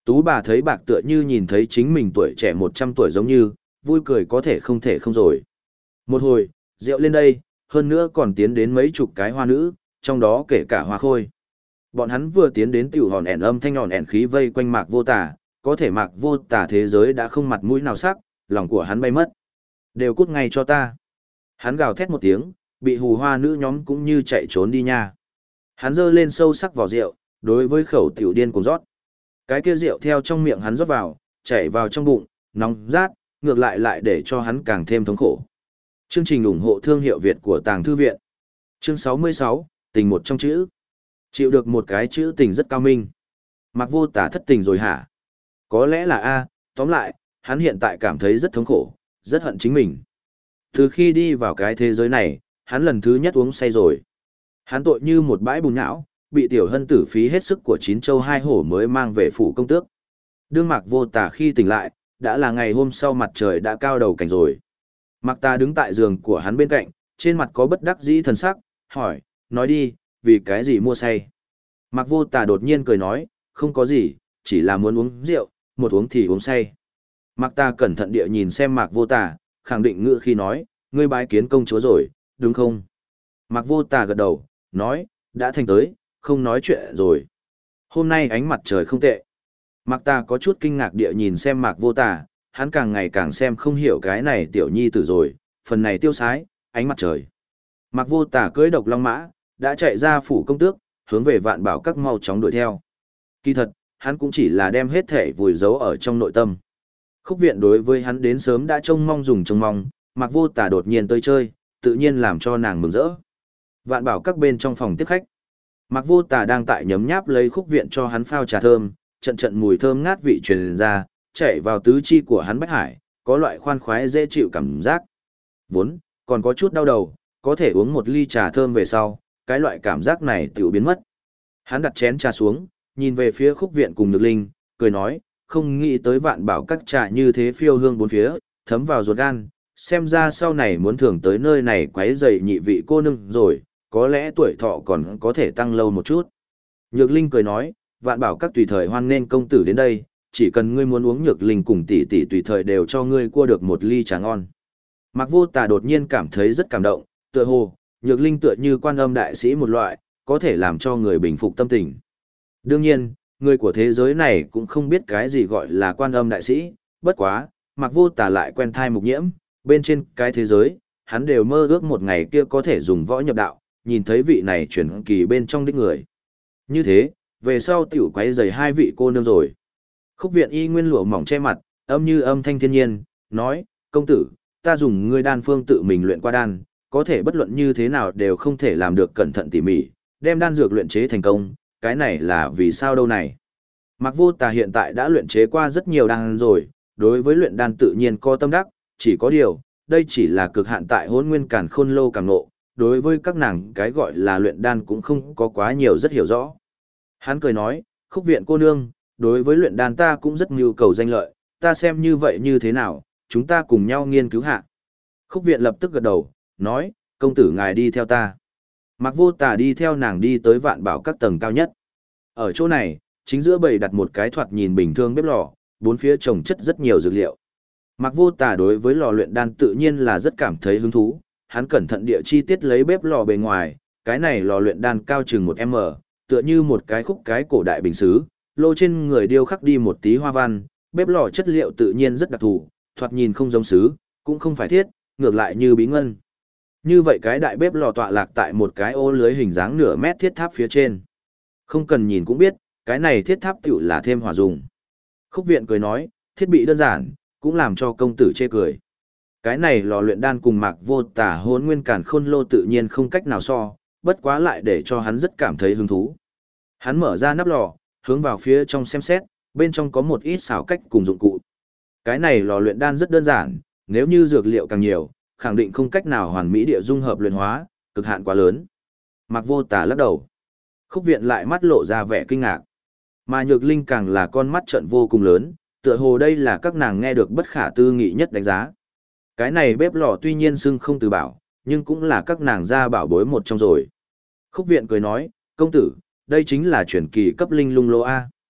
Tú bà thấy bạc tựa như nhìn thấy chính mình tuổi trẻ 100 tuổi giống như, vui cười có thể không rồi. Một hồi, rượu lên đây, hơn nữa còn tiến đến mấy chục cái hoa nữ, trong đó kể cả hoa khôi. Bọn hắn vừa tiến đến tiểu hòn ẻn âm thanh hòn ẻn khí vây quanh Mạc Vô Tà, có thể Mạc Vô Tà thế giới đã không mặt mũi nào sắc, lòng của hắn bay mất. Đều cút ngay cho ta. Hắn gào thét một tiếng, bị hù hoa nữ nhóm cũng như chạy trốn đi nha. Hắn giơ lên sâu sắc vào rượu, đối với khẩu tiểu điên cùng rót. Cái kia rượu theo trong miệng hắn rót vào, chảy vào trong bụng, nóng rát, ngược lại để cho hắn càng thêm thống khổ. Chương trình ủng hộ thương hiệu Việt của Tàng Thư Viện. Chương 66, tình một trong chữ. Chịu được một cái chữ tình rất cao minh. Mạc Vô Tà thất tình rồi hả? Có lẽ là A, tóm lại, hắn hiện tại cảm thấy rất thống khổ, rất hận chính mình. Từ khi đi vào cái thế giới này, hắn lần thứ nhất uống say rồi. Hắn tội như một bãi bùn nhão, bị tiểu hân tử phí hết sức của 9 châu 2 hổ mới mang về phủ công tước. Đương Mạc Vô Tà khi tỉnh lại, đã là ngày hôm sau mặt trời đã cao đầu cảnh rồi. Mạc Tà đứng tại giường của hắn bên cạnh, trên mặt có bất đắc dĩ thần sắc, hỏi, nói đi, vì cái gì mua say? Mạc Vô Tà đột nhiên cười nói, không có gì, chỉ là muốn uống rượu, một uống thì uống say. Mạc Tà cẩn thận địa nhìn xem Mạc Vô Tà, khẳng định ngữ khi nói, ngươi bái kiến công chúa rồi, đúng không? Mạc Vô Tà gật đầu, nói, đã thành tới, không nói chuyện rồi. Hôm nay ánh mặt trời không tệ. Mạc Tà có chút kinh ngạc địa nhìn xem Mạc Vô Tà, hắn càng ngày càng xem không hiểu cái này tiểu nhi tử rồi, phần này tiêu sái, ánh mặt trời. Mạc Vô Tà cưỡi độc long mã, đã chạy ra phủ công tước, hướng về Vạn Bảo Các mau chóng đuổi theo. Kỳ thật, hắn cũng chỉ là đem hết thể vùi giấu ở trong nội tâm. Khúc viện đối với hắn đến sớm đã trông mong, Mạc Vô Tà đột nhiên tới chơi, tự nhiên làm cho nàng mừng rỡ. Vạn Bảo Các bên trong phòng tiếp khách. Mạc Vô Tà đang tại nhấm nháp lấy khúc viện cho hắn phao trà thơm, trận mùi thơm ngát vị truyền ra, chạy vào tứ chi của hắn bách hải, có loại khoan khoái dễ chịu cảm giác. Vốn, còn có chút đau đầu, có thể uống một ly trà thơm về sau, cái loại cảm giác này tiểu biến mất. Hắn đặt chén trà xuống, nhìn về phía khúc viện cùng Nhược Linh, cười nói, không nghĩ tới Vạn Bảo Các trà như thế phiêu hương bốn phía, thấm vào ruột gan, xem ra sau này muốn thường tới nơi này quấy rầy nhị vị cô nương rồi, có lẽ tuổi thọ còn có thể tăng lâu một chút. Nhược Linh cười nói, Vạn Bảo Các tùy thời hoan nên công tử đến đây, chỉ cần ngươi muốn uống Nhược Linh cùng tỷ tỷ tùy thời đều cho ngươi cua được một ly trà ngon. Mạc Vô Tà đột nhiên cảm thấy rất cảm động, tựa hồ, Nhược Linh tựa như Quan Âm đại sĩ một loại, có thể làm cho người bình phục tâm tình. Đương nhiên, người của thế giới này cũng không biết cái gì gọi là Quan Âm đại sĩ, bất quá, Mạc Vô Tà lại quen thai mục nhiễm, bên trên cái thế giới, hắn đều mơ ước một ngày kia có thể dùng võ nhập đạo, nhìn thấy vị này chuyển kỳ bên trong đích người. Như thế, về sau tiểu quấy rầy hai vị cô nương rồi. Khúc viện y nguyên lụa mỏng che mặt, âm như âm thanh thiên nhiên, nói, công tử, ta dùng ngươi đan phương tự mình luyện qua đan, có thể bất luận như thế nào đều không thể làm được cẩn thận tỉ mỉ, đem đan dược luyện chế thành công, cái này là vì sao đâu này. Mạc Vô Tà hiện tại đã luyện chế qua rất nhiều đan rồi, đối với luyện đan tự nhiên có tâm đắc, chỉ có điều, đây chỉ là cực hạn tại Hỗn Nguyên Càn Khôn Lô càng ngộ, đối với các nàng cái gọi là luyện đan cũng không có quá nhiều rất hiểu rõ. Hắn cười nói, khúc viện cô nương, đối với luyện đan ta cũng rất nhu cầu danh lợi, ta xem như vậy như thế nào, chúng ta cùng nhau nghiên cứu hạ. Khúc viện lập tức gật đầu, nói, công tử ngài đi theo ta. Mạc Vô Tà đi theo nàng đi tới Vạn Bảo Các tầng cao nhất. Ở chỗ này, chính giữa bầy đặt một cái thoạt nhìn bình thường bếp lò, bốn phía trồng chất rất nhiều dược liệu. Mạc Vô Tà đối với lò luyện đan tự nhiên là rất cảm thấy hứng thú, hắn cẩn thận địa chi tiết lấy bếp lò bề ngoài, cái này lò luyện đan cao chừng 1m, tựa như một cái khúc cái cổ đại bình sứ, lô trên người điêu khắc đi một tí hoa văn, bếp lò chất liệu tự nhiên rất đặc thù, thoạt nhìn không giống sứ, cũng không phải thiết, ngược lại như bí ngân. Như vậy cái đại bếp lò tọa lạc tại một cái ô lưới hình dáng nửa mét thiết tháp phía trên. Không cần nhìn cũng biết, cái này thiết tháp tiểu là thêm hỏa dùng. Khúc viện cười nói, thiết bị đơn giản, cũng làm cho công tử chê cười. Cái này lò luyện đan cùng Mạc Vô Tà Hỗn Nguyên Càn Khôn Lô tự nhiên không cách nào so, bất quá lại để cho hắn rất cảm thấy hứng thú. Hắn mở ra nắp lò, hướng vào phía trong xem xét, bên trong có một ít xảo cách cùng dụng cụ. Cái này lò luyện đan rất đơn giản, nếu như dược liệu càng nhiều, khẳng định không cách nào hoàn mỹ địa dung hợp luyện hóa, cực hạn quá lớn. Mạc Vô Tà lắc đầu. Khúc viện lại mắt lộ ra vẻ kinh ngạc. Mà Nhược Linh càng là con mắt trợn vô cùng lớn, tựa hồ đây là các nàng nghe được bất khả tư nghị nhất đánh giá. Cái này bếp lò tuy nhiên xưng không từ bảo, nhưng cũng là các nàng gia bảo bối một trong rồi. Khúc viện cười nói, công tử, đây chính là truyền kỳ cấp linh lung lô A.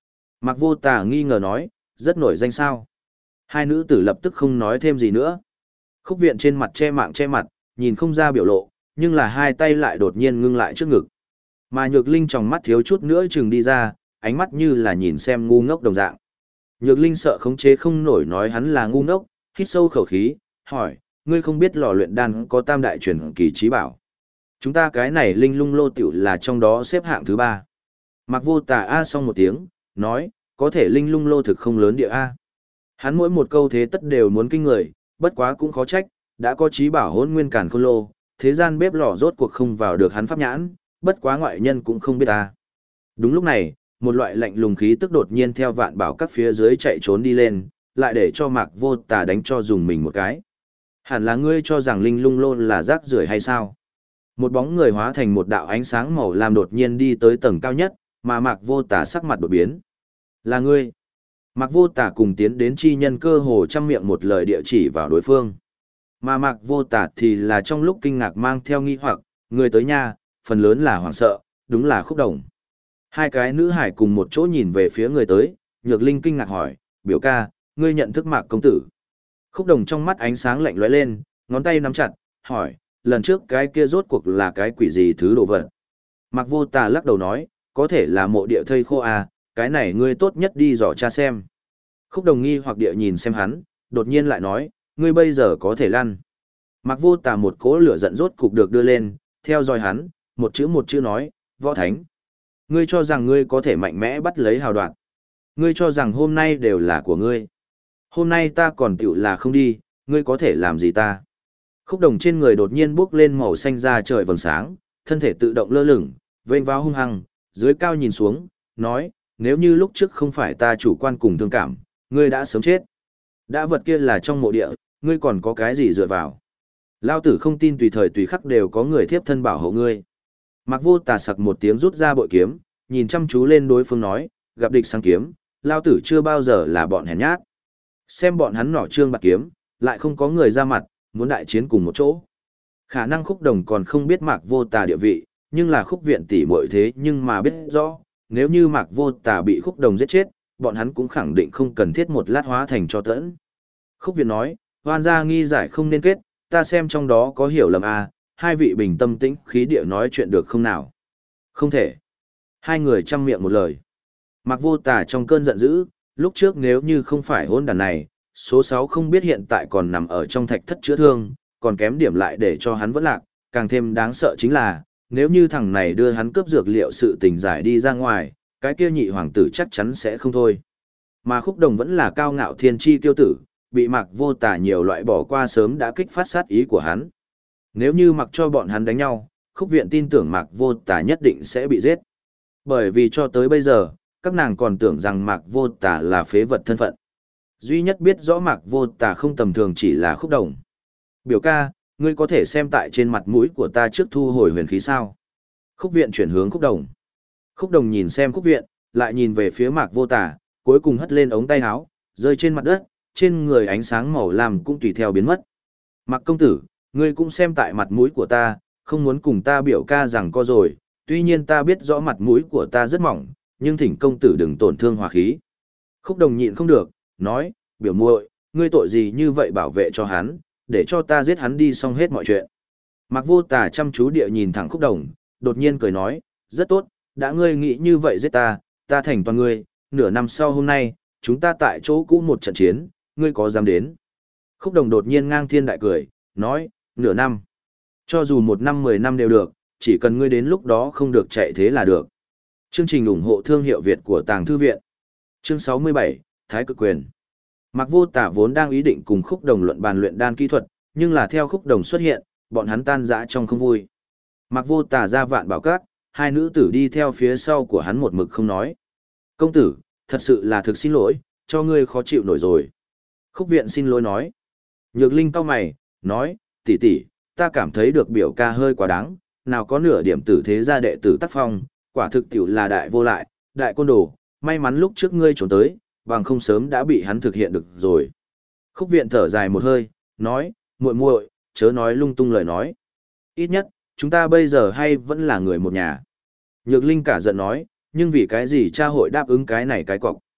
Mạc Vô Tà nghi ngờ nói, rất nổi danh sao. Hai nữ tử lập tức không nói thêm gì nữa. Khúc viện trên mặt che mặt, nhìn không ra biểu lộ, nhưng là hai tay lại đột nhiên ngưng lại trước ngực. Mà Nhược Linh trong mắt thiếu chút nữa chừng đi ra, ánh mắt như là nhìn xem ngu ngốc đồng dạng. Nhược Linh sợ khống chế không nổi nói hắn là ngu ngốc, hít sâu khẩu khí, hỏi, ngươi không biết lò luyện đan có tam đại truyền kỳ trí bảo. Chúng ta cái này linh lung lô tiểu là trong đó xếp hạng thứ 3. Mạc Vô Tà a xong một tiếng, nói, có thể linh lung lô thực không lớn địa a. Hắn mỗi một câu thế tất đều muốn kinh người, bất quá cũng khó trách, đã có trí bảo hỗn nguyên càn khôn lô, thế gian bếp lò rốt cuộc không vào được hắn pháp nhãn, bất quá ngoại nhân cũng không biết ta. Đúng lúc này, một loại lạnh lùng khí tức đột nhiên theo vạn bảo các phía dưới chạy trốn đi lên, lại để cho Mạc Vô Tà đánh cho dùng mình một cái. Hẳn là ngươi cho rằng linh lung lô là rác rưởi hay sao? Một bóng người hóa thành một đạo ánh sáng màu lam đột nhiên đi tới tầng cao nhất, mà Mạc Vô Tà sắc mặt đột biến. Là ngươi. Mạc Vô Tà cùng tiến đến chi nhân cơ hồ trăm miệng một lời địa chỉ vào đối phương. Mà Mạc Vô Tà thì là trong lúc kinh ngạc mang theo nghi hoặc, người tới nha, phần lớn là hoảng sợ, đúng là Khúc Đồng. Hai cái nữ hải cùng một chỗ nhìn về phía người tới, Nhược Linh kinh ngạc hỏi, biểu ca, ngươi nhận thức Mạc công tử. Khúc Đồng trong mắt ánh sáng lạnh lóe lên, ngón tay nắm chặt, hỏi, lần trước cái kia rốt cuộc là cái quỷ gì thứ đồ vật. Mạc Vô Tà lắc đầu nói, có thể là mộ địa thây khô à, cái này ngươi tốt nhất đi dò tra xem. Khúc Đồng nghi hoặc địa nhìn xem hắn, đột nhiên lại nói, ngươi bây giờ có thể lăn. Mạc Vô Tà một cỗ lửa giận rốt cục được đưa lên, theo dõi hắn, một chữ nói, võ thánh. Ngươi cho rằng ngươi có thể mạnh mẽ bắt lấy hào đoạn. Ngươi cho rằng hôm nay đều là của ngươi. Hôm nay ta còn tiểu là không đi, ngươi có thể làm gì ta. Khúc Đồng trên người đột nhiên bốc lên màu xanh da trời vầng sáng, thân thể tự động lơ lửng, vênh vào hung hăng, dưới cao nhìn xuống, nói, nếu như lúc trước không phải ta chủ quan cùng thương cảm, ngươi đã sớm chết. Đã vật kia là trong mộ địa, ngươi còn có cái gì dựa vào. Lao tử không tin tùy thời tùy khắc đều có người thiếp thân bảo hộ ngươi. Mạc Vô Tà sặc một tiếng rút ra bội kiếm, nhìn chăm chú lên đối phương nói, gặp địch sang kiếm, Lao tử chưa bao giờ là bọn hèn nhát. Xem bọn hắn nỏ trương bạc kiếm, lại không có người ra mặt, muốn đại chiến cùng một chỗ. Khả năng Khúc Đồng còn không biết Mạc Vô Tà địa vị, nhưng là Khúc Viện tỷ muội thế nhưng mà biết rõ, nếu như Mạc Vô Tà bị Khúc Đồng giết chết, bọn hắn cũng khẳng định không cần thiết một lát hóa thành cho tẫn. Khúc Viện nói, hoan gia nghi giải không nên kết, ta xem trong đó có hiểu lầm à, hai vị bình tâm tĩnh khí địa nói chuyện được không nào? Không thể. Hai người chăm miệng một lời. Mạc Vô Tà trong cơn giận dữ, lúc trước nếu như không phải hôn đàn này, số 6 không biết hiện tại còn nằm ở trong thạch thất chữa thương, còn kém điểm lại để cho hắn vẫn lạc, càng thêm đáng sợ chính là, nếu như thằng này đưa hắn cướp dược liệu sự tình giải đi ra ngoài, cái kia nhị hoàng tử chắc chắn sẽ không thôi. Mà Khúc Đồng vẫn là cao ngạo thiên chi tiêu tử, bị Mạc Vô Tà nhiều loại bỏ qua sớm đã kích phát sát ý của hắn. Nếu như mặc cho bọn hắn đánh nhau, Khúc Viện tin tưởng Mạc Vô Tà nhất định sẽ bị giết. Bởi vì cho tới bây giờ, các nàng còn tưởng rằng Mạc Vô Tà là phế vật thân phận. Duy nhất biết rõ Mạc Vô Tà không tầm thường chỉ là Khúc Đồng. Biểu ca, ngươi có thể xem tại trên mặt mũi của ta trước thu hồi huyền khí sao? Khúc Viện chuyển hướng Khúc Đồng. Khúc Đồng nhìn xem Khúc Viện, lại nhìn về phía Mạc Vô Tà, cuối cùng hất lên ống tay áo, rơi trên mặt đất, trên người ánh sáng màu lam cũng tùy theo biến mất. Mạc công tử, ngươi cũng xem tại mặt mũi của ta, không muốn cùng ta biểu ca rằng co rồi, tuy nhiên ta biết rõ mặt mũi của ta rất mỏng, nhưng thỉnh công tử đừng tổn thương hòa khí. Khúc Đồng nhịn không được, nói, biểu muội, ngươi tội gì như vậy bảo vệ cho hắn, để cho ta giết hắn đi xong hết mọi chuyện. Mạc Vô Tà chăm chú địa nhìn thẳng Khúc Đồng, đột nhiên cười nói, rất tốt, đã ngươi nghĩ như vậy giết ta, ta thành toàn ngươi, nửa năm sau hôm nay, chúng ta tại chỗ cũ một trận chiến, ngươi có dám đến? Khúc Đồng đột nhiên ngang thiên đại cười, nói, nửa năm. Cho dù 1 năm 10 năm đều được, chỉ cần ngươi đến lúc đó không được chạy thế là được. Chương trình ủng hộ thương hiệu Việt của Tàng Thư Viện. Chương 67, Thái Cực Quyền. Mạc Vô Tà vốn đang ý định cùng Khúc Đồng luận bàn luyện đan kỹ thuật, nhưng là theo Khúc Đồng xuất hiện, bọn hắn tan rã trong không vui. Mạc Vô Tà ra vạn bảo các, hai nữ tử đi theo phía sau của hắn một mực không nói. Công tử, thật sự là thực xin lỗi, cho ngươi khó chịu nổi rồi. Khúc Viện xin lỗi nói. Nhược Linh cau mày, nói, tỷ tỷ, ta cảm thấy được biểu ca hơi quá đáng, nào có nửa điểm tử thế gia đệ tử tác phong, quả thực tiểu là đại vô lại, đại côn đồ, may mắn lúc trước ngươi trốn tới, bằng không sớm đã bị hắn thực hiện được rồi. Khúc Viện thở dài một hơi, nói, muội muội, chớ nói lung tung lời nói. Ít nhất, chúng ta bây giờ hay vẫn là người một nhà. Nhược Linh cả giận nói, nhưng vì cái gì cha hội đáp ứng cái này cái cọc.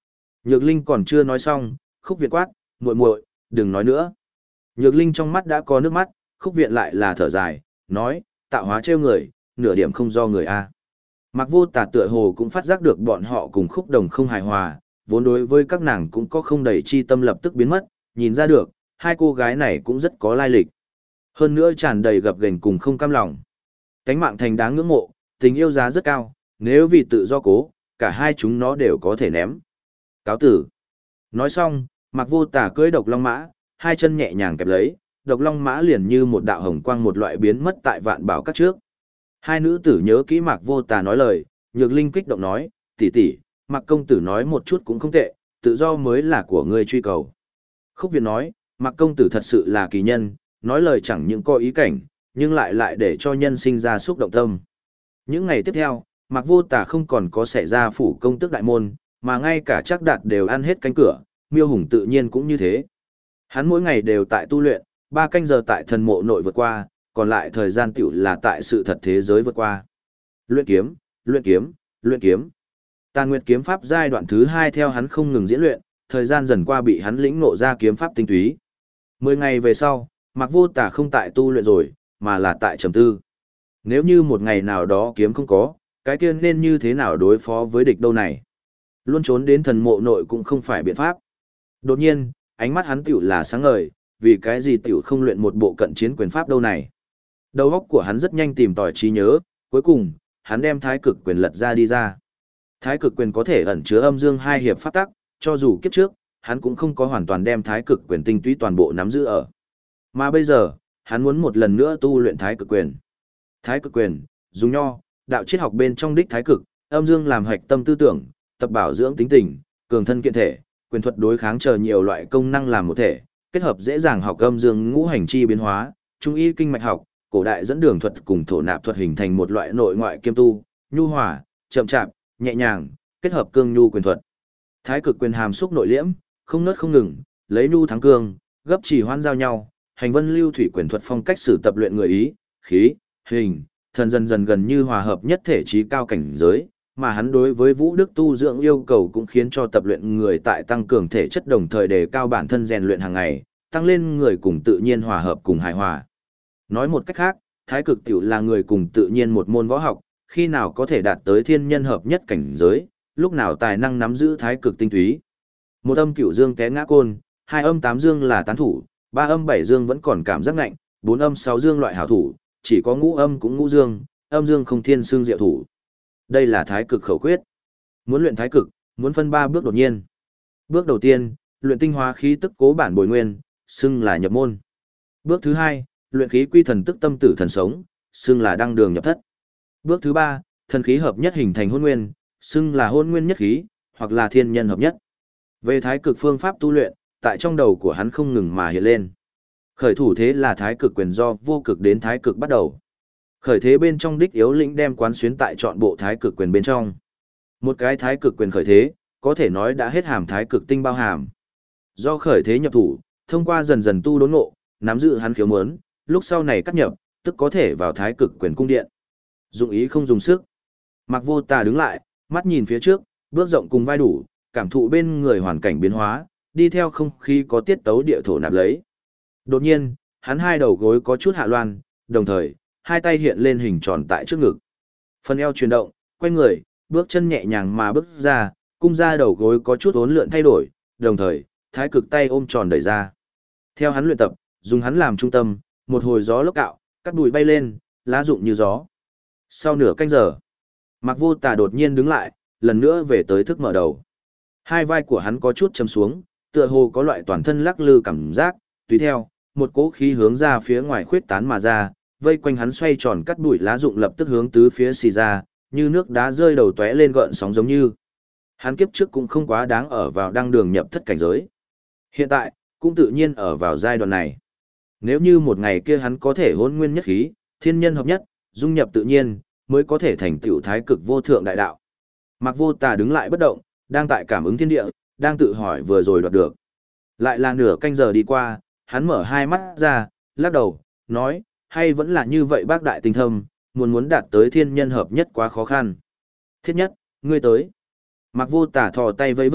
Nhược Linh còn chưa nói xong, Khúc Viện quát, muội muội, đừng nói nữa. Nhược Linh trong mắt đã có nước mắt, Khúc Viện lại là thở dài, nói, tạo hóa trêu người, nửa điểm không do người a. Mặc Vô Tà tựa hồ cũng phát giác được bọn họ cùng Khúc Đồng không hài hòa, vốn đối với các nàng cũng có không đầy chi tâm lập tức biến mất, nhìn ra được, hai cô gái này cũng rất có lai lịch. Hơn nữa tràn đầy gập ghềnh cùng không cam lòng. Cánh mạng thành đáng ngưỡng mộ, tình yêu giá rất cao, nếu vì tự do cố, cả hai chúng nó đều có thể ném. Cáo tử. Nói xong, Mạc Vô Tà cưỡi độc long mã, hai chân nhẹ nhàng kẹp lấy, độc long mã liền như một đạo hồng quang một loại biến mất tại vạn bảo các trước. Hai nữ tử nhớ kỹ Mạc Vô Tà nói lời, Nhược Linh kích động nói, tỷ tỷ, Mạc công tử nói một chút cũng không tệ, tự do mới là của ngươi truy cầu. Khúc Viện nói, Mạc công tử thật sự là kỳ nhân, nói lời chẳng những có ý cảnh, nhưng lại để cho nhân sinh ra xúc động tâm. Những ngày tiếp theo, Mạc Vô Tà không còn có xảy ra phủ công tước đại môn, mà ngay cả Trác Đạt đều ăn hết cánh cửa, Miêu Hùng tự nhiên cũng như thế. Hắn mỗi ngày đều tại tu luyện, 3 canh giờ tại thần mộ nội vượt qua, còn lại thời gian tiểu là tại sự thật thế giới vượt qua. Luyện kiếm, luyện kiếm, luyện kiếm. Tàn Nguyệt kiếm pháp giai đoạn thứ 2 theo hắn không ngừng diễn luyện, thời gian dần qua bị hắn lĩnh ngộ ra kiếm pháp tinh túy. 10 ngày về sau, Mạc Vô Tà không tại tu luyện rồi, mà là tại trầm tư. Nếu như một ngày nào đó kiếm không có, cái kia nên như thế nào đối phó với địch đâu này? Luôn trốn đến thần mộ nội cũng không phải biện pháp. Đột nhiên, ánh mắt hắn tiểu là sáng ngời, vì cái gì tiểu không luyện một bộ cận chiến quyền pháp đâu này? Đầu óc của hắn rất nhanh tìm tòi trí nhớ, cuối cùng, hắn đem thái cực quyền lật ra đi ra. Thái cực quyền có thể ẩn chứa âm dương hai hiệp pháp tắc, cho dù kiếp trước, hắn cũng không có hoàn toàn đem thái cực quyền tinh túy toàn bộ nắm giữ ở. Mà bây giờ, hắn muốn một lần nữa tu luyện thái cực quyền. Thái cực quyền, dùng nho, đạo triết học bên trong đích thái cực, âm dương làm hạch tâm tư tưởng, tập bảo dưỡng tính tình, cường thân kiện thể, quyền thuật đối kháng chờ nhiều loại công năng làm một thể, kết hợp dễ dàng học âm dương ngũ hành chi biến hóa, trung y kinh mạch học, cổ đại dẫn đường thuật cùng thổ nạp thuật hình thành một loại nội ngoại kiêm tu, nhu hòa, chậm chạp, nhẹ nhàng, kết hợp cương nhu quyền thuật. Thái cực quyền hàm xúc nội liễm, không ngớt không ngừng, lấy nhu thắng cương, gấp chỉ hoan giao nhau, hành vân lưu thủy quyền thuật phong cách sử tập luyện người ý, khí, hình, thần dần dần gần như hòa hợp nhất thể trí cao cảnh giới, mà hắn đối với vũ đức tu dưỡng yêu cầu cũng khiến cho tập luyện người tại tăng cường thể chất đồng thời đề cao bản thân rèn luyện hàng ngày, tăng lên người cùng tự nhiên hòa hợp cùng hài hòa. Nói một cách khác, thái cực tiểu là người cùng tự nhiên một môn võ học, khi nào có thể đạt tới thiên nhân hợp nhất cảnh giới, lúc nào tài năng nắm giữ thái cực tinh túy. Một âm cửu dương té ngã côn, 2 âm 8 dương là tán thủ, 3 âm 7 dương vẫn còn cảm giác ngạnh, 4 âm 6 dương loại hảo thủ, chỉ có ngũ âm cũng ngũ dương, âm dương không thiên xương diệu thủ. Đây là thái cực khẩu quyết. Muốn luyện thái cực, muốn phân 3 bước đột nhiên. Bước đầu tiên, luyện tinh hóa khí tức cố bản bồi nguyên, xưng là nhập môn. Bước thứ 2, luyện khí quy thần tức tâm tử thần sống, xưng là đăng đường nhập thất. Bước thứ 3, thần khí hợp nhất hình thành hôn nguyên, xưng là hôn nguyên nhất khí, hoặc là thiên nhân hợp nhất. Về thái cực phương pháp tu luyện, tại trong đầu của hắn không ngừng mà hiện lên. Khởi thủ thế là thái cực quyền do vô cực đến thái cực bắt đầu. Khởi thế bên trong đích yếu lĩnh đem quán xuyến tại trọn bộ thái cực quyền bên trong. Một cái thái cực quyền khởi thế, có thể nói đã hết hàm thái cực tinh bao hàm. Do khởi thế nhập thủ, thông qua dần dần tu đốn ngộ, nắm giữ hắn khiếu muốn, lúc sau này cắt nhập, tức có thể vào thái cực quyền cung điện. Dụng ý không dùng sức. Mạc Vô Tà đứng lại, mắt nhìn phía trước, bước rộng cùng vai đủ, cảm thụ bên người hoàn cảnh biến hóa, đi theo không khí có tiết tấu địa thổ nạp lấy. Đột nhiên, hắn hai đầu gối có chút hạ loan, đồng thời, hai tay hiện lên hình tròn tại trước ngực. Phần eo chuyển động, quay người, bước chân nhẹ nhàng mà bước ra, cung ra đầu gối có chút uốn lượn thay đổi, đồng thời, thái cực tay ôm tròn đẩy ra. Theo hắn luyện tập, dùng hắn làm trung tâm, một hồi gió lốc cạo, cắt bụi bay lên, lá rụng như gió. Sau nửa canh giờ, Mạc Vô Tà đột nhiên đứng lại, lần nữa về tới thức mở đầu. Hai vai của hắn có chút chầm xuống, tựa hồ có loại toàn thân lắc lư cảm giác, tùy theo, một cỗ khí hướng ra phía ngoài khuyết tán mà ra, vây quanh hắn xoay tròn cắt bụi lá rụng lập tức hướng tứ phía xì ra, như nước đá rơi đầu tóe lên gợn sóng giống như. Hắn kiếp trước cũng không quá đáng ở vào đăng đường nhập thất cảnh giới. Hiện tại, cũng tự nhiên ở vào giai đoạn này. Nếu như một ngày kia hắn có thể hỗn nguyên nhất khí, thiên nhân hợp nhất, dung nhập tự nhiên, mới có thể thành tựu thái cực vô thượng đại đạo. Mạc Vô Tà đứng lại bất động, đang tại cảm ứng thiên địa, đang tự hỏi vừa rồi đoạt được. Lại là nửa canh giờ đi qua, hắn mở hai mắt ra, lắc đầu, nói, hay vẫn là như vậy bác đại tinh thâm, muốn đạt tới thiên nhân hợp nhất quá khó khăn. Thiết nhất, ngươi tới. Mạc Vô Tà thò tay vẫy vẫy,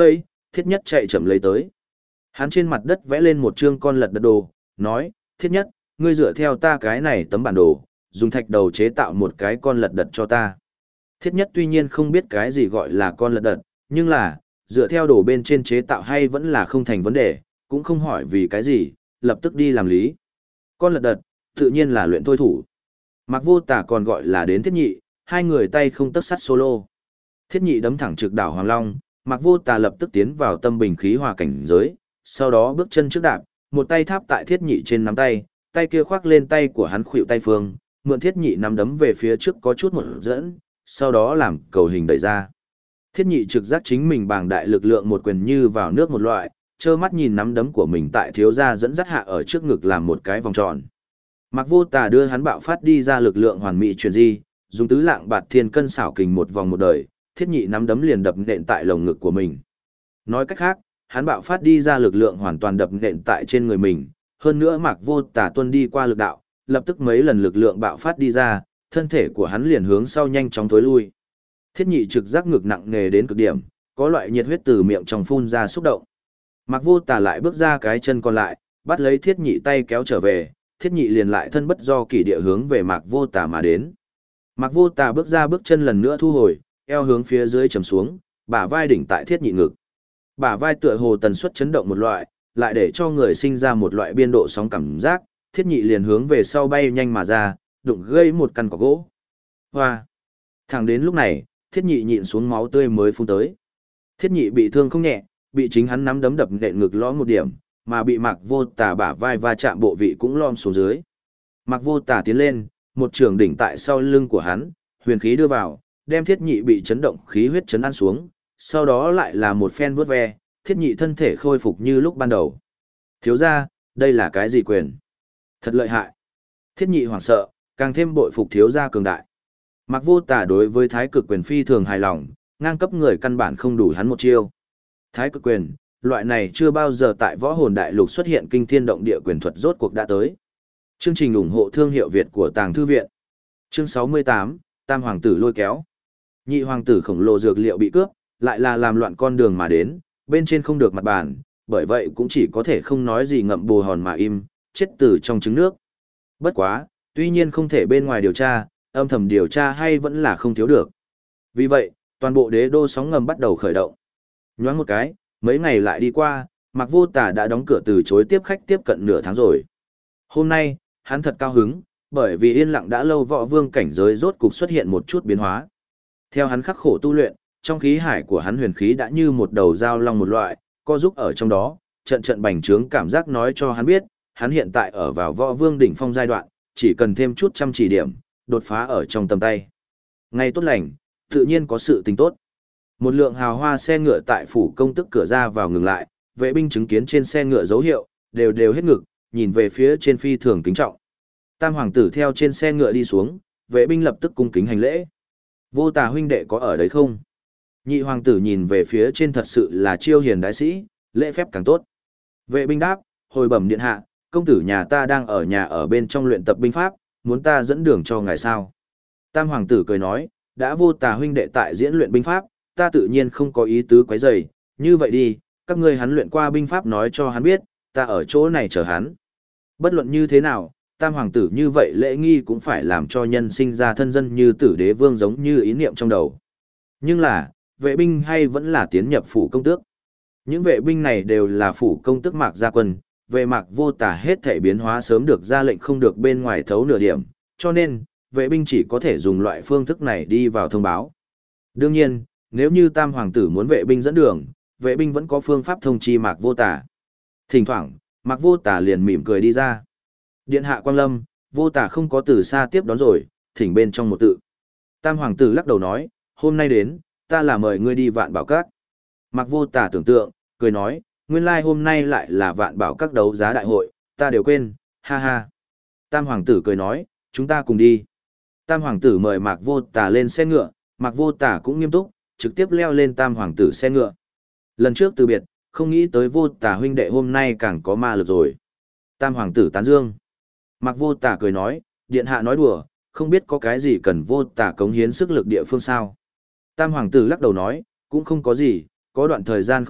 Thiết Nhất chạy chậm lấy tới. Hắn trên mặt đất vẽ lên một chương con lật đật đồ, nói, Thiết Nhất, ngươi dựa theo ta cái này tấm bản đồ, dùng thạch đầu chế tạo một cái con lật đật cho ta. Thiết Nhất tuy nhiên không biết cái gì gọi là con lật đật, nhưng là, dựa theo đồ bên trên chế tạo hay vẫn là không thành vấn đề, cũng không hỏi vì cái gì, lập tức đi làm lý. Con lật đật, tự nhiên là luyện thôi thủ. Mạc Vô Tà còn gọi là đến Thiết Nhị, hai người tay không tấc sắt solo. Thiết Nhị đấm thẳng trực đảo Hoàng Long, Mạc Vô Tà lập tức tiến vào tâm bình khí hòa cảnh giới, sau đó bước chân trước đạp, một tay tháp tại Thiết Nhị trên nắm tay, tay kia khoác lên tay của hắn khuỵu tay phương, mượn Thiết Nhị nắm đấm về phía trước có chút một dẫn, sau đó làm cầu hình đẩy ra. Thiết Nhị trực giác chính mình bàng đại lực lượng một quyền như vào nước một loại, trơ mắt nhìn nắm đấm của mình tại thiếu gia dẫn dắt hạ ở trước ngực làm một cái vòng tròn. Mạc Vô Tà đưa hắn bạo phát đi ra lực lượng hoàn mỹ chuyển di, dùng tứ lạng bạt thiên cân xảo kình một vòng một đời, Thiết Nhị nắm đấm liền đập nện tại lồng ngực của mình. Nói cách khác, hắn bạo phát đi ra lực lượng hoàn toàn đập nện tại trên người mình, hơn nữa Mạc Vô Tà tuân đi qua lực đạo, lập tức mấy lần lực lượng bạo phát đi ra, thân thể của hắn liền hướng sau nhanh chóng thối lui. Thiết Nhị trực giác ngực nặng nề đến cực điểm, có loại nhiệt huyết từ miệng trong phun ra xúc động. Mạc Vô Tà lại bước ra cái chân còn lại, bắt lấy Thiết Nhị tay kéo trở về, Thiết Nhị liền lại thân bất do kỷ địa hướng về Mạc Vô Tà mà đến. Mạc Vô Tà bước ra bước chân lần nữa thu hồi, eo hướng phía dưới trầm xuống, bả vai đỉnh tại Thiết Nhị ngực. Bả vai tựa hồ tần suất chấn động một loại, lại để cho người sinh ra một loại biên độ sóng cảm giác, Thiết Nhị liền hướng về sau bay nhanh mà ra, đụng gây một căn cỏ gỗ. Hoa! Thẳng đến lúc này, Thiết Nhị nhịn xuống máu tươi mới phun tới. Thiết Nhị bị thương không nhẹ, bị chính hắn nắm đấm đập nện ngực lõm một điểm, mà bị Mạc Vô Tà bả vai va chạm bộ vị cũng lom xuống dưới. Mạc Vô Tà tiến lên, một trường đỉnh tại sau lưng của hắn, huyền khí đưa vào, đem Thiết Nhị bị chấn động khí huyết chấn ăn xuống, sau đó lại là một phen vuốt ve, Thiết Nhị thân thể khôi phục như lúc ban đầu. Thiếu gia, đây là cái gì quyền? Thật lợi hại. Thiết Nhị hoảng sợ, càng thêm bội phục thiếu gia cường đại. Mạc Vô Tà đối với Thái Cực quyền phi thường hài lòng, ngang cấp người căn bản không đủ hắn một chiêu. Thái Cực quyền, loại này chưa bao giờ tại Võ Hồn Đại Lục xuất hiện kinh thiên động địa quyền thuật rốt cuộc đã tới. Chương trình ủng hộ thương hiệu Việt của Tàng Thư viện. Chương 68, Tam hoàng tử lôi kéo. Nhị hoàng tử khổng lồ dược liệu bị cướp, lại là làm loạn con đường mà đến, bên trên không được mặt bàn, bởi vậy cũng chỉ có thể không nói gì ngậm bồ hòn mà im, chết từ trong trứng nước. Bất quá, tuy nhiên không thể bên ngoài điều tra, âm thầm điều tra hay vẫn là không thiếu được. Vì vậy, toàn bộ đế đô sóng ngầm bắt đầu khởi động. Nhoáng một cái, mấy ngày lại đi qua, Mạc Vô Tà đã đóng cửa từ chối tiếp khách tiếp cận nửa tháng rồi. Hôm nay, hắn thật cao hứng, bởi vì yên lặng đã lâu võ vương cảnh giới rốt cục xuất hiện một chút biến hóa. Theo hắn khắc khổ tu luyện, trong khí hải của hắn huyền khí đã như một đầu dao long một loại, co giúp ở trong đó, trận trận bành trướng cảm giác nói cho hắn biết, hắn hiện tại ở vào võ vương đỉnh phong giai đoạn, chỉ cần thêm chút chăm chỉ điểm, đột phá ở trong tầm tay. Ngày tốt lành, tự nhiên có sự tình tốt. Một lượng hào hoa xe ngựa tại phủ công tức cửa ra vào ngừng lại, vệ binh chứng kiến trên xe ngựa dấu hiệu, đều hết ngực, nhìn về phía trên phi thường kính trọng. Tam hoàng tử theo trên xe ngựa đi xuống, vệ binh lập tức cung kính hành lễ. Vô Tà huynh đệ có ở đấy không? Nhị hoàng tử nhìn về phía trên thật sự là chiêu hiền đại sĩ, lễ phép càng tốt. Vệ binh đáp, hồi bẩm điện hạ, công tử nhà ta đang ở nhà ở bên trong luyện tập binh pháp, muốn ta dẫn đường cho ngài sao? Tam hoàng tử cười nói, đã Vô Tà huynh đệ tại diễn luyện binh pháp, ta tự nhiên không có ý tứ quấy rầy, như vậy đi, các ngươi hắn luyện qua binh pháp nói cho hắn biết, ta ở chỗ này chờ hắn. Bất luận như thế nào, tam hoàng tử như vậy lễ nghi cũng phải làm cho nhân sinh ra thân dân như tử đế vương giống như ý niệm trong đầu. Nhưng là, vệ binh hay vẫn là tiến nhập phủ công tước. Những vệ binh này đều là phủ công tước Mạc Gia Quân, về Mạc Vô Tà hết thể biến hóa sớm được ra lệnh không được bên ngoài thấu nửa điểm, cho nên, vệ binh chỉ có thể dùng loại phương thức này đi vào thông báo. Đương nhiên, nếu như tam hoàng tử muốn vệ binh dẫn đường, vệ binh vẫn có phương pháp thông chi Mạc Vô Tà. Thỉnh thoảng, Mạc Vô Tà liền mỉm cười đi ra. Điện hạ Quang Lâm, Vô Tà không có từ xa tiếp đón rồi, thỉnh bên trong một tự. Tam hoàng tử lắc đầu nói, hôm nay đến, ta là mời ngươi đi Vạn Bảo Các. Mạc Vô Tà tưởng tượng, cười nói, nguyên lai hôm nay lại là Vạn Bảo Các đấu giá đại hội, ta đều quên, ha ha. Tam hoàng tử cười nói, chúng ta cùng đi. Tam hoàng tử mời Mạc Vô Tà lên xe ngựa, Mạc Vô Tà cũng nghiêm túc, trực tiếp leo lên tam hoàng tử xe ngựa. Lần trước từ biệt, không nghĩ tới Vô Tà huynh đệ hôm nay càng có ma lực rồi. Tam hoàng tử tán dương. Mạc Vô Tà cười nói, điện hạ nói đùa, không biết có cái gì cần Vô Tà cống hiến sức lực địa phương sao. Tam hoàng tử lắc đầu nói, cũng không có gì, có đoạn thời gian không gặp,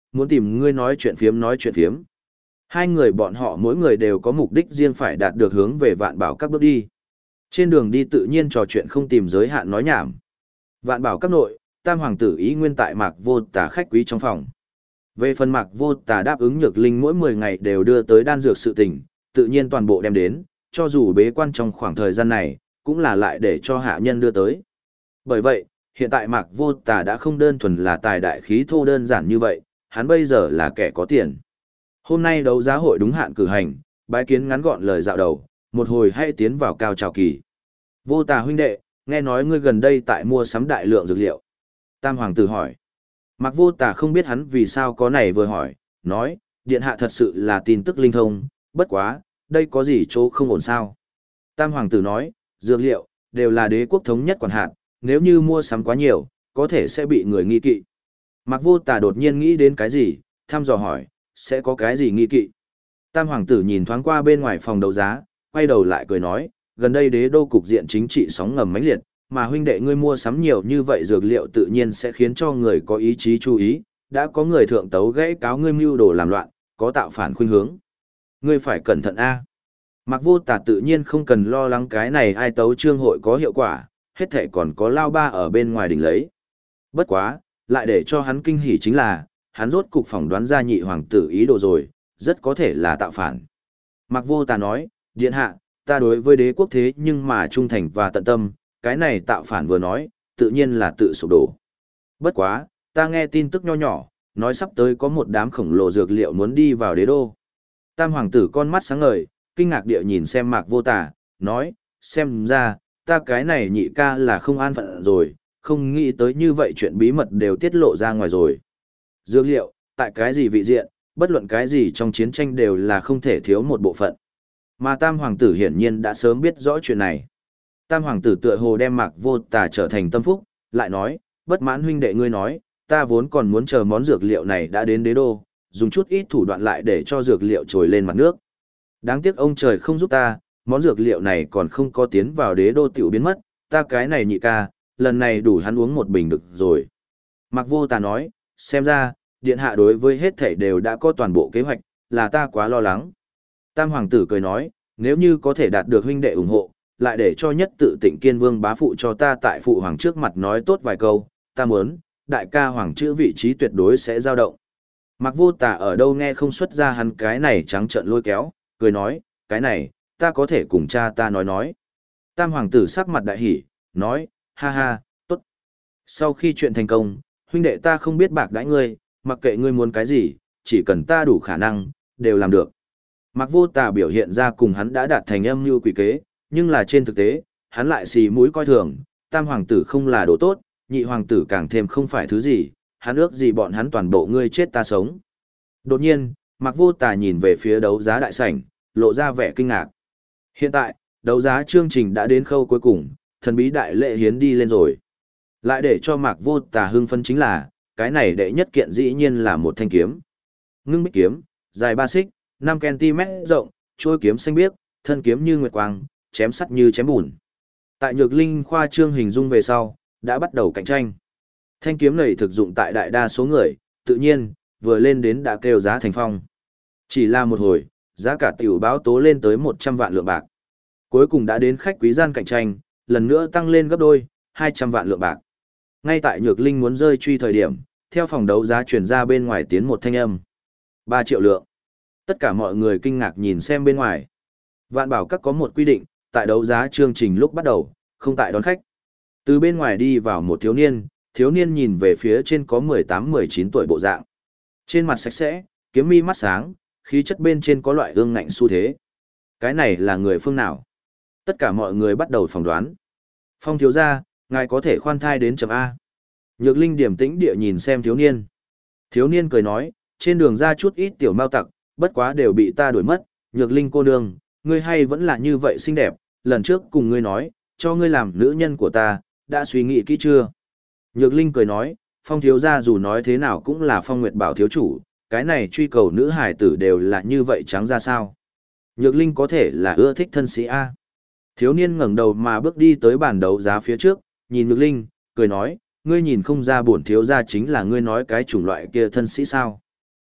muốn tìm ngươi nói chuyện phiếm nói chuyện phiếm. Hai người bọn họ mỗi người đều có mục đích riêng phải đạt được hướng về Vạn Bảo các bước đi. Trên đường đi tự nhiên trò chuyện không tìm giới hạn nói nhảm. Vạn Bảo các nội, Tam hoàng tử ý nguyên tại Mạc Vô Tà khách quý trong phòng. Về phần Mạc Vô Tà đáp ứng Nhược Linh mỗi 10 ngày đều đưa tới đan dược sự tình, tự nhiên toàn bộ đem đến, cho dù bế quan trong khoảng thời gian này, cũng là lại để cho hạ nhân đưa tới. Bởi vậy, hiện tại Mạc Vô Tà đã không đơn thuần là tài đại khí thô đơn giản như vậy, hắn bây giờ là kẻ có tiền. Hôm nay đấu giá hội đúng hạn cử hành, bái kiến ngắn gọn lời dạo đầu, một hồi hay tiến vào cao trào kỳ. Vô Tà huynh đệ, nghe nói ngươi gần đây tại mua sắm đại lượng dược liệu. Tam hoàng tử hỏi. Mạc Vô Tà không biết hắn vì sao có này vừa hỏi, nói, điện hạ thật sự là tin tức linh thông, bất quá, đây có gì chỗ không ổn sao. Tam hoàng tử nói, dược liệu, đều là đế quốc thống nhất quản hạt, nếu như mua sắm quá nhiều, có thể sẽ bị người nghi kỵ. Mạc Vô Tà đột nhiên nghĩ đến cái gì, thăm dò hỏi, sẽ có cái gì nghi kỵ. Tam hoàng tử nhìn thoáng qua bên ngoài phòng đấu giá, quay đầu lại cười nói, gần đây đế đô cục diện chính trị sóng ngầm mãnh liệt, mà huynh đệ ngươi mua sắm nhiều như vậy dược liệu tự nhiên sẽ khiến cho người có ý chí chú ý, đã có người thượng tấu gãy cáo ngươi mưu đồ làm loạn, có tạo phản khuynh hướng. Ngươi phải cẩn thận a. Mạc Vô Tà tự nhiên không cần lo lắng cái này ai tấu trương hội có hiệu quả, hết thảy còn có Lao Ba ở bên ngoài đỉnh lấy. Bất quá, lại để cho hắn kinh hỉ chính là, hắn rốt cục phỏng đoán ra nhị hoàng tử ý đồ rồi, rất có thể là tạo phản. Mạc Vô Tà nói, điện hạ, ta đối với đế quốc thế nhưng mà trung thành và tận tâm, cái này tạo phản vừa nói, tự nhiên là tự sụp đổ. Bất quá, ta nghe tin tức nho nhỏ, nói sắp tới có một đám khổng lồ dược liệu muốn đi vào đế đô. Tam hoàng tử con mắt sáng ngời, kinh ngạc địa nhìn xem Mạc Vô Tà, nói, xem ra, ta cái này nhị ca là không an phận rồi, không nghĩ tới như vậy chuyện bí mật đều tiết lộ ra ngoài rồi. Dược liệu, tại cái gì vị diện, bất luận cái gì trong chiến tranh đều là không thể thiếu một bộ phận. Mà Tam hoàng tử hiển nhiên đã sớm biết rõ chuyện này. Tam hoàng tử tựa hồ đem Mạc Vô Tà trở thành tâm phúc, lại nói, bất mãn huynh đệ ngươi nói, ta vốn còn muốn chờ món dược liệu này đã đến đế đô, dùng chút ít thủ đoạn lại để cho dược liệu trồi lên mặt nước. Đáng tiếc ông trời không giúp ta, món dược liệu này còn không có tiến vào đế đô tiểu biến mất, ta cái này nhị ca, lần này đủ hắn uống một bình được rồi. Mạc Vô Tà nói, xem ra, điện hạ đối với hết thảy đều đã có toàn bộ kế hoạch, là ta quá lo lắng. Tam hoàng tử cười nói, nếu như có thể đạt được huynh đệ ủng hộ, lại để cho nhất tự Tịnh Kiên Vương bá phụ cho ta tại phụ hoàng trước mặt nói tốt vài câu, ta muốn, đại ca hoàng chữ vị trí tuyệt đối sẽ dao động. Mạc Vô Tà ở đâu nghe không xuất ra hắn cái này trắng trợn lôi kéo, cười nói, cái này, ta có thể cùng cha ta nói. Tam hoàng tử sắc mặt đại hỉ, nói, ha ha, tốt. Sau khi chuyện thành công, huynh đệ ta không biết bạc đãi ngươi, mặc kệ ngươi muốn cái gì, chỉ cần ta đủ khả năng, đều làm được. Mạc Vô Tà biểu hiện ra cùng hắn đã đạt thành âm mưu quỷ kế, nhưng là trên thực tế, hắn lại xì mũi coi thường, tam hoàng tử không là đồ tốt, nhị hoàng tử càng thêm không phải thứ gì, hắn ước gì bọn hắn toàn bộ ngươi chết ta sống. Đột nhiên, Mạc Vô Tà nhìn về phía đấu giá đại sảnh, lộ ra vẻ kinh ngạc. Hiện tại, đấu giá chương trình đã đến khâu cuối cùng, thần bí đại lễ hiến đi lên rồi. Lại để cho Mạc Vô Tà hưng phấn chính là, cái này đệ nhất kiện dĩ nhiên là một thanh kiếm. Ngưng bích kiếm, dài 3 xích, 5 cm rộng, trôi kiếm xanh biếc, thân kiếm như nguyệt quang, chém sắt như chém bùn. Tại Nhược Linh khoa trương hình dung về sau, đã bắt đầu cạnh tranh. Thanh kiếm này thực dụng tại đại đa số người, tự nhiên, vừa lên đến đã kêu giá thành phong. Chỉ là một hồi, giá cả tiểu báo tố lên tới 100 vạn lượng bạc. Cuối cùng đã đến khách quý gian cạnh tranh, lần nữa tăng lên gấp đôi, 200 vạn lượng bạc. Ngay tại Nhược Linh muốn rơi truy thời điểm, theo phòng đấu giá truyền ra bên ngoài tiến một thanh âm. 3 triệu lượng. Tất cả mọi người kinh ngạc nhìn xem bên ngoài. Vạn Bảo Các có một quy định, tại đấu giá chương trình lúc bắt đầu, không tại đón khách. Từ bên ngoài đi vào một thiếu niên nhìn về phía trên có 18-19 tuổi bộ dạng. Trên mặt sạch sẽ, kiếm mi mắt sáng, khí chất bên trên có loại ương ngạnh xu thế. Cái này là người phương nào? Tất cả mọi người bắt đầu phỏng đoán. Phong thiếu gia, ngài có thể khoan thai đến chấm A. Nhược Linh điềm tĩnh địa nhìn xem thiếu niên. Thiếu niên cười nói, trên đường ra chút ít tiểu mao tặc, bất quá đều bị ta đuổi mất. Nhược Linh cô nương, ngươi hay vẫn là như vậy xinh đẹp, lần trước cùng ngươi nói, cho ngươi làm nữ nhân của ta, đã suy nghĩ kỹ chưa? Nhược Linh cười nói, Phong thiếu gia dù nói thế nào cũng là Phong Nguyệt Bảo thiếu chủ, cái này truy cầu nữ hải tử đều là như vậy trắng ra sao? Nhược Linh có thể là ưa thích thân sĩ A. Thiếu niên ngẩng đầu mà bước đi tới bàn đấu giá phía trước, nhìn Nhược Linh, cười nói, ngươi nhìn không ra bổn thiếu gia chính là ngươi nói cái chủng loại kia thân sĩ sao?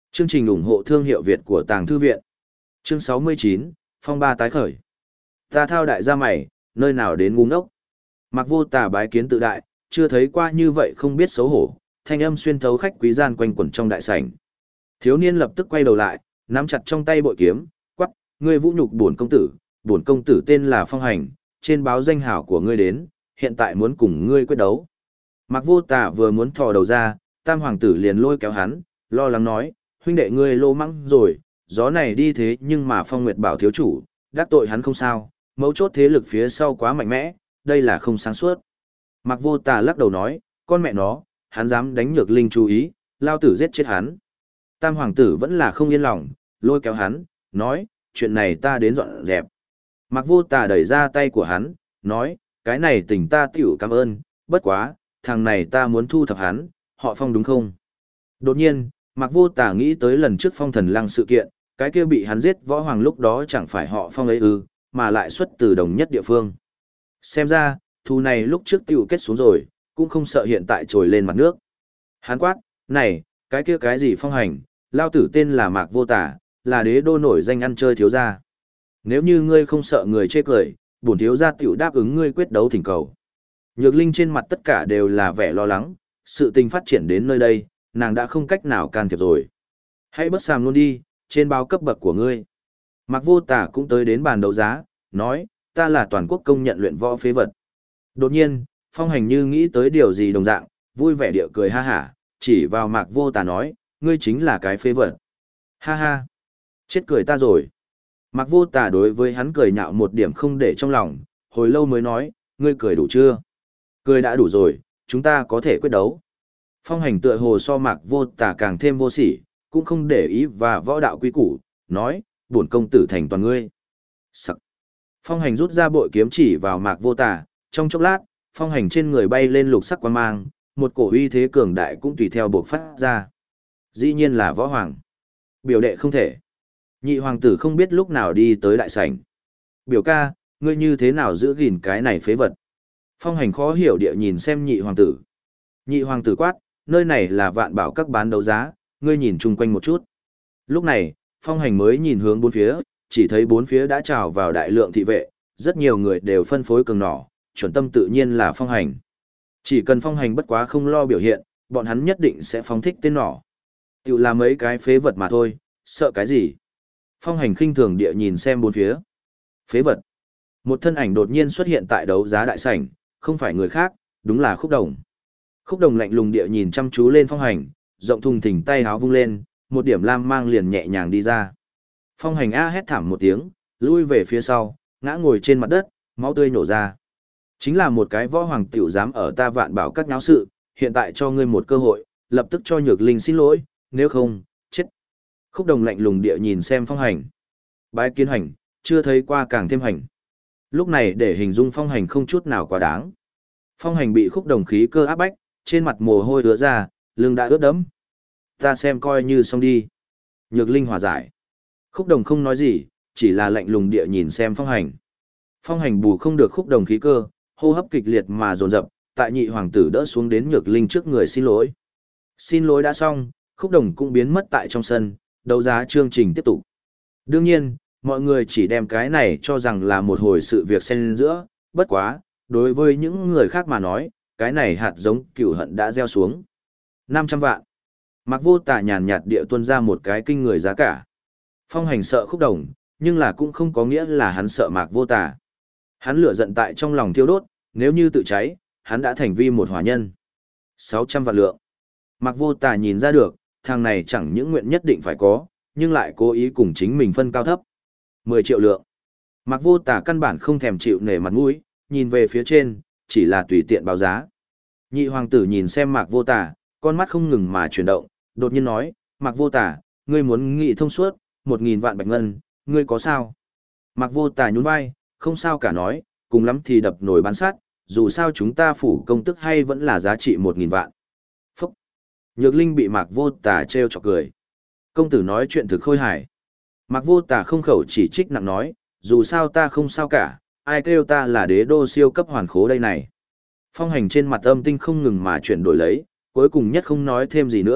Chương trình ủng hộ thương hiệu Việt của Tàng Thư Viện. Chương 69, Phong ba tái khởi. Ta thao đại gia mày, nơi nào đến ngu ngốc. Mặc Vô Tà bái kiến tự đại, chưa thấy qua như vậy không biết xấu hổ, thanh âm xuyên thấu khách quý gian quanh quẩn trong đại sảnh. Thiếu niên lập tức quay đầu lại, nắm chặt trong tay bội kiếm, quắc, ngươi vũ nhục bổn công tử tên là Phong Hành, trên báo danh hảo của ngươi đến, hiện tại muốn cùng ngươi quyết đấu. Mặc Vô Tà vừa muốn thò đầu ra, Tam hoàng tử liền lôi kéo hắn, lo lắng nói, huynh đệ ngươi lô mắng rồi, gió này đi thế nhưng mà Phong Nguyệt bảo thiếu chủ, đắc tội hắn không sao, mấu chốt thế lực phía sau quá mạnh mẽ, đây là không sáng suốt. Mặc Vô Tà lắc đầu nói, con mẹ nó, hắn dám đánh Nhược Linh chú ý, lao tử giết chết hắn. Tam hoàng tử vẫn là không yên lòng, lôi kéo hắn, nói, chuyện này ta đến dọn dẹp. Mặc Vô Tà đẩy ra tay của hắn, nói, cái này tình ta tiểu cảm ơn, bất quá, thằng này ta muốn thu thập hắn, họ Phong đúng không? Đột nhiên, Mặc Vô Tà nghĩ tới lần trước Phong Thần Lăng sự kiện, cái kia bị hắn giết võ hoàng lúc đó chẳng phải họ Phong ấy ư, mà lại xuất từ đồng nhất địa phương. Xem ra, thù này lúc trước tiểu kết xuống rồi, cũng không sợ hiện tại trồi lên mặt nước. Hắn quát, này, cái kia cái gì Phong Hành, lao tử tên là Mạc Vô Tà, là đế đô nổi danh ăn chơi thiếu gia. Nếu như ngươi không sợ người chê cười, bổn thiếu gia tiểu đáp ứng ngươi quyết đấu thỉnh cầu. Nhược Linh trên mặt tất cả đều là vẻ lo lắng, sự tình phát triển đến nơi đây, nàng đã không cách nào can thiệp rồi. Hãy bớt sàm luôn đi, trên báo cấp bậc của ngươi. Mạc Vô Tà cũng tới đến bàn đấu giá, nói, ta là toàn quốc công nhận luyện võ phế vật. Đột nhiên, Phong Hành như nghĩ tới điều gì đồng dạng, vui vẻ địa cười ha hả, chỉ vào Mạc Vô Tà nói, ngươi chính là cái phế vật. Ha ha, chết cười ta rồi. Mạc Vô Tà đối với hắn cười nhạo một điểm không để trong lòng, hồi lâu mới nói, ngươi cười đủ chưa? Cười đã đủ rồi, chúng ta có thể quyết đấu. Phong Hành tựa hồ so Mạc Vô Tà càng thêm vô sỉ, cũng không để ý và võ đạo quý củ, nói, bổn công tử thành toàn ngươi. Sắc. Phong Hành rút ra bội kiếm chỉ vào Mạc Vô Tà, trong chốc lát, Phong Hành trên người bay lên lục sắc quang mang, một cổ uy thế cường đại cũng tùy theo bộc phát ra. Dĩ nhiên là võ hoàng. Biểu đệ không thể. Nhị hoàng tử không biết lúc nào đi tới đại sảnh. Biểu ca, ngươi như thế nào giữ gìn cái này phế vật? Phong Hành khó hiểu địa nhìn xem nhị hoàng tử. Nhị hoàng tử quát, nơi này là Vạn Bảo các bán đấu giá, ngươi nhìn chung quanh một chút. Lúc này, Phong Hành mới nhìn hướng bốn phía, chỉ thấy bốn phía đã trào vào đại lượng thị vệ, rất nhiều người đều phân phối cường nỏ, chuẩn tâm tự nhiên là Phong Hành. Chỉ cần Phong Hành bất quá không lo biểu hiện, bọn hắn nhất định sẽ phóng thích tên nỏ. Tiểu là mấy cái phế vật mà thôi, sợ cái gì? Phong Hành khinh thường địa nhìn xem bốn phía. Phế vật. Một thân ảnh đột nhiên xuất hiện tại đấu giá đại sảnh, không phải người khác, đúng là Khúc Đồng. Khúc Đồng lạnh lùng địa nhìn chăm chú lên Phong Hành, rộng thùng thình tay háo vung lên, một điểm lam mang liền nhẹ nhàng đi ra. Phong Hành a hét thảm một tiếng, lui về phía sau, ngã ngồi trên mặt đất, máu tươi nổ ra. Chính là một cái võ hoàng tiểu dám ở ta Vạn Bảo các nháo sự, hiện tại cho ngươi một cơ hội, lập tức cho Nhược Linh xin lỗi, nếu không, chết. Khúc Đồng lạnh lùng địa nhìn xem Phong Hành. Bái kiến Hành, chưa thấy qua càng thêm Hành. Lúc này để hình dung Phong Hành không chút nào quá đáng. Phong Hành bị Khúc Đồng khí cơ áp bách, trên mặt mồ hôi ứa ra, lưng đã ướt đẫm. Ta xem coi như xong đi. Nhược Linh hòa giải. Khúc Đồng không nói gì, chỉ là lạnh lùng địa nhìn xem Phong Hành. Phong Hành bù không được Khúc Đồng khí cơ, hô hấp kịch liệt mà dồn dập, tại nhị hoàng tử đỡ xuống đến Nhược Linh trước người xin lỗi. Xin lỗi đã xong, Khúc Đồng cũng biến mất tại trong sân, đấu giá chương trình tiếp tục. Đương nhiên, mọi người chỉ đem cái này cho rằng là một hồi sự việc xen giữa, bất quá, đối với những người khác mà nói, cái này hạt giống cửu hận đã gieo xuống. 500 vạn. Mạc Vô Tà nhàn nhạt địa tuân ra một cái kinh người giá cả. Phong Hành sợ Khúc Đồng, nhưng là cũng không có nghĩa là hắn sợ Mạc Vô Tà. Hắn lửa giận tại trong lòng thiêu đốt, nếu như tự cháy, hắn đã thành vi một hỏa nhân. 600 vạn lượng. Mạc Vô Tà nhìn ra được, thằng này chẳng những nguyện nhất định phải có, nhưng lại cố ý cùng chính mình phân cao thấp. 10 triệu lượng. Mạc Vô Tà căn bản không thèm chịu nể mặt mũi, nhìn về phía trên, chỉ là tùy tiện báo giá. Nhị hoàng tử nhìn xem Mạc Vô Tà, con mắt không ngừng mà chuyển động, đột nhiên nói, Mạc Vô Tà, ngươi muốn nghị thông suốt, 1.000 vạn bạch ngân, ngươi có sao? Mạc Vô Tà nhún vai, không sao cả nói, cùng lắm thì đập nồi bán sắt, dù sao chúng ta phủ công tức hay vẫn là giá trị 1.000 vạn. Phúc! Nhược Linh bị Mạc Vô Tà trêu chọc cười. Công tử nói chuyện thực khôi hài. Mạc Vô Tà không khẩu chỉ trích nặng nói, dù sao ta không sao cả, ai kêu ta là đế đô siêu cấp hoàn khố đây này. Phong Hành trên mặt âm tinh không ngừng mà chuyển đổi lấy, cuối cùng nhất không nói thêm gì nữa,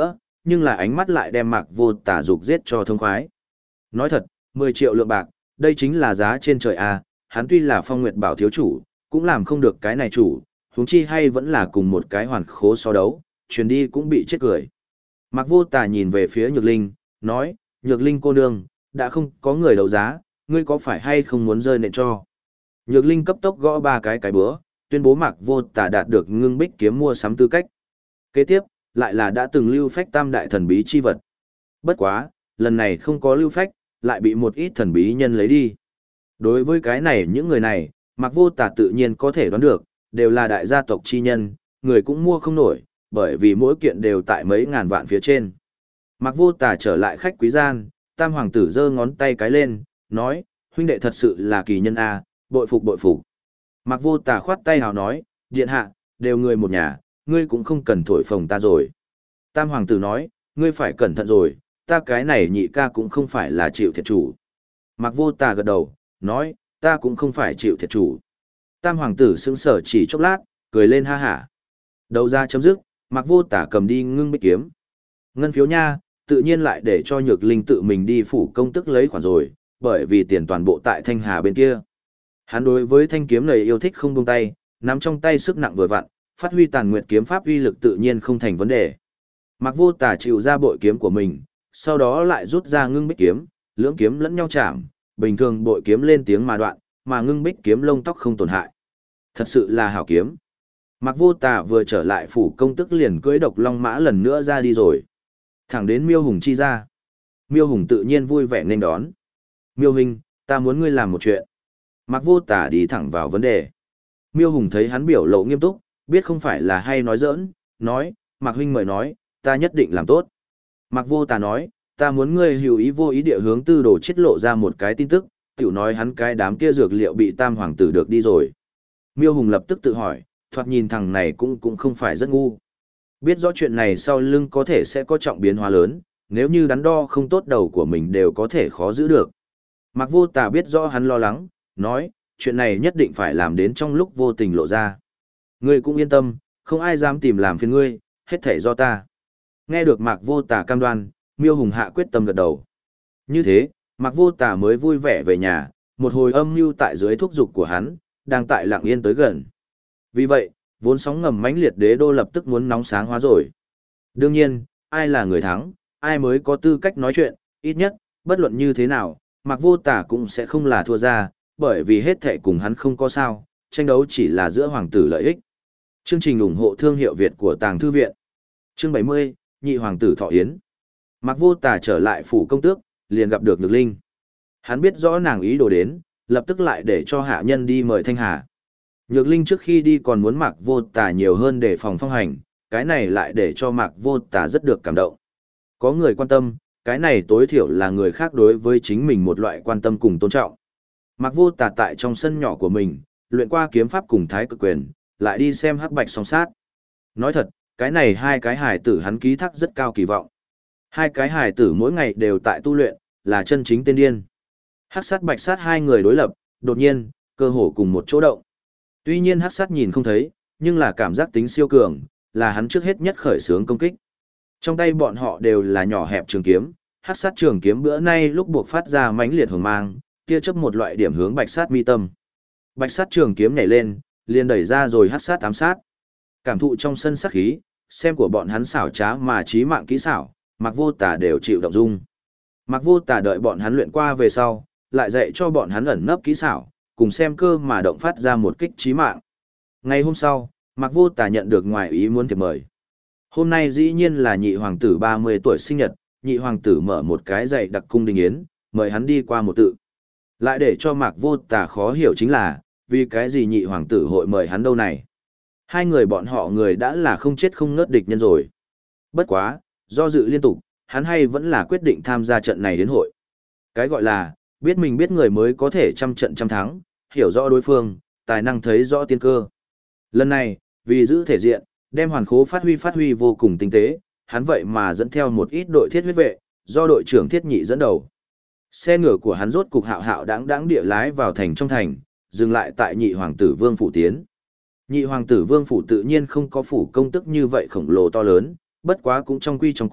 nhưng là ánh mắt lại đem Mạc Vô Tà dục giết cho thông khoái. Nói thật, 10 triệu lượng bạc, đây chính là giá trên trời a, hắn tuy là Phong Nguyệt Bảo thiếu chủ, cũng làm không được cái này chủ, huống chi hay vẫn là cùng một cái hoàn khố so đấu, truyền đi cũng bị chết cười. Mạc Vô Tà nhìn về phía Nhược Linh, nói, Nhược Linh cô nương, đã không có người đấu giá, ngươi có phải hay không muốn rơi nện cho? Nhược Linh cấp tốc gõ ba cái búa, tuyên bố Mạc Vô Tà đạt được ngưng bích kiếm mua sắm tư cách. Kế tiếp, lại là đã từng lưu phách tam đại thần bí chi vật. Bất quá, lần này không có lưu phách, lại bị một ít thần bí nhân lấy đi. Đối với cái này những người này, Mạc Vô Tà tự nhiên có thể đoán được, đều là đại gia tộc chi nhân, người cũng mua không nổi, bởi vì mỗi kiện đều tại mấy ngàn vạn phía trên. Mạc Vô Tà trở lại khách quý gian, tam hoàng tử giơ ngón tay cái lên, nói, huynh đệ thật sự là kỳ nhân a, bội phục bội phục. Mạc Vô Tà khoát tay hào nói, điện hạ, đều người một nhà, ngươi cũng không cần thổi phồng ta rồi. Tam hoàng tử nói, ngươi phải cẩn thận rồi, ta cái này nhị ca cũng không phải là chịu thiệt chủ. Mạc Vô Tà gật đầu, nói, ta cũng không phải chịu thiệt chủ. Tam hoàng tử sững sờ chỉ chốc lát, cười lên ha hả. Đầu ra chấm dứt, Mạc Vô Tà cầm đi ngưng bích kiếm. Ngân phiếu nha, tự nhiên lại để cho Nhược Linh tự mình đi phủ công tức lấy khoản rồi, bởi vì tiền toàn bộ tại Thanh Hà bên kia. Hắn đối với thanh kiếm này yêu thích không buông tay, nắm trong tay sức nặng vừa vặn, phát huy tàn nguyệt kiếm pháp uy lực tự nhiên không thành vấn đề. Mạc Vô Tà chịu ra bội kiếm của mình, sau đó lại rút ra ngưng bích kiếm, lưỡng kiếm lẫn nhau chạm, bình thường bội kiếm lên tiếng mà đoạn, mà ngưng bích kiếm lông tóc không tổn hại. Thật sự là hảo kiếm. Mạc Vô Tà vừa trở lại phủ công tức liền cưỡi độc long mã lần nữa ra đi rồi. Thẳng đến Miêu Hùng chi ra. Miêu Hùng tự nhiên vui vẻ nên đón. Miêu huynh, ta muốn ngươi làm một chuyện. Mạc Vô Tà đi thẳng vào vấn đề. Miêu Hùng thấy hắn biểu lộ nghiêm túc, biết không phải là hay nói giỡn, nói, Mạc huynh mời nói, ta nhất định làm tốt. Mạc Vô Tà nói, ta muốn ngươi hữu ý vô ý địa hướng Tư Đồ Chiết lộ ra một cái tin tức, tiểu nói hắn cái đám kia dược liệu bị tam hoàng tử được đi rồi. Miêu Hùng lập tức tự hỏi, thoạt nhìn thằng này cũng không phải rất ngu. Biết rõ chuyện này sau lưng có thể sẽ có trọng biến hóa lớn, nếu như đắn đo không tốt đầu của mình đều có thể khó giữ được. Mạc Vô Tà biết rõ hắn lo lắng, nói, chuyện này nhất định phải làm đến trong lúc vô tình lộ ra. Ngươi cũng yên tâm, không ai dám tìm làm phiền ngươi, hết thảy do ta. Nghe được Mạc Vô Tà cam đoan, Miêu Hùng hạ quyết tâm gật đầu. Như thế, Mạc Vô Tà mới vui vẻ về nhà, một hồi âm mưu tại dưới thúc giục của hắn, đang tại lặng yên tới gần. Vì vậy, vốn sóng ngầm mãnh liệt đế đô lập tức muốn nóng sáng hóa rồi. Đương nhiên, ai là người thắng, ai mới có tư cách nói chuyện, ít nhất, bất luận như thế nào, Mạc Vô Tà cũng sẽ không là thua ra, bởi vì hết thệ cùng hắn không có sao, tranh đấu chỉ là giữa hoàng tử lợi ích. Chương trình ủng hộ thương hiệu Việt của Tàng Thư Viện. Chương 70, Nhị Hoàng tử Thọ Yến. Mạc Vô Tà trở lại phủ công tước, liền gặp được Nhược Linh. Hắn biết rõ nàng ý đồ đến, lập tức lại để cho hạ nhân đi mời Thanh Hà. Nhược Linh trước khi đi còn muốn Mạc Vô Tà nhiều hơn để phòng phong hành, cái này lại để cho Mạc Vô Tà rất được cảm động. Có người quan tâm, cái này tối thiểu là người khác đối với chính mình một loại quan tâm cùng tôn trọng. Mạc Vô Tà tại trong sân nhỏ của mình, luyện qua kiếm pháp cùng thái cực quyền, lại đi xem hắc bạch song sát. Nói thật, cái này hai cái hài tử hắn ký thác rất cao kỳ vọng. Hai cái hài tử mỗi ngày đều tại tu luyện, là chân chính tên điên. Hắc sát bạch sát hai người đối lập, đột nhiên, cơ hồ cùng một chỗ động. Tuy nhiên hắc sát nhìn không thấy, nhưng là cảm giác tính siêu cường, là hắn trước hết nhất khởi xướng công kích. Trong tay bọn họ đều là nhỏ hẹp trường kiếm, hắc sát trường kiếm bữa nay lúc buộc phát ra mãnh liệt hồng mang, tia chớp một loại điểm hướng bạch sát mi tâm. Bạch sát trường kiếm nhảy lên, liền đẩy ra rồi hắc sát ám sát. Cảm thụ trong sân sát khí, xem của bọn hắn xảo trá mà chí mạng kỹ xảo, Mạc Vô Tà đều chịu động dung. Mạc Vô Tà đợi bọn hắn luyện qua về sau, lại dạy cho bọn hắn ẩn nấp kỹ xảo, cùng xem cơ mà động phát ra một kích chí mạng. Ngày hôm sau, Mạc Vô Tà nhận được ngoài ý muốn thiệp mời. Hôm nay dĩ nhiên là nhị hoàng tử 30 tuổi sinh nhật, nhị hoàng tử mở một cái dạy đặc cung đình yến, mời hắn đi qua một tự. Lại để cho Mạc Vô Tà khó hiểu chính là, vì cái gì nhị hoàng tử hội mời hắn đâu này. Hai người bọn họ người đã là không chết không ngớt địch nhân rồi. Bất quá, do dự liên tục, hắn hay vẫn là quyết định tham gia trận này đến hội. Cái gọi là, biết mình biết người mới có thể trăm trận trăm thắng, hiểu rõ đối phương, tài năng thấy rõ tiên cơ. Lần này, vì giữ thể diện, đem hoàn khố phát huy vô cùng tinh tế, hắn vậy mà dẫn theo một ít đội thiết huyết vệ, do đội trưởng Thiết Nhị dẫn đầu. Xe ngựa của hắn rốt cục hạo hạo đáng đáng địa lái vào thành trong thành, dừng lại tại nhị hoàng tử Vương phủ tiến. Nhị hoàng tử Vương phủ tự nhiên không có phủ công tức như vậy khổng lồ to lớn, bất quá cũng trong quy trong củ,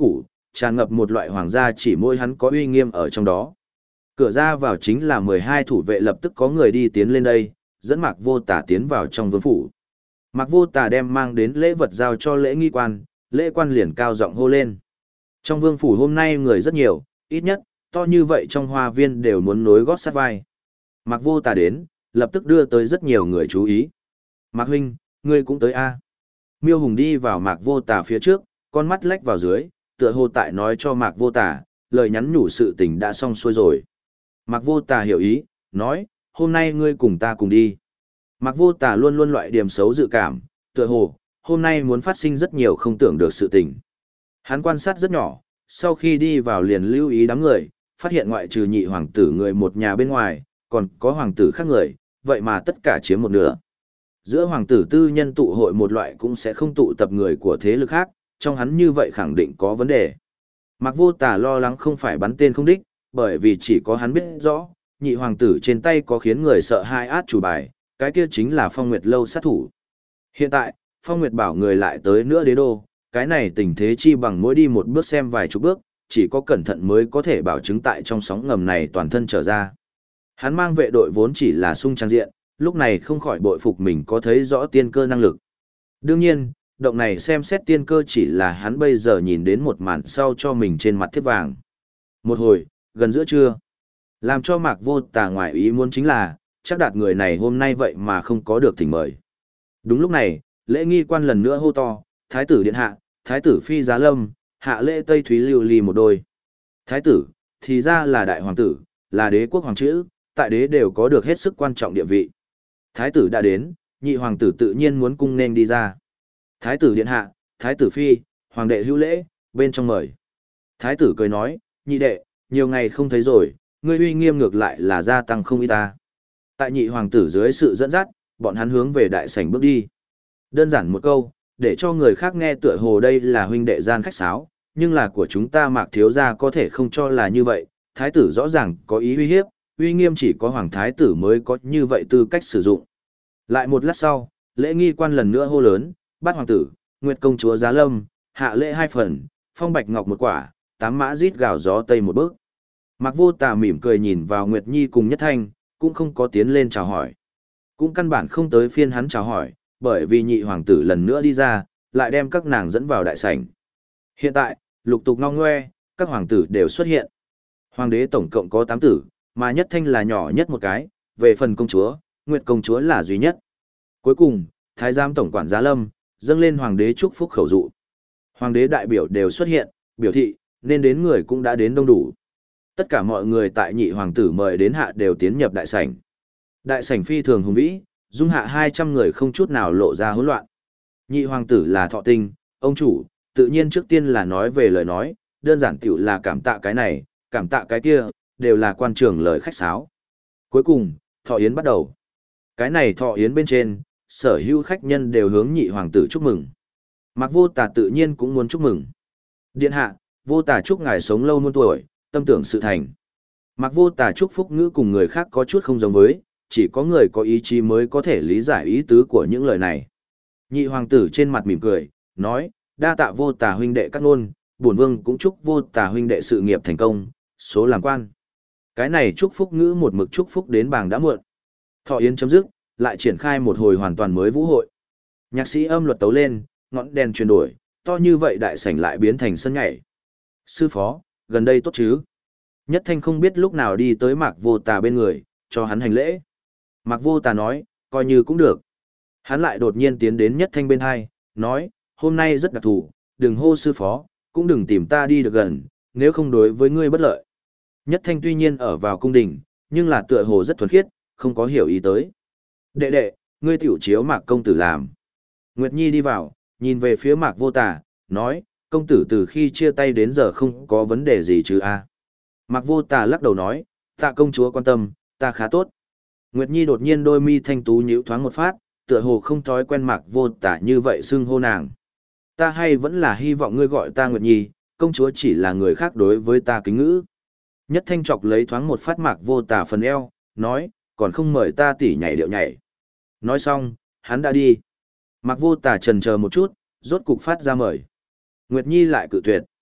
tràn ngập một loại hoàng gia chỉ môi hắn có uy nghiêm ở trong đó. Cửa ra vào chính là 12 thủ vệ, lập tức có người đi tiến lên đây, dẫn Mạc Vô Tà tiến vào trong vương phủ. Mạc Vô Tà đem mang đến lễ vật giao cho lễ nghi quan, lễ quan liền cao giọng hô lên. Trong vương phủ hôm nay người rất nhiều, ít nhất, to như vậy trong hoa viên đều muốn nối gót sát vai. Mạc Vô Tà đến, lập tức đưa tới rất nhiều người chú ý. Mạc huynh, ngươi cũng tới a? Miêu Hùng đi vào Mạc Vô Tà phía trước, con mắt lách vào dưới, tựa hồ tại nói cho Mạc Vô Tà, lời nhắn nhủ sự tình đã xong xuôi rồi. Mạc Vô Tà hiểu ý, nói, hôm nay ngươi cùng ta cùng đi. Mạc Vô Tà luôn luôn loại điểm xấu dự cảm, tựa hồ, hôm nay muốn phát sinh rất nhiều không tưởng được sự tình. Hắn quan sát rất nhỏ, sau khi đi vào liền lưu ý đám người, phát hiện ngoại trừ nhị hoàng tử người một nhà bên ngoài, còn có hoàng tử khác người, vậy mà tất cả chiếm một nửa. Giữa hoàng tử tư nhân tụ hội một loại cũng sẽ không tụ tập người của thế lực khác, trong hắn như vậy khẳng định có vấn đề. Mạc Vô Tà lo lắng không phải bắn tên không đích, bởi vì chỉ có hắn biết rõ, nhị hoàng tử trên tay có khiến người sợ hai át chủ bài, cái kia chính là Phong Nguyệt lâu sát thủ. Hiện tại, Phong Nguyệt bảo người lại tới nữa đế đô, cái này tình thế chi bằng mỗi đi một bước xem vài chục bước, chỉ có cẩn thận mới có thể bảo chứng tại trong sóng ngầm này toàn thân trở ra. Hắn mang vệ đội vốn chỉ là sung trang diện, lúc này không khỏi bội phục mình có thấy rõ tiên cơ năng lực. Đương nhiên, động này xem xét tiên cơ chỉ là hắn bây giờ nhìn đến một màn sau cho mình trên mặt thiếp vàng. Một hồi, gần giữa trưa, làm cho Mạc Vô Tà ngoài ý muốn chính là, chắc đạt người này hôm nay vậy mà không có được thỉnh mời. Đúng lúc này, lễ nghi quan lần nữa hô to, Thái tử điện hạ, Thái tử phi giá lâm, hạ lễ Tây Thúy lưu ly một đôi. Thái tử, thì ra là đại hoàng tử, là đế quốc hoàng chữ, tại đế đều có được hết sức quan trọng địa vị. Thái tử đã đến, nhị hoàng tử tự nhiên muốn cung nên đi ra. Thái tử điện hạ, Thái tử phi, hoàng đệ hữu lễ, bên trong mời. Thái tử cười nói, nhị đệ, nhiều ngày không thấy rồi, ngươi uy nghiêm ngược lại là gia tăng không ít ta. Tại nhị hoàng tử dưới sự dẫn dắt, bọn hắn hướng về đại sảnh bước đi. Đơn giản một câu, để cho người khác nghe tựa hồ đây là huynh đệ gian khách sáo, nhưng là của chúng ta Mạc thiếu gia có thể không cho là như vậy, thái tử rõ ràng có ý uy hiếp, uy nghiêm chỉ có hoàng thái tử mới có như vậy tư cách sử dụng. Lại một lát sau, lễ nghi quan lần nữa hô lớn, bát hoàng tử, nguyệt công chúa giá lâm, hạ lễ 2 phần, phong bạch ngọc một quả, 8 mã rít gào gió tây một bước. Mạc Vô Tà mỉm cười nhìn vào Nguyệt Nhi cùng Nhất Thanh, cũng không có tiến lên chào hỏi. Cũng căn bản không tới phiên hắn chào hỏi, bởi vì nhị hoàng tử lần nữa đi ra, lại đem các nàng dẫn vào đại sảnh. Hiện tại, lục tục ngao ngoe, các hoàng tử đều xuất hiện. Hoàng đế tổng cộng có 8 tử, mà Nhất Thanh là nhỏ nhất một cái, về phần công chúa, Nguyệt công chúa là duy nhất. Cuối cùng, thái giám tổng quản giá lâm, dâng lên hoàng đế chúc phúc khẩu dụ. Hoàng đế đại biểu đều xuất hiện, biểu thị, nên đến người cũng đã đến đông đủ. Tất cả mọi người tại nhị hoàng tử mời đến hạ đều tiến nhập đại sảnh. Đại sảnh phi thường hùng vĩ, dung hạ 200 người không chút nào lộ ra hỗn loạn. Nhị hoàng tử là thọ tinh, ông chủ, tự nhiên trước tiên là nói về lời nói, đơn giản tiểu là cảm tạ cái này, cảm tạ cái kia, đều là quan trường lời khách sáo. Cuối cùng, thọ yến bắt đầu. Cái này thọ yến bên trên, sở hữu khách nhân đều hướng nhị hoàng tử chúc mừng. Mạc Vô Tà tự nhiên cũng muốn chúc mừng. Điện hạ, Vô Tà chúc ngài sống lâu muôn tuổi, tâm tưởng sự thành. Mạc Vô Tà chúc phúc ngữ cùng người khác có chút không giống với, chỉ có người có ý chí mới có thể lý giải ý tứ của những lời này. Nhị hoàng tử trên mặt mỉm cười, nói, đa tạ Vô Tà huynh đệ cắt ngôn, bổn vương cũng chúc Vô Tà huynh đệ sự nghiệp thành công, số làm quan. Cái này chúc phúc ngữ một mực chúc phúc đến bàng đã muộn. Thọ yến chấm dứt, lại triển khai một hồi hoàn toàn mới vũ hội. Nhạc sĩ âm luật tấu lên, ngọn đèn chuyển đổi, to như vậy đại sảnh lại biến thành sân nhảy. Sư phó, gần đây tốt chứ? Nhất Thanh không biết lúc nào đi tới Mạc Vô Tà bên người, cho hắn hành lễ. Mạc Vô Tà nói, coi như cũng được. Hắn lại đột nhiên tiến đến Nhất Thanh bên hai, nói, hôm nay rất đặc thù, đừng hô sư phó, cũng đừng tìm ta đi được gần, nếu không đối với ngươi bất lợi. Nhất Thanh tuy nhiên ở vào cung đình, nhưng là tựa hồ rất thuần khiết, không có hiểu ý tới. Đệ đệ, ngươi tiểu chiếu Mạc công tử làm. Nguyệt Nhi đi vào, nhìn về phía Mạc Vô Tà, nói, công tử từ khi chia tay đến giờ không có vấn đề gì chứ a? Mạc Vô Tà lắc đầu nói, tạ công chúa quan tâm, ta khá tốt. Nguyệt Nhi đột nhiên đôi mi thanh tú nhíu thoáng một phát, tựa hồ không thói quen Mạc Vô Tà như vậy xưng hô nàng. Ta hay vẫn là hy vọng ngươi gọi ta Nguyệt Nhi, công chúa chỉ là người khác đối với ta kính ngữ. Nhất Thanh chọc lấy thoáng một phát Mạc Vô Tà phần eo, nói, còn không mời ta tỉ nhảy điệu nhảy. Nói xong, hắn đã đi. Mạc Vô Tà chần chờ một chút, rốt cục phát ra mời. Nguyệt Nhi lại cự tuyệt.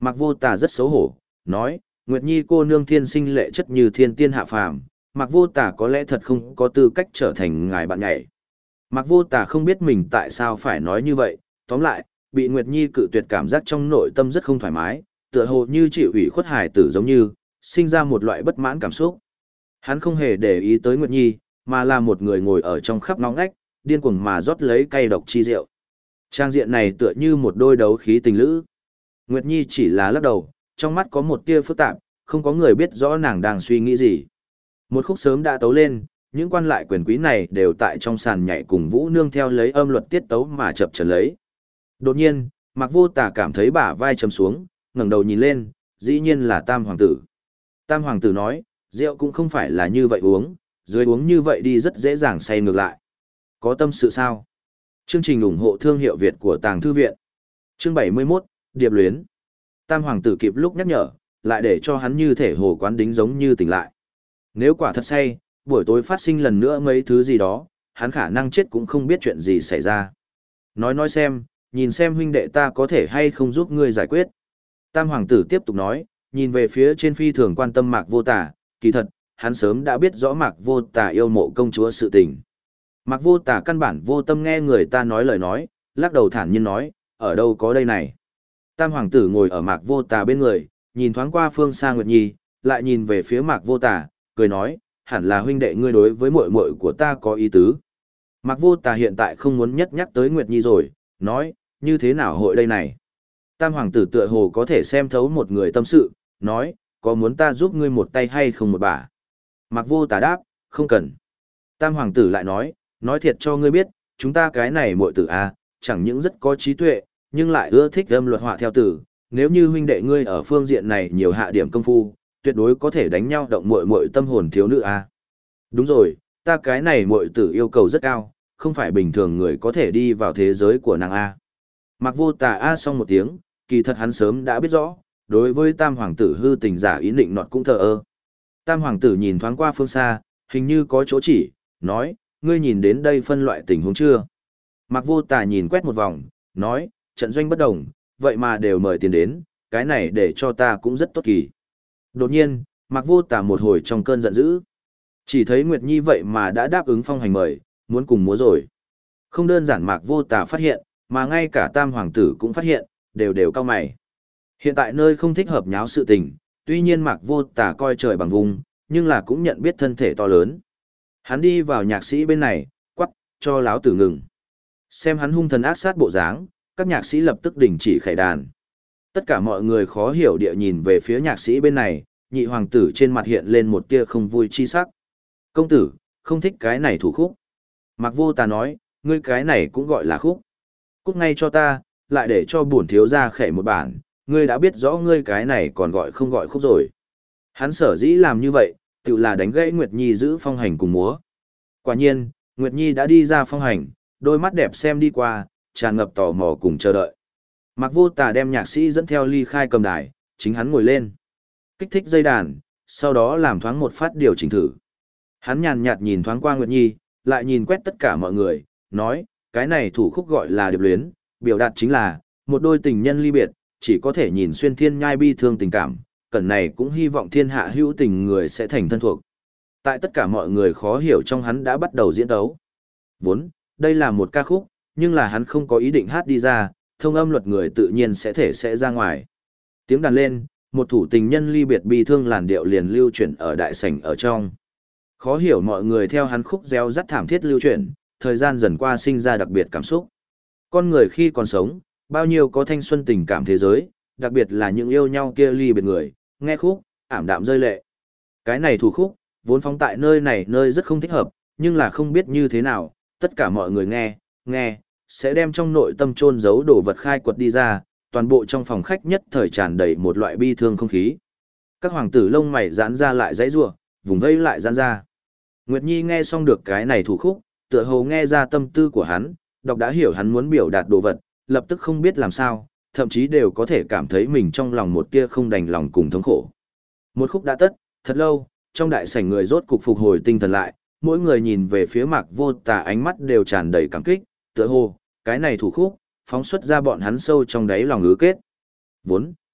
Mạc Vô Tà rất xấu hổ, nói, Nguyệt Nhi cô nương thiên sinh lệ chất như thiên tiên hạ phàm, Mạc Vô Tà có lẽ thật không có tư cách trở thành ngài bạn nhảy. Mạc Vô Tà không biết mình tại sao phải nói như vậy, tóm lại, bị Nguyệt Nhi cự tuyệt cảm giác trong nội tâm rất không thoải mái, tựa hồ như chịu ủy khuất hài tử giống như, sinh ra một loại bất mãn cảm xúc. Hắn không hề để ý tới Nguyệt Nhi, mà là một người ngồi ở trong khắp ngõ ngách, điên cuồng mà rót lấy cay độc chi rượu. Trang diện này tựa như một đôi đấu khí tình lữ. Nguyệt Nhi chỉ là lắc đầu, trong mắt có một tia phức tạp, không có người biết rõ nàng đang suy nghĩ gì. Một khúc sớm đã tấu lên, những quan lại quyền quý này đều tại trong sàn nhảy cùng Vũ Nương theo lấy âm luật tiết tấu mà chập chờn lấy. Đột nhiên, Mạc Vô Tà cảm thấy bả vai trầm xuống, ngẩng đầu nhìn lên, dĩ nhiên là Tam Hoàng tử. Tam Hoàng tử nói, rượu cũng không phải là như vậy uống, dưới uống như vậy đi rất dễ dàng say ngược lại. Có tâm sự sao? Chương trình ủng hộ thương hiệu Việt của Tàng Thư Viện. Chương 71, Điệp Luyến. Tam Hoàng tử kịp lúc nhắc nhở, lại để cho hắn như thể hồ quán đính giống như tỉnh lại. Nếu quả thật say, buổi tối phát sinh lần nữa mấy thứ gì đó, hắn khả năng chết cũng không biết chuyện gì xảy ra. Nói xem, nhìn xem huynh đệ ta có thể hay không giúp ngươi giải quyết. Tam Hoàng tử tiếp tục nói, nhìn về phía trên phi thường quan tâm Mạc Vô Tà, kỳ thật, hắn sớm đã biết rõ Mạc Vô Tà yêu mộ công chúa sự tình. Mạc Vô Tà căn bản vô tâm nghe người ta nói lời nói, lắc đầu thản nhiên nói, ở đâu có đây này. Tam Hoàng tử ngồi ở Mạc Vô Tà bên người, nhìn thoáng qua phương xa Nguyệt Nhi, lại nhìn về phía Mạc Vô Tà, cười nói, hẳn là huynh đệ ngươi đối với muội muội của ta có ý tứ. Mạc Vô Tà hiện tại không muốn nhất nhắc tới Nguyệt Nhi rồi, nói, như thế nào hội đây này. Tam Hoàng tử tựa hồ có thể xem thấu một người tâm sự, nói, có muốn ta giúp ngươi một tay hay không một bả. Mạc Vô Tà đáp, không cần. Tam Hoàng tử lại nói thiệt cho ngươi biết, chúng ta cái này muội tử a, chẳng những rất có trí tuệ, nhưng lại ưa thích âm luật họa theo tử, nếu như huynh đệ ngươi ở phương diện này nhiều hạ điểm công phu, tuyệt đối có thể đánh nhau động muội muội tâm hồn thiếu nữ a. Đúng rồi, ta cái này muội tử yêu cầu rất cao, không phải bình thường người có thể đi vào thế giới của nàng a. Mạc Vô Tà a xong một tiếng, kỳ thật hắn sớm đã biết rõ, đối với Tam Hoàng tử hư tình giả ý định nọt cũng thờ ơ. Tam Hoàng tử nhìn thoáng qua phương xa, hình như có chỗ chỉ, nói, ngươi nhìn đến đây phân loại tình huống chưa? Mạc Vô Tà nhìn quét một vòng, nói, trận doanh bất đồng, vậy mà đều mời tiền đến, cái này để cho ta cũng rất tốt kỳ. Đột nhiên, Mạc Vô Tà một hồi trong cơn giận dữ. Chỉ thấy Nguyệt Nhi vậy mà đã đáp ứng phong hành mời, muốn cùng múa rồi. Không đơn giản Mạc Vô Tà phát hiện, mà ngay cả Tam Hoàng tử cũng phát hiện, đều cao mày. Hiện tại nơi không thích hợp nháo sự tình, tuy nhiên Mạc Vô Tà coi trời bằng vùng, nhưng là cũng nhận biết thân thể to lớn. Hắn đi vào nhạc sĩ bên này, quắc, cho láo tử ngừng. Xem hắn hung thần ác sát bộ dáng, các nhạc sĩ lập tức đình chỉ khải đàn. Tất cả mọi người khó hiểu địa nhìn về phía nhạc sĩ bên này, nhị hoàng tử trên mặt hiện lên một tia không vui chi sắc. Công tử, không thích cái này thủ khúc. Mạc Vô Tà nói, ngươi cái này cũng gọi là khúc. Cút ngay cho ta, lại để cho bổn thiếu gia khệ một bản, ngươi đã biết rõ ngươi cái này còn gọi không gọi khúc rồi. Hắn sở dĩ làm như vậy, tự là đánh gãy Nguyệt Nhi giữ phong hành cùng múa. Quả nhiên, Nguyệt Nhi đã đi ra phong hành, đôi mắt đẹp xem đi qua, tràn ngập tò mò cùng chờ đợi. Mạc Vô Tà đem nhạc sĩ dẫn theo ly khai cầm đài, chính hắn ngồi lên. Kích thích dây đàn, sau đó làm thoáng một phát điều chỉnh thử. Hắn nhàn nhạt nhìn thoáng qua Nguyệt Nhi, lại nhìn quét tất cả mọi người, nói, cái này thủ khúc gọi là điệp luyến, biểu đạt chính là, một đôi tình nhân ly biệt, chỉ có thể nhìn xuyên thiên nhai bi thương tình cảm, cẩn này cũng hy vọng thiên hạ hữu tình người sẽ thành thân thuộc. Tại tất cả mọi người khó hiểu trong hắn đã bắt đầu diễn tấu. Vốn, đây là một ca khúc, nhưng là hắn không có ý định hát đi ra, thông âm luật người tự nhiên sẽ ra ngoài. Tiếng đàn lên, một thủ tình nhân ly biệt bi thương làn điệu liền lưu chuyển ở đại sảnh ở trong. Khó hiểu mọi người theo hắn khúc reo rắt thảm thiết lưu chuyển, thời gian dần qua sinh ra đặc biệt cảm xúc. Con người khi còn sống, bao nhiêu có thanh xuân tình cảm thế giới, đặc biệt là những yêu nhau kia ly biệt người, nghe khúc, ảm đạm rơi lệ. Cái này thủ khúc, vốn phóng tại nơi này nơi rất không thích hợp, nhưng là không biết như thế nào, tất cả mọi người nghe, sẽ đem trong nội tâm chôn giấu đồ vật khai quật đi ra, toàn bộ trong phòng khách nhất thời tràn đầy một loại bi thương không khí. Các hoàng tử lông mày giãn ra lại dãy rủa, vùng vây lại giãn ra. Nguyệt Nhi nghe xong được cái này thủ khúc, tựa hồ nghe ra tâm tư của hắn, đọc đã hiểu hắn muốn biểu đạt đồ vật, lập tức không biết làm sao, thậm chí đều có thể cảm thấy mình trong lòng một tia không đành lòng cùng thống khổ. Một khúc đã tất, thật lâu, trong đại sảnh người rốt cục phục hồi tinh thần lại, mỗi người nhìn về phía Mạc Vô Tà ánh mắt đều tràn đầy cảm kích, tựa hồ, cái này thủ khúc, phóng xuất ra bọn hắn sâu trong đáy lòng ứ kết. Vốn,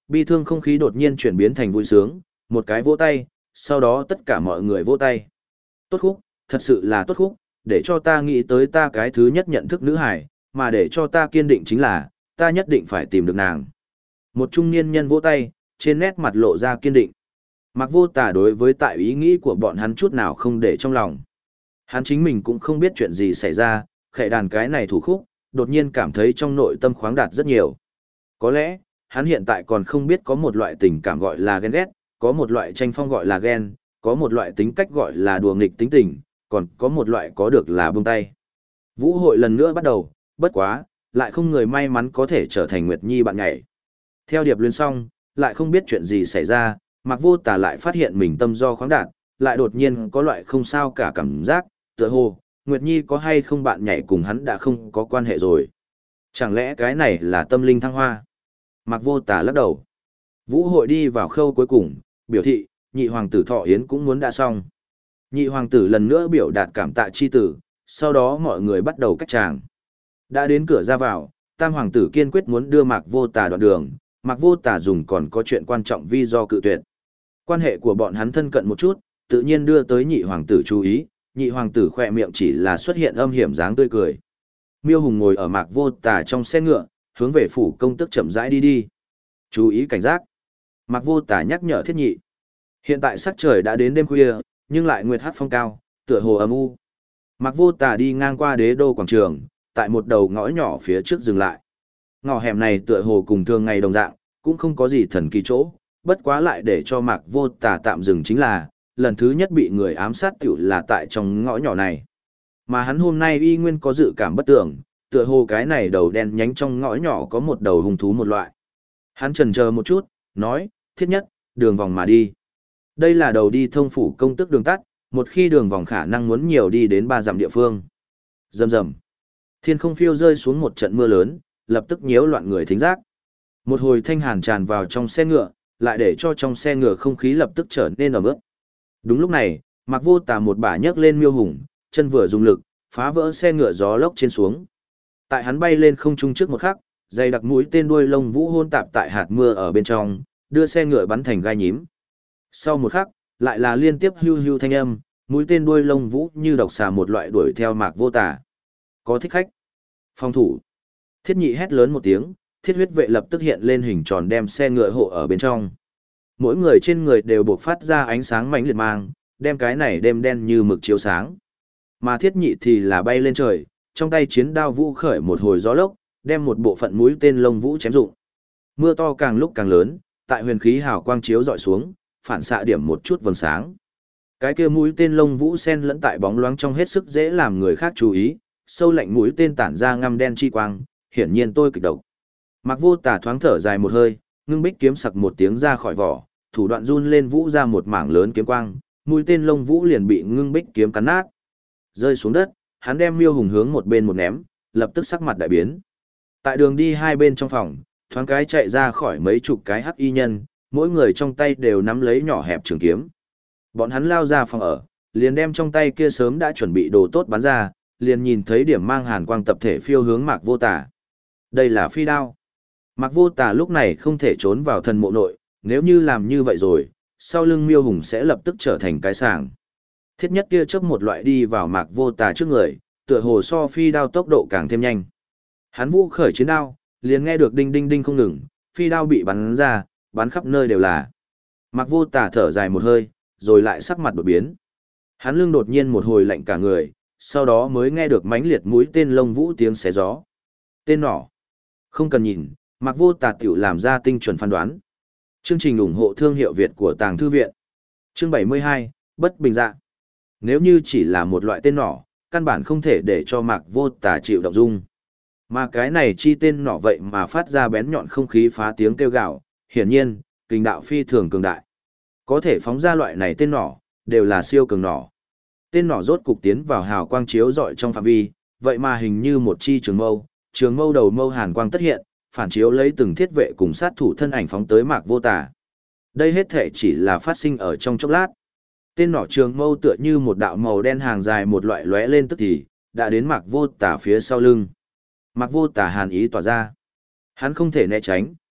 Bi thương không khí đột nhiên chuyển biến thành vui sướng, một cái vỗ tay, sau đó tất cả mọi người vỗ tay. Tốt khúc, thật sự là tốt khúc, để cho ta nghĩ tới ta cái thứ nhất nhận thức nữ hải, mà để cho ta kiên định chính là, ta nhất định phải tìm được nàng. Một trung niên nhân vỗ tay, trên nét mặt lộ ra kiên định. Mạc Vô Tà đối với tại ý nghĩ của bọn hắn chút nào không để trong lòng. Hắn chính mình cũng không biết chuyện gì xảy ra, khệ đàn cái này thủ khúc, đột nhiên cảm thấy trong nội tâm khoáng đạt rất nhiều. Có lẽ, hắn hiện tại còn không biết có một loại tình cảm gọi là ghen ghét, có một loại tranh phong gọi là ghen, có một loại tính cách gọi là đùa nghịch tính tình, còn có một loại có được là buông tay. Vũ hội lần nữa bắt đầu, bất quá, lại không người may mắn có thể trở thành Nguyệt Nhi bạn nhảy. Theo điệp luyện xong, lại không biết chuyện gì xảy ra, Mạc Vô Tà lại phát hiện mình tâm do khoáng đạt, lại đột nhiên có loại không sao cả cảm giác, tựa hồ, Nguyệt Nhi có hay không bạn nhảy cùng hắn đã không có quan hệ rồi. Chẳng lẽ cái này là tâm linh thăng hoa? Mạc Vô Tà lắc đầu. Vũ hội đi vào khâu cuối cùng, biểu thị, nhị hoàng tử Thọ Yến cũng muốn đã xong. Nhị hoàng tử lần nữa biểu đạt cảm tạ chi tử, sau đó mọi người bắt đầu cách tràng. Đã đến cửa ra vào, tam hoàng tử kiên quyết muốn đưa Mạc Vô Tà đoạn đường, Mạc Vô Tà dùng còn có chuyện quan trọng vì do cự tuyệt. Quan hệ của bọn hắn thân cận một chút, tự nhiên đưa tới nhị hoàng tử chú ý, nhị hoàng tử khỏe miệng chỉ là xuất hiện âm hiểm dáng tươi cười. Miêu Hùng ngồi ở Mạc Vô Tà trong xe ngựa, hướng về phủ công tức chậm rãi đi đi. Chú ý cảnh giác. Mạc Vô Tà nhắc nhở Thiết Nhị. Hiện tại sắc trời đã đến đêm khuya, nhưng lại nguyệt hắt phong cao, tựa hồ âm u. Mạc Vô Tà đi ngang qua Đế Đô quảng trường, tại một đầu ngõ nhỏ phía trước dừng lại. Ngõ hẻm này tựa hồ cùng thường ngày đồng dạng, cũng không có gì thần kỳ chỗ, bất quá lại để cho Mạc Vô Tà tạm dừng chính là, lần thứ nhất bị người ám sát tiểu là tại trong ngõ nhỏ này. Mà hắn hôm nay y nguyên có dự cảm bất tưởng, tựa hồ cái này đầu đen nhánh trong ngõ nhỏ có một đầu hung thú một loại. Hắn chần chờ một chút, nói, Thiết Nhất, đường vòng mà đi. Đây là đầu đi thông phủ công tức đường tắt, một khi đường vòng khả năng muốn nhiều đi đến 3 dặm địa phương. Rầm rầm. Thiên không phiêu rơi xuống một trận mưa lớn, lập tức nhiễu loạn người thính giác. Một hồi thanh hàn tràn vào trong xe ngựa, lại để cho trong xe ngựa không khí lập tức trở nên ẩm ướt. Đúng lúc này, Mạc Vô Tà một bả nhấc lên Miêu Hùng, chân vừa dùng lực, phá vỡ xe ngựa gió lốc trên xuống. Tại hắn bay lên không trung trước một khắc, dày đặc mũi tên đuôi lông vũ hôn tạp tại hạt mưa ở bên trong, đưa xe ngựa bắn thành gai nhím. Sau một khắc, lại là liên tiếp hưu hưu thanh âm, mũi tên đuôi lông vũ như độc xà một loại đuổi theo Mạc Vô Tà. Có thích khách. Phòng thủ. Thiết Nhị hét lớn một tiếng, thiết huyết vệ lập tức hiện lên hình tròn đem xe ngựa hộ ở bên trong. Mỗi người trên người đều bộc phát ra ánh sáng mãnh liệt mang, đem cái này đêm đen như mực chiếu sáng. Mà Thiết Nhị thì là bay lên trời, trong tay chiến đao vũ khởi một hồi gió lốc, đem một bộ phận mũi tên lông vũ chém rụng. Mưa to càng lúc càng lớn, tại huyền khí hào quang chiếu dọi xuống, phản xạ điểm một chút vầng sáng. Cái kia mũi tên lông vũ xen lẫn tại bóng loáng trong hết sức dễ làm người khác chú ý, sâu lạnh mũi tên tản ra ngăm đen chi quang, hiển nhiên tôi kịch độc. Mạc Vô Tà thoáng thở dài một hơi, ngưng bích kiếm sặc một tiếng ra khỏi vỏ, thủ đoạn run lên vũ ra một mảng lớn kiếm quang, mũi tên lông vũ liền bị ngưng bích kiếm cắn nát. Rơi xuống đất, hắn đem Miêu Hùng hướng một bên một ném, lập tức sắc mặt đại biến. Tại đường đi hai bên trong phòng, thoáng cái chạy ra khỏi mấy chục cái hắc y nhân, mỗi người trong tay đều nắm lấy nhỏ hẹp trường kiếm. Bọn hắn lao ra phòng ở, liền đem trong tay kia sớm đã chuẩn bị đồ tốt bắn ra, liền nhìn thấy điểm mang hàn quang tập thể phiêu hướng Mạc Vô Tà. Đây là phi đao. Mạc Vô Tà lúc này không thể trốn vào thần mộ nội, nếu như làm như vậy rồi, sau lưng Miêu Hùng sẽ lập tức trở thành cái sàng. Thiết Nhất kia chớp một loại đi vào Mạc Vô Tà trước người, tựa hồ so phi đao tốc độ càng thêm nhanh. Hắn vũ khởi chiến đao, liền nghe được đinh đinh đinh không ngừng, phi đao bị bắn ra, bắn khắp nơi đều là. Mạc Vô Tà thở dài một hơi, rồi lại sắc mặt đột biến. Hắn lưng đột nhiên một hồi lạnh cả người, sau đó mới nghe được mãnh liệt mũi tên lông vũ tiếng xé gió. Tên nỏ. Không cần nhìn, Mạc Vô Tà tiểu làm ra tinh chuẩn phán đoán. Chương trình ủng hộ thương hiệu Việt của Tàng Thư Viện. Chương 72, Bất Bình Dạ. Nếu như chỉ là một loại tên nỏ, căn bản không thể để cho Mạc Vô Tà chịu động dung. Mà cái này chi tên nỏ vậy mà phát ra bén nhọn không khí phá tiếng kêu gào, hiển nhiên, kình đạo phi thường cường đại. Có thể phóng ra loại này tên nỏ, đều là siêu cường nỏ. Tên nỏ rốt cục tiến vào hào quang chiếu rọi trong phạm vi, vậy mà hình như một chi trường mâu đầu mâu hàn quang tất hiện, phản chiếu lấy từng thiết vệ cùng sát thủ thân ảnh phóng tới Mạc Vô Tà. Đây hết thể chỉ là phát sinh ở trong chốc lát. Tên nỏ trường mâu tựa như một đạo màu đen hàng dài một loại lóe lên tức thì, đã đến Mạc Vô Tà phía sau lưng. Mạc Vô Tà hàn ý tỏa ra. Hắn không thể né tránh,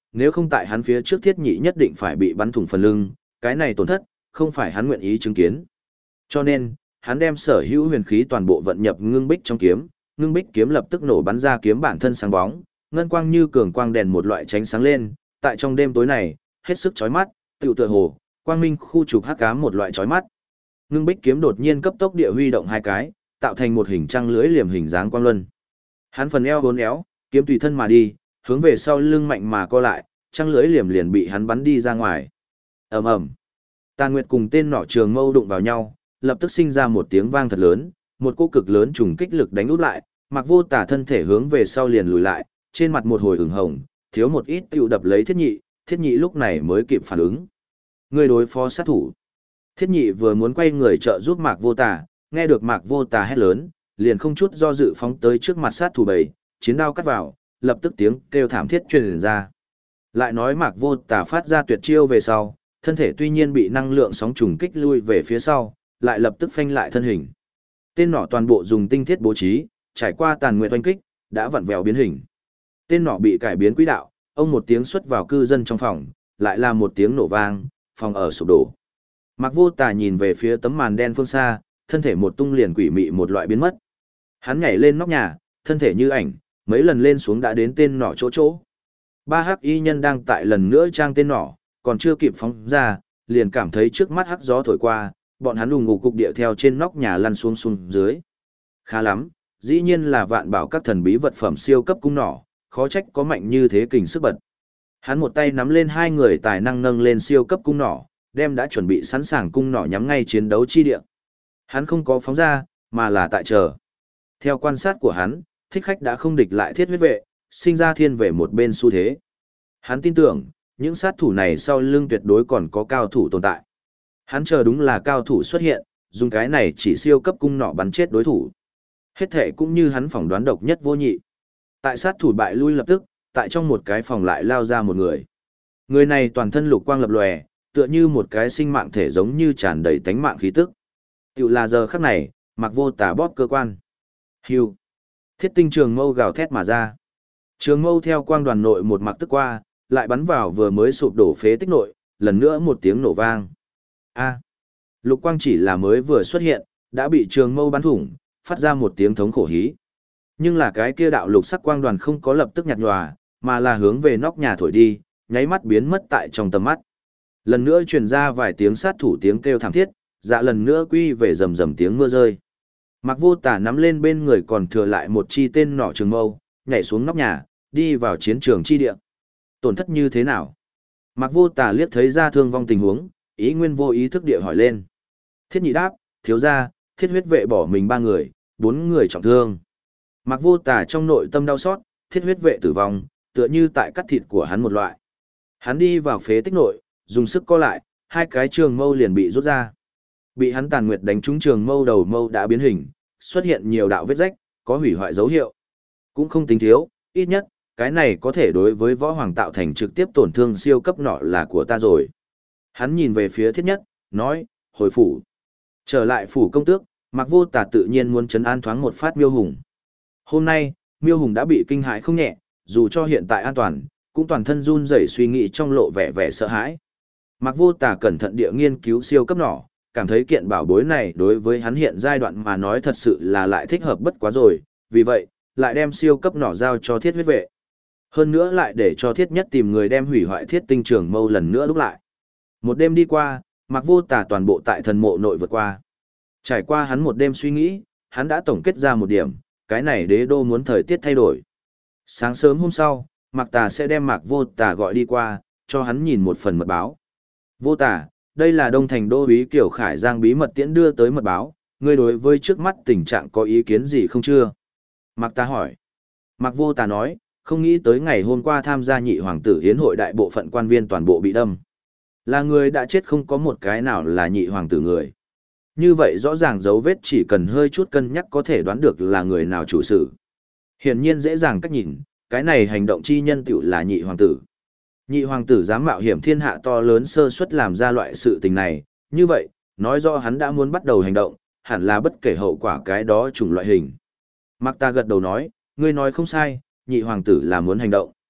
nếu không tại hắn phía trước Thiết Nhị nhất định phải bị bắn thủng phần lưng, cái này tổn thất, không phải hắn nguyện ý chứng kiến. Cho nên, hắn đem sở hữu huyền khí toàn bộ vận nhập ngưng bích trong kiếm, ngưng bích kiếm lập tức nổ bắn ra kiếm bản thân sáng bóng, ngân quang như cường quang đèn một loại tránh sáng lên, tại trong đêm tối này, hết sức chói mắt, tựu tựa hồ, quang minh khu trục hắc ám một loại chói mắt. Ngưng bích kiếm đột nhiên cấp tốc địa huy động hai cái, tạo thành một hình trăng lưỡi liềm hình dáng quang luân. Hắn phần eo uốn éo, kiếm tùy thân mà đi, hướng về sau lưng mạnh mà co lại, trăng lưỡi liềm liền bị hắn bắn đi ra ngoài. Ầm ầm. Tàn Nguyệt cùng tên nỏ trường mâu đụng vào nhau, lập tức sinh ra một tiếng vang thật lớn, một cỗ cực lớn trùng kích lực đánh úp lại, Mạc Vô Tả thân thể hướng về sau liền lùi lại, trên mặt một hồi ửng hồng, thiếu một ít tiêu đập lấy Thiết Nhị lúc này mới kịp phản ứng. Người đối phó sát thủ. Thiết Nhị vừa muốn quay người trợ giúp Mạc Vô Tả, nghe được Mạc Vô Tả hét lớn, liền không chút do dự phóng tới trước mặt sát thủ bầy, chiến đao cắt vào, lập tức tiếng kêu thảm thiết truyền ra. Lại nói Mạc Vô Tả phát ra tuyệt chiêu về sau, thân thể tuy nhiên bị năng lượng sóng trùng kích lui về phía sau, lại lập tức phanh lại thân hình. Tên nỏ toàn bộ dùng tinh thiết bố trí, trải qua Tàn Nguyệt oanh kích, đã vặn vẹo biến hình. Tên nỏ bị cải biến quỹ đạo, ông một tiếng xuất vào cư dân trong phòng, lại là một tiếng nổ vang, phòng ở sụp đổ. Mạc Vô Tả nhìn về phía tấm màn đen phương xa, thân thể một tung liền quỷ mị một loại biến mất. Hắn nhảy lên nóc nhà, thân thể như ảnh, mấy lần lên xuống đã đến tên nỏ chỗ. Ba hắc y nhân đang tại lần nữa trang tên nỏ, còn chưa kịp phóng ra, liền cảm thấy trước mắt hắc gió thổi qua, bọn hắn đùng ngục cục địa theo trên nóc nhà lăn xuống dưới. Khá lắm, dĩ nhiên là Vạn Bảo các thần bí vật phẩm siêu cấp cung nỏ, khó trách có mạnh như thế kình sức bật. Hắn một tay nắm lên hai người tài năng nâng lên siêu cấp cung nỏ, đem đã chuẩn bị sẵn sàng cung nỏ nhắm ngay chiến đấu chi địa. Hắn không có phóng ra, mà là tại chờ. Theo quan sát của hắn, Thích Khách đã không địch lại Thiết Huyết Vệ, sinh ra thiên về một bên xu thế. Hắn tin tưởng, những sát thủ này sau lưng tuyệt đối còn có cao thủ tồn tại. Hắn chờ đúng là cao thủ xuất hiện, dùng cái này chỉ siêu cấp cung nỏ bắn chết đối thủ. Hết thể cũng như hắn phỏng đoán độc nhất vô nhị. Tại sát thủ bại lui lập tức, tại trong một cái phòng lại lao ra một người. Người này toàn thân lục quang lập lòe, tựa như một cái sinh mạng thể giống như tràn đầy tánh mạng khí tức. Tiểu là giờ khắc này, Mạc Vô Tả bóp cơ quan. Hưu. Thiết tinh trường mâu gào thét mà ra. Trường mâu theo quang đoàn nội một mặc tức qua, lại bắn vào vừa mới sụp đổ phế tích nội, lần nữa một tiếng nổ vang. A. Lục quang chỉ là mới vừa xuất hiện, đã bị trường mâu bắn thủng, phát ra một tiếng thống khổ hí. Nhưng là cái kia đạo lục sắc quang đoàn không có lập tức nhạt nhòa, mà là hướng về nóc nhà thổi đi, nháy mắt biến mất tại trong tầm mắt. Lần nữa truyền ra vài tiếng sát thủ tiếng kêu thảm thiết, dạ lần nữa quy về rầm rầm tiếng mưa rơi. Mạc Vô Tả nắm lên bên người còn thừa lại một chi tên nỏ trường mâu, nhảy xuống nóc nhà, đi vào chiến trường chi địa. Tổn thất như thế nào? Mạc Vô Tả liếc thấy ra thương vong tình huống, ý nguyên vô ý thức địa hỏi lên. Thiết Nhị đáp, thiếu gia, Thiết Huyết Vệ bỏ mình 3 người, 4 người trọng thương. Mạc Vô Tả trong nội tâm đau xót, Thiết Huyết Vệ tử vong, tựa như tại cắt thịt của hắn một loại. Hắn đi vào phế tích nội, dùng sức co lại, hai cái trường mâu liền bị rút ra. Bị hắn Tàn Nguyệt đánh trúng trường mâu đầu mâu đã biến hình, xuất hiện nhiều đạo vết rách, có hủy hoại dấu hiệu. Cũng không tính thiếu, ít nhất, cái này có thể đối với võ hoàng tạo thành trực tiếp tổn thương siêu cấp nọ là của ta rồi. Hắn nhìn về phía Thiết Nhất, nói, hồi phủ. Trở lại phủ công tước, Mạc Vô Tả tự nhiên muốn trấn an thoáng một phát Miêu Hùng. Hôm nay, Miêu Hùng đã bị kinh hãi không nhẹ, dù cho hiện tại an toàn, cũng toàn thân run rẩy suy nghĩ trong lộ vẻ vẻ sợ hãi. Mạc Vô Tả cẩn thận địa nghiên cứu siêu cấp nỏ, cảm thấy kiện bảo bối này đối với hắn hiện giai đoạn mà nói thật sự là lại thích hợp bất quá rồi, vì vậy, lại đem siêu cấp nỏ giao cho Thiết Huyết Vệ. Hơn nữa lại để cho Thiết Nhất tìm người đem hủy hoại Thiết tinh trường mâu lần nữa đúc lại. Một đêm đi qua, Mạc Vô Tả toàn bộ tại thần mộ nội vượt qua. Trải qua hắn một đêm suy nghĩ, hắn đã tổng kết ra một điểm, cái này đế đô muốn thời tiết thay đổi. Sáng sớm hôm sau, Mạc Tà sẽ đem Mạc Vô Tả gọi đi qua, cho hắn nhìn một phần mật báo. Vô Tả, đây là Đông Thành đô úy Kiều Khải Giang bí mật tiễn đưa tới mật báo, ngươi đối với trước mắt tình trạng có ý kiến gì không chưa? Mạc Tà hỏi. Mạc Vô Tả nói, không nghĩ tới ngày hôm qua tham gia nhị hoàng tử hiến hội đại bộ phận quan viên toàn bộ bị đâm. Là người đã chết không có một cái nào là nhị hoàng tử người. Như vậy rõ ràng dấu vết chỉ cần hơi chút cân nhắc có thể đoán được là người nào chủ sự. Hiển nhiên dễ dàng cách nhìn, cái này hành động chi nhân tựu là nhị hoàng tử. Nhị hoàng tử dám mạo hiểm thiên hạ to lớn sơ suất làm ra loại sự tình này, như vậy, nói rõ hắn đã muốn bắt đầu hành động, hẳn là bất kể hậu quả cái đó chủng loại hình. Mạc Ta gật đầu nói, ngươi nói không sai, nhị hoàng tử là muốn hành động.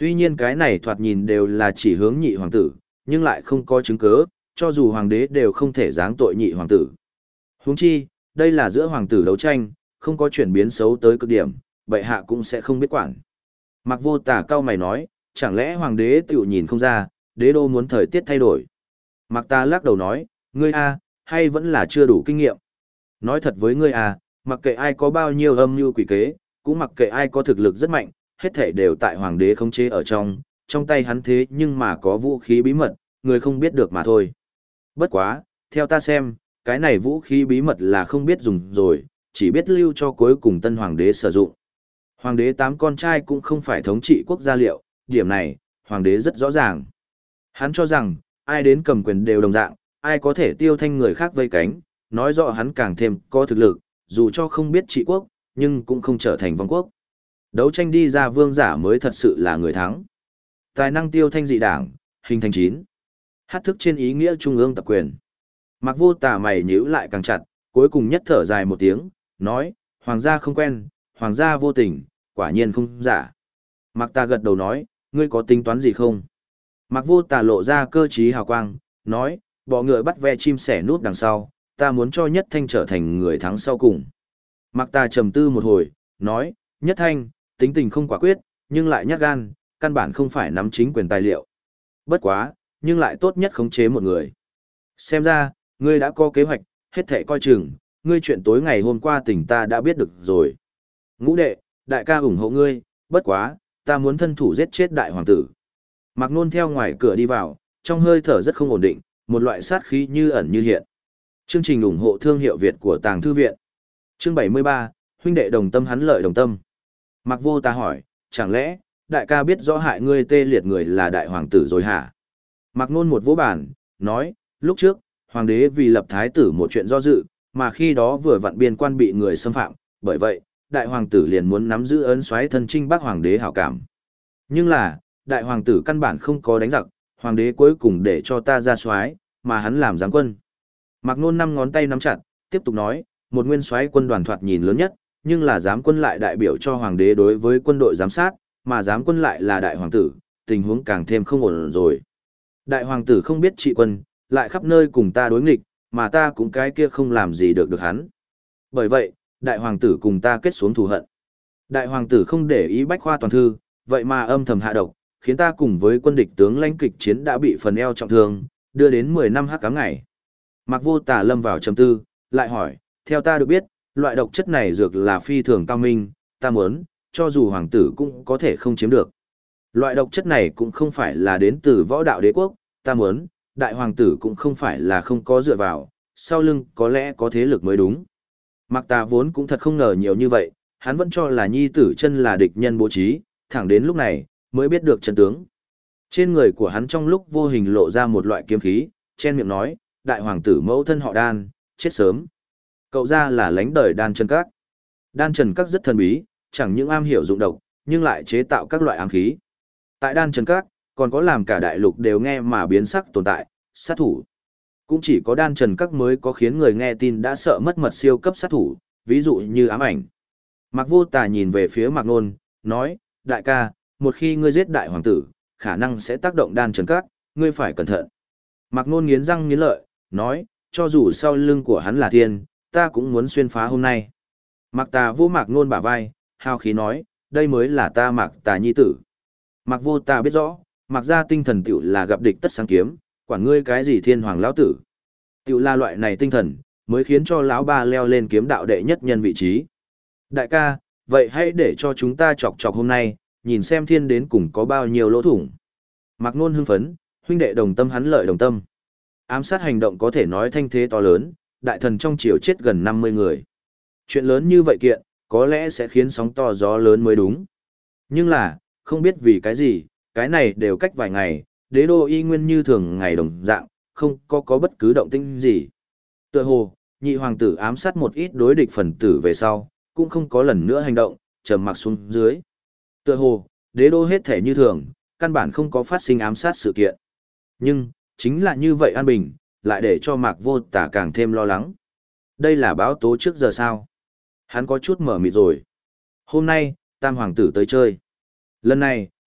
Tuy nhiên cái này thoạt nhìn đều là chỉ hướng nhị hoàng tử, nhưng lại không có chứng cứ, cho dù hoàng đế đều không thể giáng tội nhị hoàng tử. Huống chi, đây là giữa hoàng tử đấu tranh, không có chuyển biến xấu tới cực điểm, bệ hạ cũng sẽ không biết quản. Mạc Vô Tà cao mày nói, chẳng lẽ hoàng đế tiểu nhìn không ra, đế đô muốn thời tiết thay đổi. Mạc Ta lắc đầu nói, ngươi a, hay vẫn là chưa đủ kinh nghiệm. Nói thật với ngươi a, mặc kệ ai có bao nhiêu âm mưu quỷ kế, cũng mặc kệ ai có thực lực rất mạnh, hết thảy đều tại hoàng đế khống chế ở trong tay hắn thế nhưng mà có vũ khí bí mật, người không biết được mà thôi. Bất quá, theo ta xem, cái này vũ khí bí mật là không biết dùng rồi, chỉ biết lưu cho cuối cùng tân hoàng đế sử dụng. Hoàng đế 8 con trai cũng không phải thống trị quốc gia liệu, điểm này, hoàng đế rất rõ ràng. Hắn cho rằng, ai đến cầm quyền đều đồng dạng, ai có thể tiêu thanh người khác vây cánh, nói rõ hắn càng thêm có thực lực, dù cho không biết trị quốc, nhưng cũng không trở thành vong quốc. Đấu tranh đi ra vương giả mới thật sự là người thắng. Tài năng tiêu thanh dị đảng, hình thành 9. Hát thức trên ý nghĩa trung ương tập quyền. Mạc Vô Tà mày nhíu lại càng chặt, cuối cùng nhất thở dài một tiếng, nói, hoàng gia không quen, hoàng gia vô tình, quả nhiên không giả. Mạc Ta gật đầu nói, ngươi có tính toán gì không? Mạc Vô Tà lộ ra cơ trí hào quang, nói, bọ ngựa bắt ve chim sẻ núp đằng sau, ta muốn cho Nhất Thanh trở thành người thắng sau cùng. Mạc Ta trầm tư một hồi, nói, Nhất Thanh, tính tình không quả quyết, nhưng lại nhát gan, căn bản không phải nắm chính quyền tài liệu. Bất quá, nhưng lại tốt nhất khống chế một người. Xem ra, ngươi đã có kế hoạch, hết thảy coi chừng, ngươi chuyện tối ngày hôm qua tỉnh ta đã biết được rồi. Ngũ đệ, đại ca ủng hộ ngươi, bất quá, ta muốn thân thủ giết chết đại hoàng tử. Mạc Nôn theo ngoài cửa đi vào, trong hơi thở rất không ổn định, một loại sát khí như ẩn như hiện. Chương trình ủng hộ thương hiệu Việt của Tàng Thư Viện. Chương 73, huynh đệ đồng tâm hắn lợi đồng tâm. Mạc Vô Tà hỏi, chẳng lẽ, đại ca biết rõ hại ngươi tê liệt người là đại hoàng tử rồi hả? Mạc Nôn một vỗ bàn, nói, lúc trước, hoàng đế vì lập thái tử một chuyện do dự, mà khi đó vừa vặn biên quan bị người xâm phạm, bởi vậy, đại hoàng tử liền muốn nắm giữ ấn soái thân trinh bắc hoàng đế hảo cảm. Nhưng là, đại hoàng tử căn bản không có đánh giặc, hoàng đế cuối cùng để cho ta ra soái, mà hắn làm giám quân. Mạc Nôn 5 ngón tay nắm chặt, tiếp tục nói, một nguyên soái quân đoàn thoạt nhìn lớn nhất, nhưng là giám quân lại đại biểu cho hoàng đế đối với quân đội giám sát, mà giám quân lại là đại hoàng tử, tình huống càng thêm không ổn rồi. Đại hoàng tử không biết trị quân, lại khắp nơi cùng ta đối nghịch, mà ta cũng cái kia không làm gì được hắn. Bởi vậy, đại hoàng tử cùng ta kết xuống thù hận. Đại hoàng tử không để ý bách khoa toàn thư, vậy mà âm thầm hạ độc, khiến ta cùng với quân địch tướng lãnh kịch chiến đã bị phần eo trọng thương, đưa đến 10 năm hắc ám ngày. Mạc Vô Tà lâm vào trầm tư, lại hỏi, theo ta được biết, loại độc chất này dược là phi thường cao minh, ta muốn, cho dù hoàng tử cũng có thể không chiếm được. Loại độc chất này cũng không phải là đến từ võ đạo đế quốc, ta muốn, đại hoàng tử cũng không phải là không có dựa vào, sau lưng có lẽ có thế lực mới đúng. Mạc Tà vốn cũng thật không ngờ nhiều như vậy, hắn vẫn cho là nhi tử chân là địch nhân bố trí, thẳng đến lúc này, mới biết được chân tướng. Trên người của hắn trong lúc vô hình lộ ra một loại kiếm khí, chen miệng nói, đại hoàng tử mẫu thân họ Đan, chết sớm. Cậu ra là lánh đời Đan Trần Các. Đan Trần Các rất thần bí, chẳng những am hiểu dụng độc, nhưng lại chế tạo các loại ám khí. Tại Đan Trần Các, còn có làm cả đại lục đều nghe mà biến sắc tồn tại, sát thủ. Cũng chỉ có Đan Trần Các mới có khiến người nghe tin đã sợ mất mật siêu cấp sát thủ, ví dụ như ám ảnh. Mạc Vô Tà nhìn về phía Mạc Nôn, nói, đại ca, một khi ngươi giết đại hoàng tử, khả năng sẽ tác động Đan Trần Các, ngươi phải cẩn thận. Mạc Nôn nghiến răng nghiến lợi, nói, cho dù sau lưng của hắn là thiên, ta cũng muốn xuyên phá hôm nay. Mạc Tà vô Mạc Nôn bả vai, hào khí nói, đây mới là ta Mạc Tà nhi tử. Mạc Vô Tà biết rõ, Mạc gia tinh thần tiểu là gặp địch tất sáng kiếm, quản ngươi cái gì thiên hoàng lão tử. Tiểu là loại này tinh thần, mới khiến cho lão ba leo lên kiếm đạo đệ nhất nhân vị trí. Đại ca, vậy hãy để cho chúng ta chọc chọc hôm nay, nhìn xem thiên đến cùng có bao nhiêu lỗ thủng. Mạc Nôn hưng phấn, huynh đệ đồng tâm hắn lợi đồng tâm. Ám sát hành động có thể nói thanh thế to lớn, đại thần trong triều chết gần 50 người. Chuyện lớn như vậy kiện, có lẽ sẽ khiến sóng to gió lớn mới đúng. Nhưng là, không biết vì cái gì, cái này đều cách vài ngày, đế đô y nguyên như thường ngày đồng dạng, không có bất cứ động tĩnh gì. Tựa hồ, nhị hoàng tử ám sát một ít đối địch phần tử về sau, cũng không có lần nữa hành động, trầm mặc xuống dưới. Tựa hồ, đế đô hết thể như thường, căn bản không có phát sinh ám sát sự kiện. Nhưng, chính là như vậy an bình, lại để cho Mạc Vô Tà càng thêm lo lắng. Đây là báo tố trước giờ sao? Hắn có chút mở mịt rồi. Hôm nay, tam hoàng tử tới chơi. Lần này,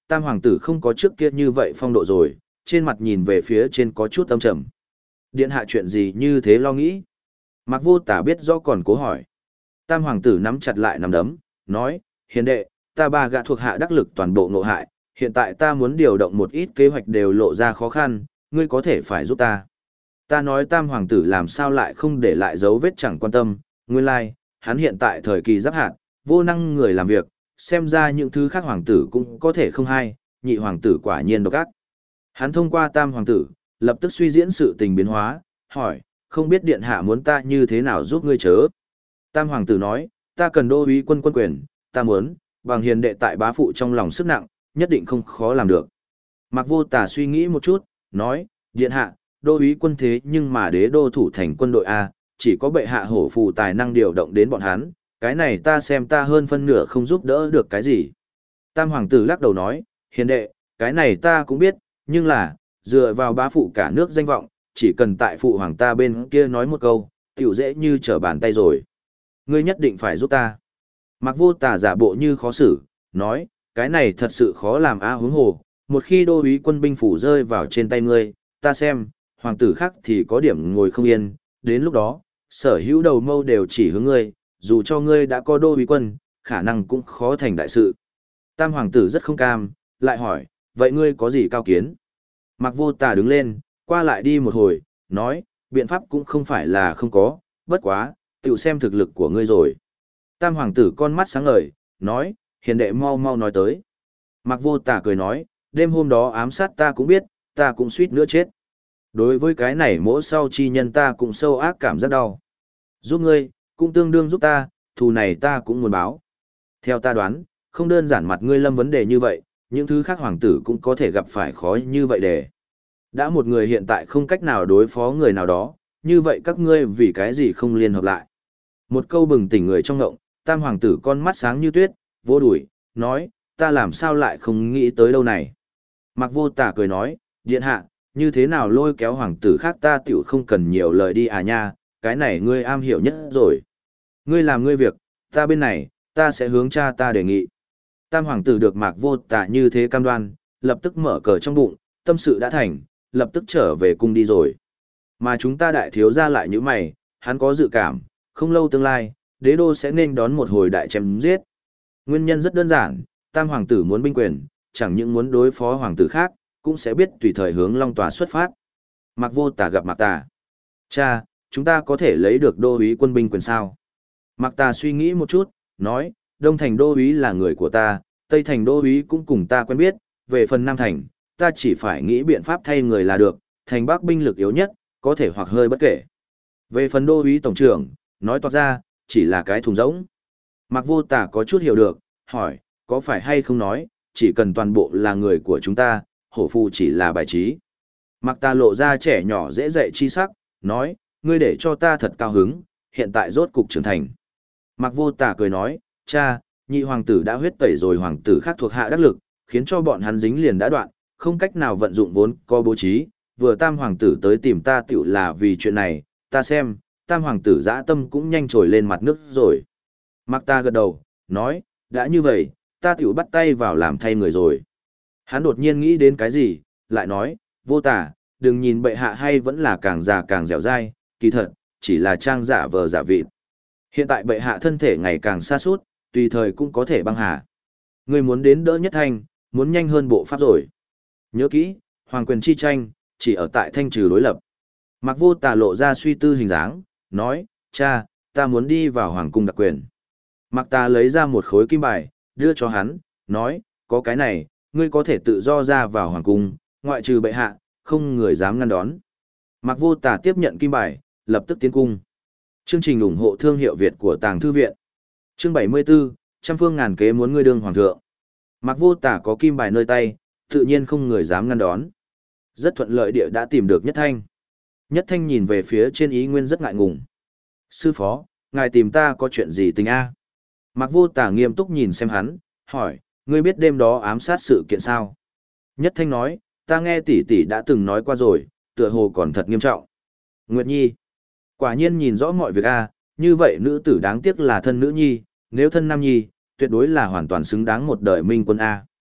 Tam hoàng tử không có trước kia như vậy phong độ rồi, trên mặt nhìn về phía trên có chút âm trầm. Điện hạ chuyện gì như thế lo nghĩ? Mạc Vô Tả biết rõ còn cố hỏi. Tam hoàng tử nắm chặt lại nắm đấm, nói, hiền đệ, ta ba gã thuộc hạ đắc lực toàn bộ ngộ hại, hiện tại ta muốn điều động một ít kế hoạch đều lộ ra khó khăn, ngươi có thể phải giúp ta. Ta nói tam hoàng tử làm sao lại không để lại dấu vết chẳng quan tâm, nguyên lai, hắn hiện tại thời kỳ giáp hạt, vô năng người làm việc, xem ra những thứ khác hoàng tử cũng có thể không hay, nhị hoàng tử quả nhiên độc ác. Hắn thông qua tam hoàng tử, lập tức suy diễn sự tình biến hóa, hỏi, không biết điện hạ muốn ta như thế nào giúp ngươi chớ. Tam hoàng tử nói, ta cần đô úy quân quân quyền, ta muốn, bằng hiền đệ tại bá phụ trong lòng sức nặng, nhất định không khó làm được. Mạc Vô Tả suy nghĩ một chút, nói, điện hạ, đô úy quân thế nhưng mà đế đô thủ thành quân đội A, chỉ có bệ hạ hổ phù tài năng điều động đến bọn hắn, cái này ta xem ta hơn phân nửa không giúp đỡ được cái gì. Tam hoàng tử lắc đầu nói, hiền đệ, cái này ta cũng biết, nhưng là, dựa vào bá phụ cả nước danh vọng, chỉ cần tại phụ hoàng ta bên kia nói một câu, tiểu dễ như trở bàn tay rồi. Ngươi nhất định phải giúp ta. Mạc Vô Tả giả bộ như khó xử, nói, cái này thật sự khó làm a huống hồ, một khi đô úy quân binh phủ rơi vào trên tay ngươi, ta xem, hoàng tử khác thì có điểm ngồi không yên, đến lúc đó, sở hữu đầu mâu đều chỉ hướng ngươi, dù cho ngươi đã có đô úy quân, khả năng cũng khó thành đại sự. Tam hoàng tử rất không cam, lại hỏi, vậy ngươi có gì cao kiến? Mạc Vô Tả đứng lên, qua lại đi một hồi, nói, biện pháp cũng không phải là không có, bất quá, tiểu xem thực lực của ngươi rồi. Tam hoàng tử con mắt sáng ngời, nói, hiền đệ mau mau nói tới. Mạc Vô Tả cười nói, đêm hôm đó ám sát ta cũng biết, ta cũng suýt nữa chết. Đối với cái này mỗi sau chi nhân ta cũng sâu ác cảm giác đau. Giúp ngươi, cũng tương đương giúp ta, thù này ta cũng muốn báo. Theo ta đoán, không đơn giản mặt ngươi lâm vấn đề như vậy, những thứ khác hoàng tử cũng có thể gặp phải khó như vậy để. Đã một người hiện tại không cách nào đối phó người nào đó, như vậy các ngươi vì cái gì không liên hợp lại. Một câu bừng tỉnh người trong ngộng, tam hoàng tử con mắt sáng như tuyết, vô đuổi, nói, ta làm sao lại không nghĩ tới đâu này. Mạc Vô Tả cười nói, điện hạ, như thế nào lôi kéo hoàng tử khác ta tiểu không cần nhiều lời đi à nha, cái này ngươi am hiểu nhất rồi. Ngươi làm ngươi việc, ta bên này, ta sẽ hướng cha ta đề nghị. Tam hoàng tử được Mạc Vô Tả như thế cam đoan, lập tức mở cờ trong bụng, tâm sự đã thành, lập tức trở về cung đi rồi. Mà chúng ta đại thiếu gia lại như mày, hắn có dự cảm, không lâu tương lai, đế đô sẽ nên đón một hồi đại chém giết. Nguyên nhân rất đơn giản, tam hoàng tử muốn binh quyền, chẳng những muốn đối phó hoàng tử khác, cũng sẽ biết tùy thời hướng Long Tòa xuất phát. Mạc Vô Tả gặp Mạc Tà. Cha, chúng ta có thể lấy được đô úy quân binh quyền sao? Mạc Tà suy nghĩ một chút, nói, Đông Thành đô úy là người của ta, Tây Thành đô úy cũng cùng ta quen biết, về phần Nam Thành, ta chỉ phải nghĩ biện pháp thay người là được, thành Bắc binh lực yếu nhất, có thể hoặc hơi bất kể. Về phần đô úy tổng trưởng, nói toạc ra, chỉ là cái thùng rỗng. Mạc Vô Tả có chút hiểu được, hỏi, có phải hay không nói, chỉ cần toàn bộ là người của chúng ta, hổ phù chỉ là bài trí. Mạc Tà lộ ra trẻ nhỏ dễ dạy chi sắc, nói, ngươi để cho ta thật cao hứng, hiện tại rốt cục trưởng thành. Mạc Vô Tả cười nói, cha, nhị hoàng tử đã huyết tẩy rồi hoàng tử khác thuộc hạ đắc lực, khiến cho bọn hắn dính liền đã đoạn, không cách nào vận dụng vốn có bố trí, vừa tam hoàng tử tới tìm ta tiểu là vì chuyện này, ta xem, tam hoàng tử dã tâm cũng nhanh trồi lên mặt nước rồi. Mạc Tà gật đầu, nói, đã như vậy, ta tiểu bắt tay vào làm thay người rồi. Hắn đột nhiên nghĩ đến cái gì, lại nói, Vô Tả, đừng nhìn bệ hạ hay vẫn là càng già càng dẻo dai, kỳ thật, chỉ là trang giả vờ giả vịt. Hiện tại bệ hạ thân thể ngày càng sa sút, tùy thời cũng có thể băng hà. Người muốn đến đỡ nhất thanh, muốn nhanh hơn bộ pháp rồi. Nhớ kỹ, hoàng quyền chi tranh, chỉ ở tại thanh trừ đối lập. Mạc Vô Tả lộ ra suy tư hình dáng, nói, cha, ta muốn đi vào hoàng cung đặc quyền. Mạc Tà lấy ra một khối kim bài, đưa cho hắn, nói, có cái này, ngươi có thể tự do ra vào hoàng cung, ngoại trừ bệ hạ, không người dám ngăn đón. Mạc Vô Tả tiếp nhận kim bài, lập tức tiến cung. Chương trình ủng hộ thương hiệu Việt của Tàng Thư Viện. Chương 74, trăm phương ngàn kế muốn ngươi đương hoàng thượng. Mạc Vô Tả có kim bài nơi tay, tự nhiên không người dám ngăn đón. Rất thuận lợi địa đã tìm được Nhất Thanh. Nhất Thanh nhìn về phía trên ý nguyên rất ngại ngùng. Sư phó, ngài tìm ta có chuyện gì tình a? Mạc Vô Tả nghiêm túc nhìn xem hắn, hỏi, ngươi biết đêm đó ám sát sự kiện sao? Nhất Thanh nói, ta nghe tỷ tỷ đã từng nói qua rồi, tựa hồ còn thật nghiêm trọng. Nguyệt Nhi, quả nhiên nhìn rõ mọi việc a, như vậy nữ tử đáng tiếc là thân nữ nhi, nếu thân nam nhi, tuyệt đối là hoàn toàn xứng đáng một đời minh quân a.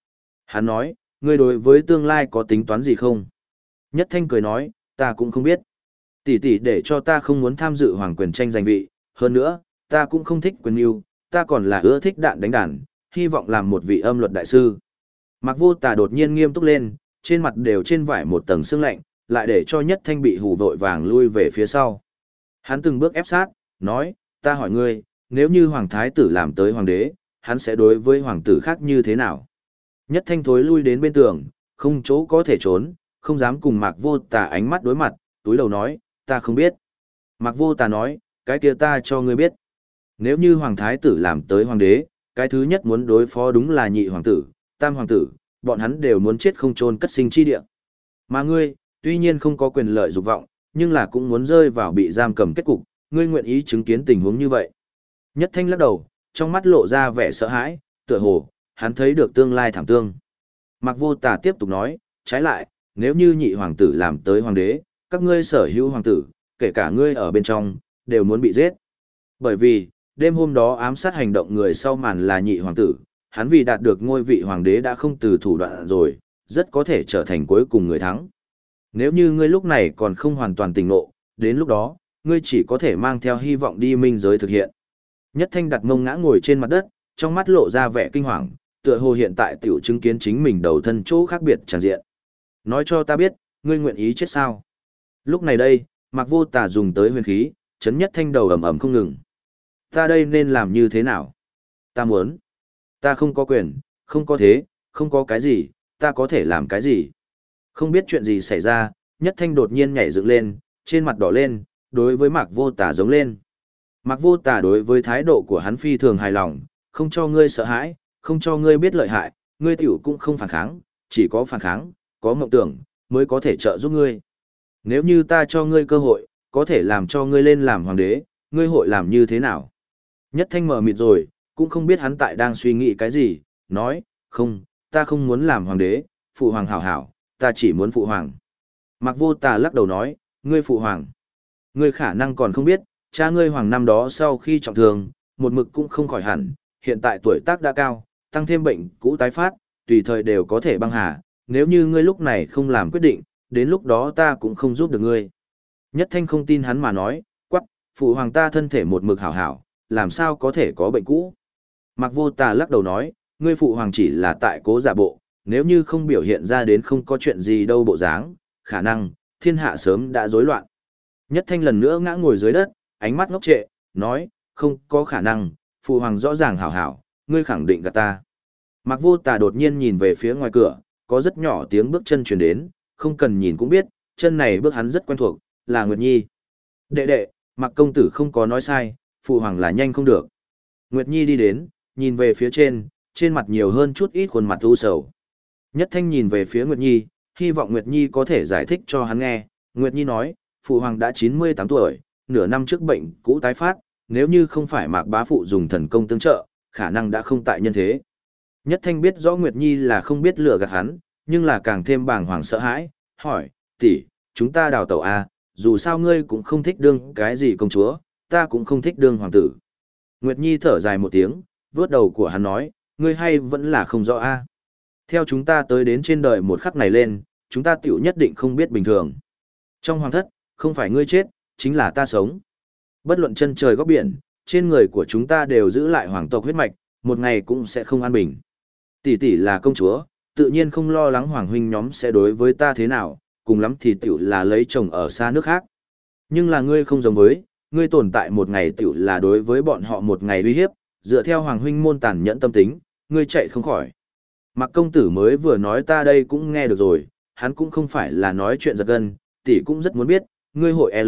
Hắn nói, ngươi đối với tương lai có tính toán gì không? Nhất Thanh cười nói, ta cũng không biết. Tỷ tỷ để cho ta không muốn tham dự hoàng quyền tranh giành vị, hơn nữa, ta cũng không thích quyền yêu, ta còn là ưa thích đạn đánh đàn, hy vọng làm một vị âm luật đại sư. Mạc Vô Tà đột nhiên nghiêm túc lên, trên mặt đều trên vải một tầng sương lạnh, lại để cho Nhất Thanh bị hù vội vàng lui về phía sau. Hắn từng bước ép sát, nói, ta hỏi ngươi, nếu như hoàng thái tử làm tới hoàng đế, hắn sẽ đối với hoàng tử khác như thế nào? Nhất Thanh thối lui đến bên tường, không chỗ có thể trốn, không dám cùng Mạc Vô Tà ánh mắt đối mặt, túi đầu nói, ta không biết. Mạc Vô Tà nói, cái kia ta cho ngươi biết. Nếu như hoàng thái tử làm tới hoàng đế, cái thứ nhất muốn đối phó đúng là nhị hoàng tử, tam hoàng tử, bọn hắn đều muốn chết không chôn cất sinh chi địa. Mà ngươi, tuy nhiên không có quyền lợi dục vọng, nhưng là cũng muốn rơi vào bị giam cầm kết cục, ngươi nguyện ý chứng kiến tình huống như vậy. Nhất Thanh lắc đầu, trong mắt lộ ra vẻ sợ hãi, tựa hồ, hắn thấy được tương lai thảm tương. Mạc Vô Tà tiếp tục nói, trái lại, nếu như nhị hoàng tử làm tới hoàng đế, các ngươi sở hữu hoàng tử, kể cả ngươi ở bên trong, đều muốn bị giết. Bởi vì, đêm hôm đó ám sát hành động người sau màn là nhị hoàng tử, hắn vì đạt được ngôi vị hoàng đế đã không từ thủ đoạn rồi, rất có thể trở thành cuối cùng người thắng. Nếu như ngươi lúc này còn không hoàn toàn tỉnh ngộ, đến lúc đó, ngươi chỉ có thể mang theo hy vọng đi minh giới thực hiện. Nhất Thanh đặt mông ngã ngồi trên mặt đất, trong mắt lộ ra vẻ kinh hoàng, tựa hồ hiện tại tiểu chứng kiến chính mình đầu thân chỗ khác biệt tràn diện. Nói cho ta biết, ngươi nguyện ý chết sao? Lúc này đây, Mạc Vô Tà dùng tới huyền khí, chấn Nhất Thanh đầu ầm ầm không ngừng. Ta đây nên làm như thế nào? Ta muốn. Ta không có quyền, không có thế, không có cái gì, ta có thể làm cái gì? Không biết chuyện gì xảy ra, Nhất Thanh đột nhiên nhảy dựng lên, trên mặt đỏ lên, đối với Mạc Vô Tà giống lên. Mạc Vô Tà đối với thái độ của hắn phi thường hài lòng, không cho ngươi sợ hãi, không cho ngươi biết lợi hại, ngươi tiểu cũng không phản kháng, chỉ có phản kháng, có mộng tưởng, mới có thể trợ giúp ngươi. Nếu như ta cho ngươi cơ hội, có thể làm cho ngươi lên làm hoàng đế, ngươi hội làm như thế nào? Nhất Thanh mờ mịt rồi, cũng không biết hắn tại đang suy nghĩ cái gì, nói, không, ta không muốn làm hoàng đế, phụ hoàng hảo hảo, ta chỉ muốn phụ hoàng. Mạc Vô Tà lắc đầu nói, ngươi phụ hoàng. Ngươi khả năng còn không biết, cha ngươi hoàng năm đó sau khi trọng thương, một mực cũng không khỏi hẳn, hiện tại tuổi tác đã cao, tăng thêm bệnh cũ tái phát, tùy thời đều có thể băng hà, nếu như ngươi lúc này không làm quyết định, đến lúc đó ta cũng không giúp được ngươi. Nhất Thanh không tin hắn mà nói, quắc, phụ hoàng ta thân thể một mực hảo hảo, làm sao có thể có bệnh cũ. Mạc Vô Tà lắc đầu nói, ngươi phụ hoàng chỉ là tại cố giả bộ, nếu như không biểu hiện ra đến không có chuyện gì đâu bộ dáng, khả năng, thiên hạ sớm đã rối loạn. Nhất Thanh lần nữa ngã ngồi dưới đất, ánh mắt ngốc trệ, nói, không có khả năng, phụ hoàng rõ ràng hảo hảo, ngươi khẳng định gạt ta. Mạc Vô Tà đột nhiên nhìn về phía ngoài cửa, có rất nhỏ tiếng bước chân truyền đến, không cần nhìn cũng biết, chân này bước hắn rất quen thuộc, là Nguyệt Nhi. Đệ đệ, Mạc công tử không có nói sai, phụ hoàng là nhanh không được. Nguyệt Nhi đi đến, nhìn về phía trên mặt nhiều hơn chút ít khuôn mặt u sầu. Nhất Thanh nhìn về phía Nguyệt Nhi, hy vọng Nguyệt Nhi có thể giải thích cho hắn nghe. Nguyệt Nhi nói, phụ hoàng đã 98 tuổi, nửa năm trước bệnh cũ tái phát, nếu như không phải Mạc bá phụ dùng thần công tương trợ, khả năng đã không tại nhân thế. Nhất Thanh biết rõ Nguyệt Nhi là không biết lừa gạt hắn, nhưng là càng thêm bàng hoàng sợ hãi, hỏi, tỷ, chúng ta đào tẩu à, dù sao ngươi cũng không thích đương cái gì công chúa, ta cũng không thích đương hoàng tử. Nguyệt Nhi thở dài một tiếng, vướt đầu của hắn nói, ngươi hay vẫn là không rõ a. Theo chúng ta tới đến trên đời một khắc này lên, chúng ta tiểu nhất định không biết bình thường. Trong hoàng thất, không phải ngươi chết, chính là ta sống. Bất luận chân trời góc biển, trên người của chúng ta đều giữ lại hoàng tộc huyết mạch, một ngày cũng sẽ không an bình. Tỷ tỷ là công chúa, tự nhiên không lo lắng hoàng huynh nhóm sẽ đối với ta thế nào, cùng lắm thì tiểu là lấy chồng ở xa nước khác. Nhưng là ngươi không giống với, ngươi tồn tại một ngày tiểu là đối với bọn họ một ngày uy hiếp, dựa theo hoàng huynh môn tàn nhẫn tâm tính, ngươi chạy không khỏi. Mạc công tử mới vừa nói ta đây cũng nghe được rồi, hắn cũng không phải là nói chuyện giật gân, tỷ cũng rất muốn biết, ngươi hội L.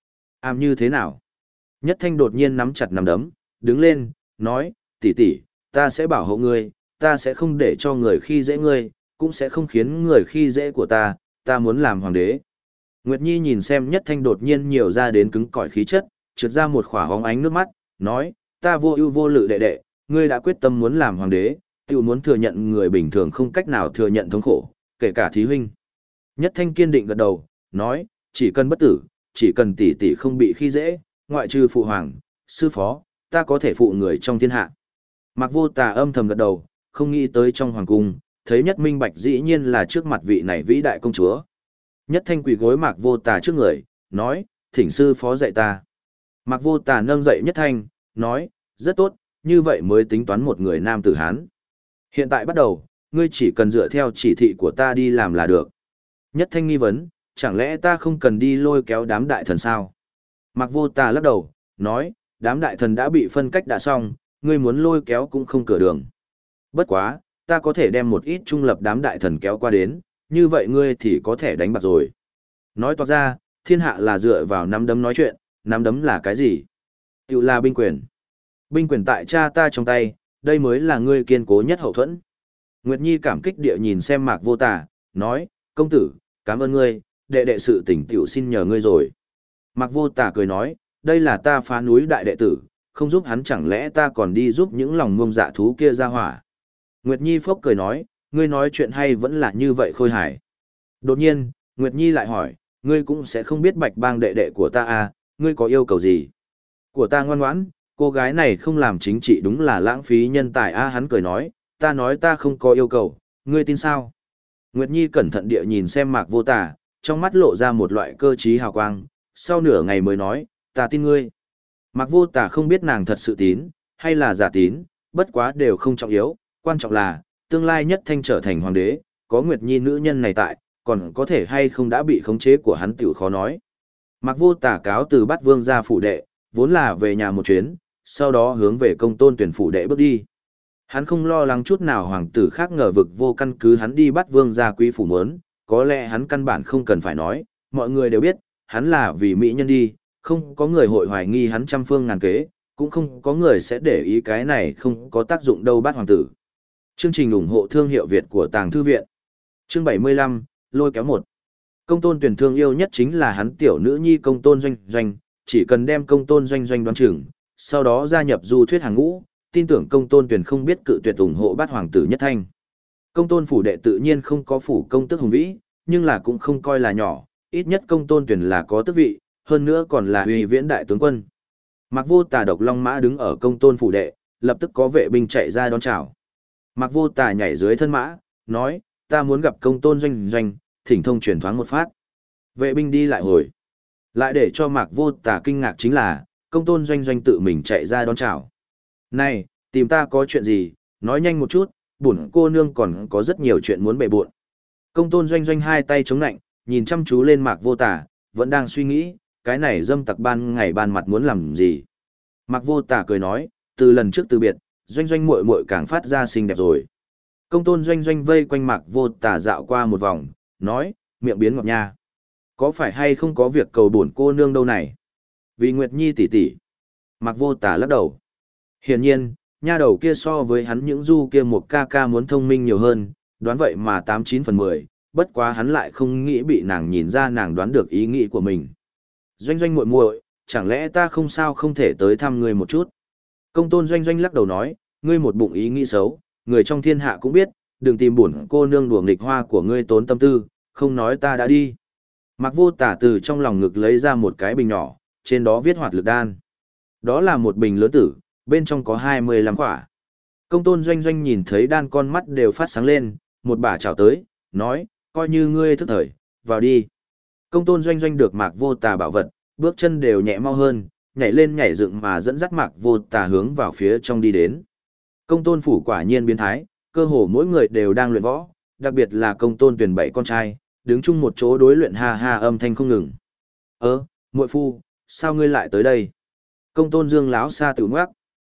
Am như thế nào? Nhất Thanh đột nhiên nắm chặt nắm đấm, đứng lên, nói, tỷ, ta sẽ bảo hộ ngươi, ta sẽ không để cho người khi dễ ngươi, cũng sẽ không khiến người khi dễ của ta muốn làm hoàng đế. Nguyệt Nhi nhìn xem Nhất Thanh đột nhiên nhiều ra đến cứng cỏi khí chất, trượt ra một khỏa hóng ánh nước mắt, nói, ta vô ưu vô lự đệ đệ, ngươi đã quyết tâm muốn làm hoàng đế, tự muốn thừa nhận người bình thường không cách nào thừa nhận thống khổ, kể cả thí huynh. Nhất Thanh kiên định gật đầu, nói, chỉ cần bất tử, chỉ cần tỷ không bị khi dễ, ngoại trừ phụ hoàng, sư phó, ta có thể phụ người trong thiên hạ. Mạc Vô Tà âm thầm gật đầu, không nghĩ tới trong hoàng cung, thấy nhất minh bạch dĩ nhiên là trước mặt vị này vĩ đại công chúa. Nhất thanh quỳ gối Mạc Vô Tà trước người, nói, thỉnh sư phó dạy ta. Mạc Vô Tà nâng dậy Nhất thanh, nói, rất tốt, như vậy mới tính toán một người nam tử Hán. Hiện tại bắt đầu, ngươi chỉ cần dựa theo chỉ thị của ta đi làm là được. Nhất thanh nghi vấn, chẳng lẽ ta không cần đi lôi kéo đám đại thần sao? Mạc Vô Tà lắc đầu, nói, đám đại thần đã bị phân cách đã xong, ngươi muốn lôi kéo cũng không cửa đường. Bất quá, ta có thể đem một ít trung lập đám đại thần kéo qua đến, như vậy ngươi thì có thể đánh bạc rồi. Nói toạc ra, thiên hạ là dựa vào nắm đấm nói chuyện, nắm đấm là cái gì? Tiểu là binh quyền. Binh quyền tại cha ta trong tay, đây mới là ngươi kiên cố nhất hậu thuẫn. Nguyệt Nhi cảm kích địa nhìn xem Mạc Vô Tà, nói, công tử, cảm ơn ngươi, đệ đệ sự tỉnh tiểu xin nhờ ngươi rồi. Mạc Vô Tà cười nói, đây là ta phá núi đại đệ tử, không giúp hắn chẳng lẽ ta còn đi giúp những lòng ngông dạ thú kia ra hỏa. Nguyệt Nhi phốc cười nói, ngươi nói chuyện hay vẫn là như vậy khôi hài. Đột nhiên, Nguyệt Nhi lại hỏi, ngươi cũng sẽ không biết Bạch Bang đệ đệ của ta à, ngươi có yêu cầu gì? Của ta ngoan ngoãn, cô gái này không làm chính trị đúng là lãng phí nhân tài a. Hắn cười nói ta không có yêu cầu, ngươi tin sao? Nguyệt Nhi cẩn thận địa nhìn xem Mạc Vô Tà, trong mắt lộ ra một loại cơ trí hào quang, sau nửa ngày mới nói, ta tin ngươi. Mạc Vô Tà không biết nàng thật sự tín, hay là giả tín, bất quá đều không trọng yếu, quan trọng là, tương lai Nhất Thanh trở thành hoàng đế, có Nguyệt Nhi nữ nhân này tại, còn có thể hay không đã bị khống chế của hắn tiểu khó nói. Mạc Vô Tà cáo từ Bát Vương ra phủ đệ, vốn là về nhà một chuyến, sau đó hướng về Công Tôn Tuyển phủ đệ bước đi. Hắn không lo lắng chút nào hoàng tử khác ngờ vực vô căn cứ hắn đi bắt vương gia quý phủ muốn, có lẽ hắn căn bản không cần phải nói, mọi người đều biết, hắn là vì mỹ nhân đi, không có người hội hoài nghi hắn trăm phương ngàn kế, cũng không có người sẽ để ý cái này không có tác dụng đâu bắt hoàng tử. Chương trình ủng hộ thương hiệu Việt của Tàng Thư Viện. Chương 75, lôi kéo một. Công Tôn Tuyển thương yêu nhất chính là hắn tiểu nữ nhi Công Tôn Doanh Doanh, chỉ cần đem Công Tôn Doanh Doanh đoán chừng, sau đó gia nhập du thuyết hàng ngũ, tin tưởng Công Tôn Tuyển không biết cự tuyệt ủng hộ bát hoàng tử Nhất Thanh. Công Tôn phủ đệ tự nhiên không có phủ công tước hùng vĩ, nhưng là cũng không coi là nhỏ, ít nhất Công Tôn Tuyển là có tước vị, hơn nữa còn là uy viễn đại tướng quân. Mạc Vô Tà độc long mã đứng ở Công Tôn phủ đệ, lập tức có vệ binh chạy ra đón chào. Mạc Vô Tà nhảy dưới thân mã, nói, ta muốn gặp Công Tôn Doanh Doanh, thỉnh thông truyền thoáng một phát. Vệ binh đi lại hồi. Lại để cho Mạc Vô Tà kinh ngạc chính là, Công Tôn Doanh Doanh tự mình chạy ra đón chào. Này, tìm ta có chuyện gì, nói nhanh một chút, bổn cô nương còn có rất nhiều chuyện muốn bệ bộn. Công Tôn Doanh Doanh hai tay chống nạnh, nhìn chăm chú lên Mạc Vô Tà, vẫn đang suy nghĩ, cái này dâm tặc ban ngày ban mặt muốn làm gì. Mạc Vô Tà cười nói, từ lần trước từ biệt, Doanh Doanh muội muội càng phát ra xinh đẹp rồi. Công Tôn Doanh Doanh vây quanh Mạc Vô Tà dạo qua một vòng, nói, miệng biến ngọt nha. Có phải hay không có việc cầu bổn cô nương đâu này? Vì Nguyệt Nhi tỷ tỷ. Mạc Vô Tà lắc đầu. Hiển nhiên, nha đầu kia so với hắn những du kia một ca ca muốn thông minh nhiều hơn, đoán vậy mà 89/10, bất quá hắn lại không nghĩ bị nàng nhìn ra nàng đoán được ý nghĩ của mình. Doanh Doanh muội muội, chẳng lẽ ta không sao không thể tới thăm ngươi một chút? Công Tôn Doanh Doanh lắc đầu nói, ngươi một bụng ý nghĩ xấu, người trong thiên hạ cũng biết, đừng tìm bổn cô nương đùa nghịch hoa của ngươi tốn tâm tư, không nói ta đã đi. Mạc Vô Tà từ trong lòng ngực lấy ra một cái bình nhỏ, trên đó viết hoạt lực đan. Đó là một bình lớn tử, bên trong có 25 quả. Công Tôn Doanh Doanh nhìn thấy đan con mắt đều phát sáng lên, một bà chào tới, nói, coi như ngươi thức thời, vào đi. Công Tôn Doanh Doanh được Mạc Vô Tà bảo vật, bước chân đều nhẹ mau hơn, nhảy lên nhảy dựng mà dẫn dắt Mạc Vô Tà hướng vào phía trong đi đến. Công Tôn phủ quả nhiên biến thái, cơ hồ mỗi người đều đang luyện võ, đặc biệt là Công Tôn Tuyển 7 con trai, đứng chung một chỗ đối luyện ha ha âm thanh không ngừng. Muội phu, sao ngươi lại tới đây? Công Tôn Dương láo xa tự ngoác.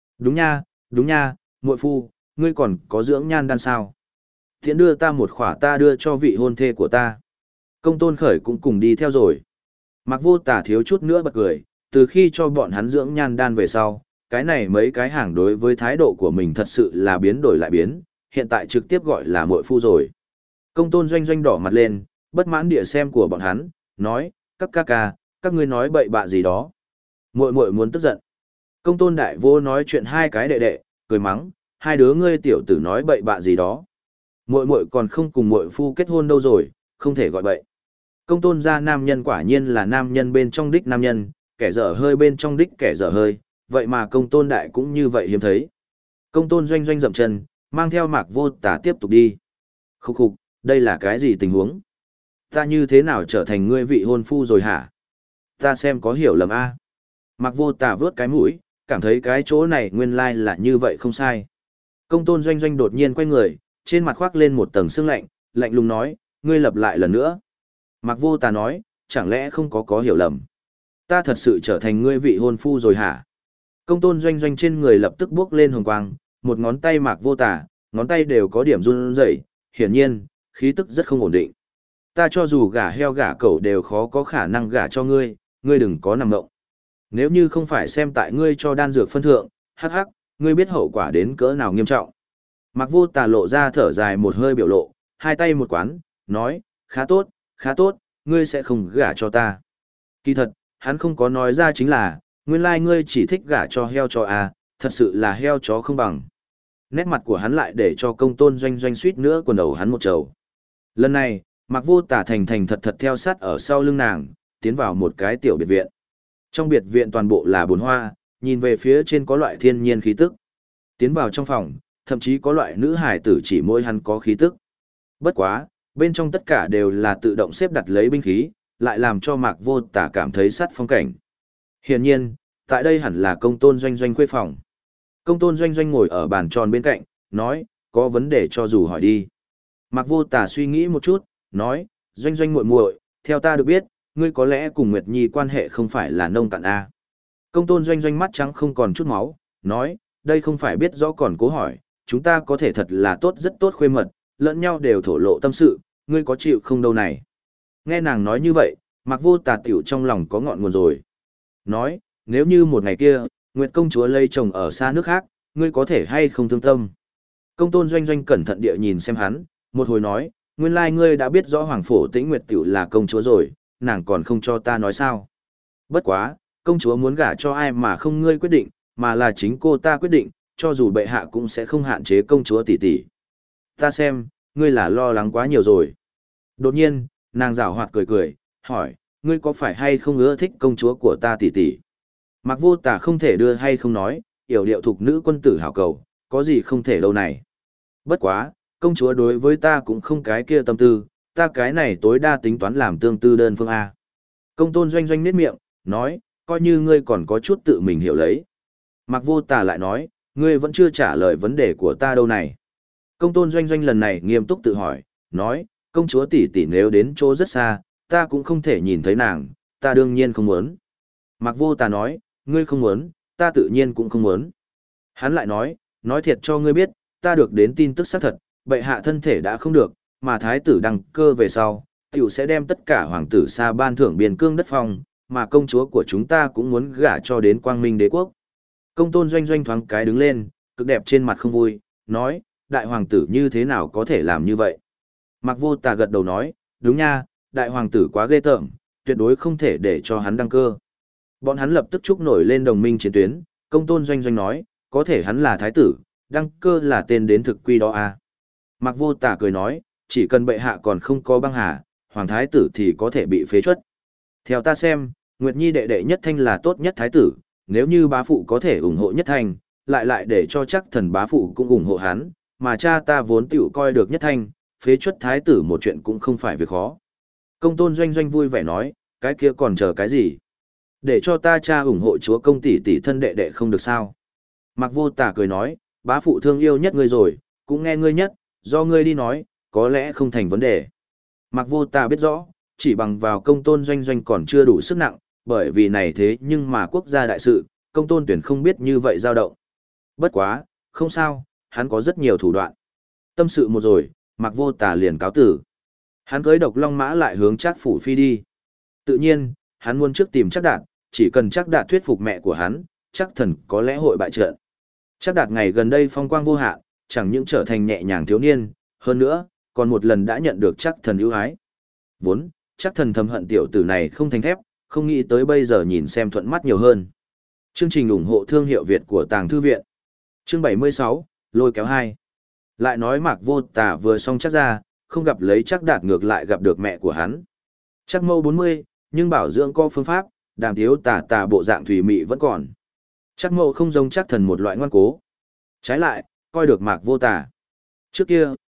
Đúng nha, muội phu, ngươi còn có dưỡng nhan đan sao? Thiện đưa ta một khỏa ta đưa cho vị hôn thê của ta. Công Tôn Khởi cũng cùng đi theo rồi. Mạc Vô Tà thiếu chút nữa bật cười, từ khi cho bọn hắn dưỡng nhan đan về sau, cái này mấy cái hàng đối với thái độ của mình thật sự là biến đổi lại biến, hiện tại trực tiếp gọi là muội phu rồi. Công Tôn Doanh Doanh đỏ mặt lên, bất mãn địa xem của bọn hắn, nói, các ca ca, các ngươi nói bậy bạ gì đó. Muội muội muốn tức giận. Công Tôn Đại Vô nói chuyện hai cái đệ đệ, cười mắng, hai đứa ngươi tiểu tử nói bậy bạ gì đó. Muội muội còn không cùng muội phu kết hôn đâu rồi, không thể gọi bậy. Công Tôn gia nam nhân quả nhiên là nam nhân bên trong đích nam nhân, kẻ dở hơi bên trong đích kẻ dở hơi, vậy mà Công Tôn Đại cũng như vậy hiếm thấy. Công Tôn Doanh Doanh dậm chân, mang theo Mạc Vô Tà tiếp tục đi. Khúc khục, đây là cái gì tình huống? Ta như thế nào trở thành ngươi vị hôn phu rồi hả? Ta xem có hiểu lầm a. Mạc Vô Tà vướt cái mũi, cảm thấy cái chỗ này nguyên lai là như vậy không sai. Công tôn doanh doanh đột nhiên quay người, trên mặt khoác lên một tầng sương lạnh, lạnh lùng nói, ngươi lặp lại lần nữa. Mạc Vô Tà nói, chẳng lẽ không có hiểu lầm. Ta thật sự trở thành ngươi vị hôn phu rồi hả? Công tôn doanh doanh trên người lập tức bước lên hồng quang, một ngón tay Mạc Vô Tà, ngón tay đều có điểm run rẩy, hiển nhiên, khí tức rất không ổn định. Ta cho dù gả heo gả cẩu đều khó có khả năng gả cho ngươi, ngươi đừng có nằm ngộng. Nếu như không phải xem tại ngươi cho đan dược phân thượng, hắc hắc, ngươi biết hậu quả đến cỡ nào nghiêm trọng. Mạc Vô Tà lộ ra thở dài một hơi biểu lộ, hai tay một quán, nói, khá tốt, ngươi sẽ không gả cho ta. Kỳ thật, hắn không có nói ra chính là, nguyên lai ngươi chỉ thích gả cho heo cho à, thật sự là heo chó không bằng. Nét mặt của hắn lại để cho công tôn doanh doanh suýt nữa quần đầu hắn một trầu. Lần này, Mạc Vô Tà thành thành thật thật theo sát ở sau lưng nàng, tiến vào một cái tiểu biệt viện. Trong biệt viện toàn bộ là bồn hoa, nhìn về phía trên có loại thiên nhiên khí tức. Tiến vào trong phòng, thậm chí có loại nữ hài tử chỉ mỗi hắn có khí tức. Bất quá, bên trong tất cả đều là tự động xếp đặt lấy binh khí, lại làm cho Mạc Vô Tà cảm thấy sát phong cảnh. Hiển nhiên, tại đây hẳn là công tôn doanh doanh khuê phòng. Công tôn doanh doanh ngồi ở bàn tròn bên cạnh, nói, có vấn đề cho dù hỏi đi. Mạc Vô Tà suy nghĩ một chút, nói, doanh doanh muội muội, theo ta được biết, ngươi có lẽ cùng Nguyệt Nhi quan hệ không phải là nông cạn a. Công tôn doanh doanh mắt trắng không còn chút máu, nói, đây không phải biết rõ còn cố hỏi, chúng ta có thể thật là tốt rất tốt khuê mật, lẫn nhau đều thổ lộ tâm sự, ngươi có chịu không đâu này. Nghe nàng nói như vậy, Mạc Vô Tà tiểu trong lòng có ngọn nguồn rồi. Nói, nếu như một ngày kia, Nguyệt công chúa lây chồng ở xa nước khác, ngươi có thể hay không thương tâm. Công tôn doanh doanh cẩn thận địa nhìn xem hắn, một hồi nói, nguyên lai ngươi đã biết rõ Hoàng Phổ Tĩnh Nguyệt tiểu là công chúa rồi, nàng còn không cho ta nói sao. Bất quá, công chúa muốn gả cho ai mà không ngươi quyết định, mà là chính cô ta quyết định, cho dù bệ hạ cũng sẽ không hạn chế công chúa tỷ tỷ. Ta xem, ngươi là lo lắng quá nhiều rồi. Đột nhiên, nàng giảo hoạt cười cười, hỏi, ngươi có phải hay không ưa thích công chúa của ta tỷ tỷ? Mạc Vô Tà không thể đưa hay không nói, yểu điệu thục nữ quân tử hảo cầu, có gì không thể đâu này. Bất quá, công chúa đối với ta cũng không cái kia tâm tư, ta cái này tối đa tính toán làm tương tư đơn phương A. Công tôn doanh doanh nết miệng, nói, coi như ngươi còn có chút tự mình hiểu lấy. Mạc Vô Tà lại nói, ngươi vẫn chưa trả lời vấn đề của ta đâu này. Công tôn doanh doanh lần này nghiêm túc tự hỏi, nói, công chúa tỷ tỷ nếu đến chỗ rất xa, ta cũng không thể nhìn thấy nàng, ta đương nhiên không muốn. Mạc Vô Tà nói, ngươi không muốn, ta tự nhiên cũng không muốn. Hắn lại nói thiệt cho ngươi biết, ta được đến tin tức xác thật, bệ hạ thân thể đã không được, mà thái tử đăng cơ về sau, tiểu sẽ đem tất cả hoàng tử xa ban thưởng biên cương đất phong, mà công chúa của chúng ta cũng muốn gả cho đến quang minh đế quốc. Công tôn doanh doanh thoáng cái đứng lên, cực đẹp trên mặt không vui, nói, đại hoàng tử như thế nào có thể làm như vậy? Mạc Vô Tà gật đầu nói, đúng nha, đại hoàng tử quá ghê tởm, tuyệt đối không thể để cho hắn đăng cơ. Bọn hắn lập tức chúc nổi lên đồng minh chiến tuyến, công tôn doanh doanh nói, có thể hắn là thái tử, đăng cơ là tên đến thực quy đó à. Mạc Vô Tà cười nói, chỉ cần bệ hạ còn không có băng hà, hoàng thái tử thì có thể bị phế truất. Theo ta xem, Nguyệt Nhi đệ đệ nhất thanh là tốt nhất thái tử, nếu như bá phụ có thể ủng hộ nhất thanh, lại để cho chắc thần bá phụ cũng ủng hộ hắn, mà cha ta vốn tiểu coi được nhất thanh, phế truất thái tử một chuyện cũng không phải việc khó. Công tôn doanh doanh vui vẻ nói, cái kia còn chờ cái gì? Để cho ta cha ủng hộ chúa công tỷ tỷ thân đệ đệ không được sao? Mạc Vô Tà cười nói, bá phụ thương yêu nhất ngươi rồi, cũng nghe ngươi nhất, do ngươi đi nói, có lẽ không thành vấn đề. Mạc Vô Tà biết rõ, chỉ bằng vào công tôn doanh doanh còn chưa đủ sức nặng, bởi vì này thế nhưng mà quốc gia đại sự, công tôn tuyển không biết như vậy dao động. Bất quá, không sao, hắn có rất nhiều thủ đoạn. Tâm sự một rồi, Mạc Vô Tà liền cáo tử. Hắn cưới độc long mã lại hướng Trác phủ phi đi. Tự nhiên, hắn muốn trước tìm Trác Đạt, chỉ cần Trác Đạt thuyết phục mẹ của hắn, Trác Thần có lẽ hội bại trận. Trác Đạt ngày gần đây phong quang vô hạn, chẳng những trở thành nhẹ nhàng thiếu niên, hơn nữa, còn một lần đã nhận được Trác Thần ưu ái. Vốn, Trác Thần thầm hận tiểu tử này không thành thép, không nghĩ tới bây giờ nhìn xem thuận mắt nhiều hơn. Chương trình ủng hộ thương hiệu Việt của Tàng Thư Viện. Chương 76, Lôi kéo 2. Lại nói Mạc Vô Tà vừa xong Trác ra, không gặp lấy Trác Đạt ngược lại gặp được mẹ của hắn. Trác Mâu 40, nhưng bảo dưỡng có phương pháp, đàm thiếu tà bộ dạng thủy mị vẫn còn. Trác Mâu không giống Trác Thần một loại ngoan cố. Trái lại, coi được Mạc Vô Tà. Trước kia,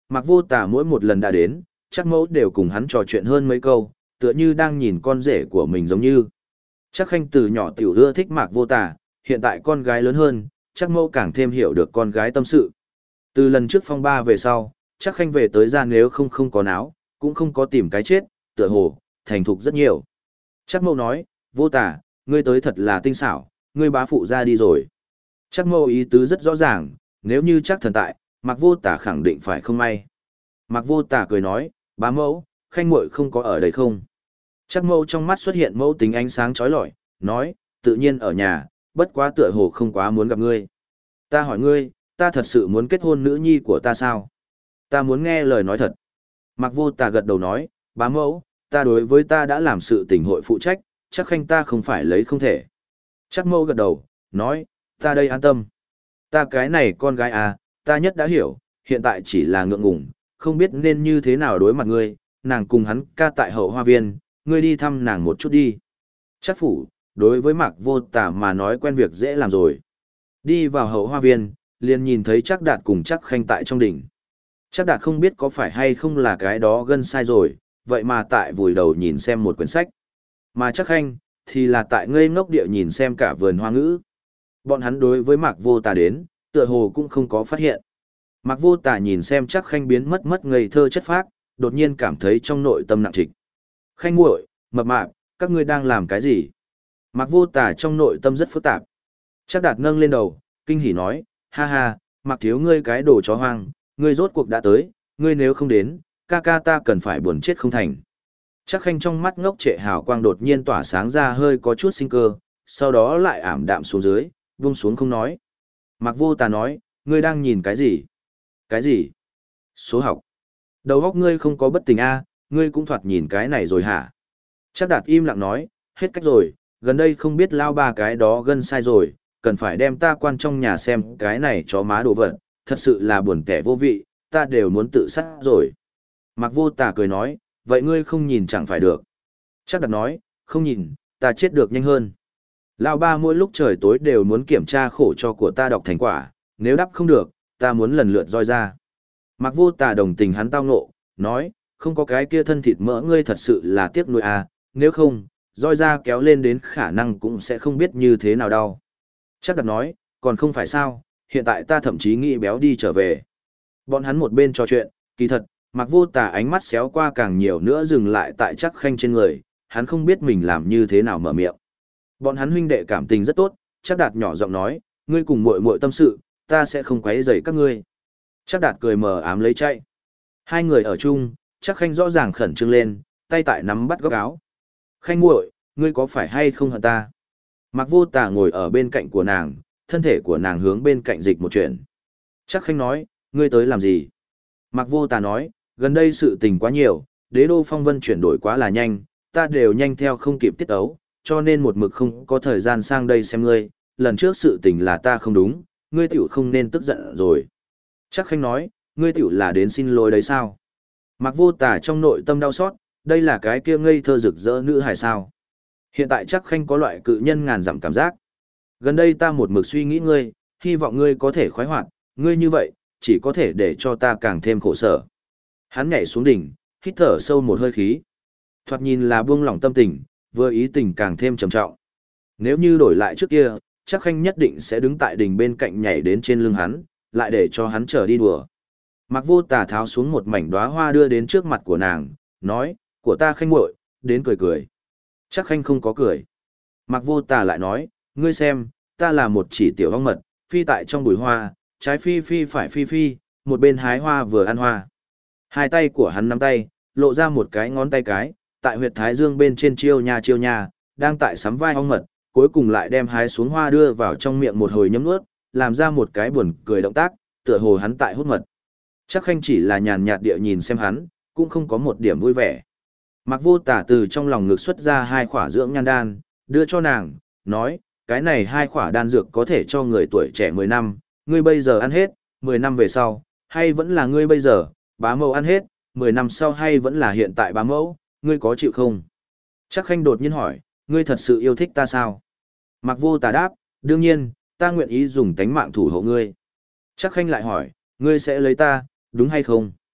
Mạc Vô Tà mỗi một lần đã đến, chắc mẫu đều cùng hắn trò chuyện hơn mấy câu, tựa như đang nhìn con rể của mình giống như. Chắc Khanh từ nhỏ tiểu ưa thích Mạc Vô Tà, hiện tại con gái lớn hơn, chắc mẫu càng thêm hiểu được con gái tâm sự. Từ lần trước phong ba về sau, chắc Khanh về tới ra nếu không có náo, cũng không có tìm cái chết, tựa hồ, thành thục rất nhiều. Chắc mẫu nói, Vô Tà, ngươi tới thật là tinh xảo, ngươi bá phụ ra đi rồi. Chắc mẫu ý tứ rất rõ ràng, nếu như chắc thần tại, Mạc Vô Tà khẳng định phải không may. Mạc Vô Tà cười nói, bá mẫu, Khanh muội không có ở đây không? Chắc mẫu trong mắt xuất hiện mẫu tính ánh sáng chói lọi, nói, tự nhiên ở nhà, bất quá tựa hồ không quá muốn gặp ngươi. Ta hỏi ngươi, ta thật sự muốn kết hôn nữ nhi của ta sao? Ta muốn nghe lời nói thật. Mạc Vô Tà gật đầu nói, bá mẫu, ta đối với ta đã làm sự tình hội phụ trách, chắc Khanh ta không phải lấy không thể. Chắc mẫu gật đầu, nói, ta đây an tâm. Ta cái này con gái à, ta nhất đã hiểu, hiện tại chỉ là ngượng ngùng, không biết nên như thế nào đối mặt ngươi, nàng cùng hắn ca tại hậu hoa viên, ngươi đi thăm nàng một chút đi. Chắc phủ, đối với Mạc Vô Tà mà nói quen việc dễ làm rồi. Đi vào hậu hoa viên, liền nhìn thấy Chắc Đạt cùng Chắc Khanh tại trong đỉnh. Chắc Đạt không biết có phải hay không là cái đó gân sai rồi, vậy mà tại vùi đầu nhìn xem một quyển sách. Mà Chắc Khanh, thì là tại ngây ngốc địa nhìn xem cả vườn hoa ngữ. Bọn hắn đối với Mạc Vô Tà đến, tựa hồ cũng không có phát hiện. Mạc Vô Tà nhìn xem Chắc Khanh biến mất ngây thơ chất phác, đột nhiên cảm thấy trong nội tâm nặng trịch. Khanh muội, mập mạp, các ngươi đang làm cái gì? Mạc Vô Tà trong nội tâm rất phức tạp. Chắc Đạt nâng lên đầu, kinh hỉ nói, ha ha, Mạc thiếu ngươi cái đồ chó hoang, ngươi rốt cuộc đã tới, ngươi nếu không đến, ca ca ta cần phải buồn chết không thành. Chắc Khanh trong mắt ngốc trệ hào quang đột nhiên tỏa sáng ra hơi có chút sinh cơ, sau đó lại ảm đạm xuống dưới, vung xuống không nói. Mạc Vô Tà nói, ngươi đang nhìn cái gì? Cái gì? Số học. Đầu óc ngươi không có bất tình a, ngươi cũng thoạt nhìn cái này rồi hả? Chắc Đạt im lặng nói, hết cách rồi, gần đây không biết lao ba cái đó gân sai rồi, cần phải đem ta quan trong nhà xem cái này chó má đồ vật, thật sự là buồn kẻ vô vị, ta đều muốn tự sát rồi. Mạc Vô Tà cười nói, vậy ngươi không nhìn chẳng phải được. Chắc Đạt nói, không nhìn, ta chết được nhanh hơn. Lao ba mỗi lúc trời tối đều muốn kiểm tra khổ cho của ta đọc thành quả, nếu đáp không được, ta muốn lần lượt roi ra. Mạc Vô Tà đồng tình hắn tao ngộ, nói, không có cái kia thân thịt mỡ ngươi thật sự là tiếc nuối à, nếu không, roi ra kéo lên đến khả năng cũng sẽ không biết như thế nào đau. Chắc Đạt nói, còn không phải sao, hiện tại ta thậm chí nghĩ béo đi trở về. Bọn hắn một bên trò chuyện, kỳ thật, Mạc Vô Tà ánh mắt xéo qua càng nhiều nữa dừng lại tại Chắc Khanh trên người, hắn không biết mình làm như thế nào mở miệng. Bọn hắn huynh đệ cảm tình rất tốt, Chắc Đạt nhỏ giọng nói, ngươi cùng muội muội tâm sự, ta sẽ không quấy rầy các ngươi. Chắc Đạt cười mờ ám lấy chạy. Hai người ở chung, Chắc Khanh rõ ràng khẩn trương lên, tay tại nắm bắt góc áo. Khanh muội, ngươi có phải hay không hận ta? Mạc Vô Tà ngồi ở bên cạnh của nàng, thân thể của nàng hướng bên cạnh dịch một chuyện. Chắc Khanh nói, ngươi tới làm gì? Mạc Vô Tà nói, gần đây sự tình quá nhiều, đế đô phong vân chuyển đổi quá là nhanh, ta đều nhanh theo không kịp tiết ấu, cho nên một mực không có thời gian sang đây xem ngươi, lần trước sự tình là ta không đúng, ngươi tiểu không nên tức giận rồi. Chắc Khanh nói, ngươi tiểu là đến xin lỗi đấy sao? Mạc Vô Tà trong nội tâm đau xót, đây là cái kia ngây thơ rực rỡ nữ hài sao? Hiện tại Chắc Khanh có loại cự nhân ngàn dặm cảm giác. Gần đây ta một mực suy nghĩ ngươi, hy vọng ngươi có thể khoái hoạt, ngươi như vậy, chỉ có thể để cho ta càng thêm khổ sở. Hắn nhảy xuống đỉnh, hít thở sâu một hơi khí. Thoạt nhìn là buông lỏng tâm tình, vừa ý tình càng thêm trầm trọng. Nếu như đổi lại trước kia, Chắc Khanh nhất định sẽ đứng tại đỉnh bên cạnh nhảy đến trên lưng hắn, lại để cho hắn trở đi đùa. Mạc Vô Tà tháo xuống một mảnh đóa hoa đưa đến trước mặt của nàng, nói, của ta Khanh muội, đến cười cười. Chắc Khanh không có cười. Mạc Vô Tà lại nói, ngươi xem, ta là một chỉ tiểu ong mật, phi tại trong bụi hoa, trái phi phi phải phi phi, một bên hái hoa vừa ăn hoa. Hai tay của hắn nắm tay, lộ ra một cái ngón tay cái, tại huyệt thái dương bên trên chiêu nha, đang tại sắm vai ong mật, cuối cùng lại đem hái xuống hoa đưa vào trong miệng một hồi nhấm nuốt, làm ra một cái buồn cười động tác, tựa hồ hắn tại hút mật. Chắc Khanh chỉ là nhàn nhạt địa nhìn xem hắn, cũng không có một điểm vui vẻ. Mạc Vô Tà từ trong lòng ngực xuất ra hai khỏa dưỡng nhan đan, đưa cho nàng, nói, cái này hai khỏa đan dược có thể cho người tuổi trẻ 10 năm, ngươi bây giờ ăn hết, 10 năm về sau, hay vẫn là ngươi bây giờ, bá mẫu ăn hết, 10 năm sau hay vẫn là hiện tại bá mẫu, ngươi có chịu không? Chắc Khanh đột nhiên hỏi, ngươi thật sự yêu thích ta sao? Mạc Vô Tà đáp, đương nhiên, ta nguyện ý dùng tánh mạng thủ hộ ngươi. Chắc Khanh lại hỏi, ngươi sẽ lấy ta, đúng hay không?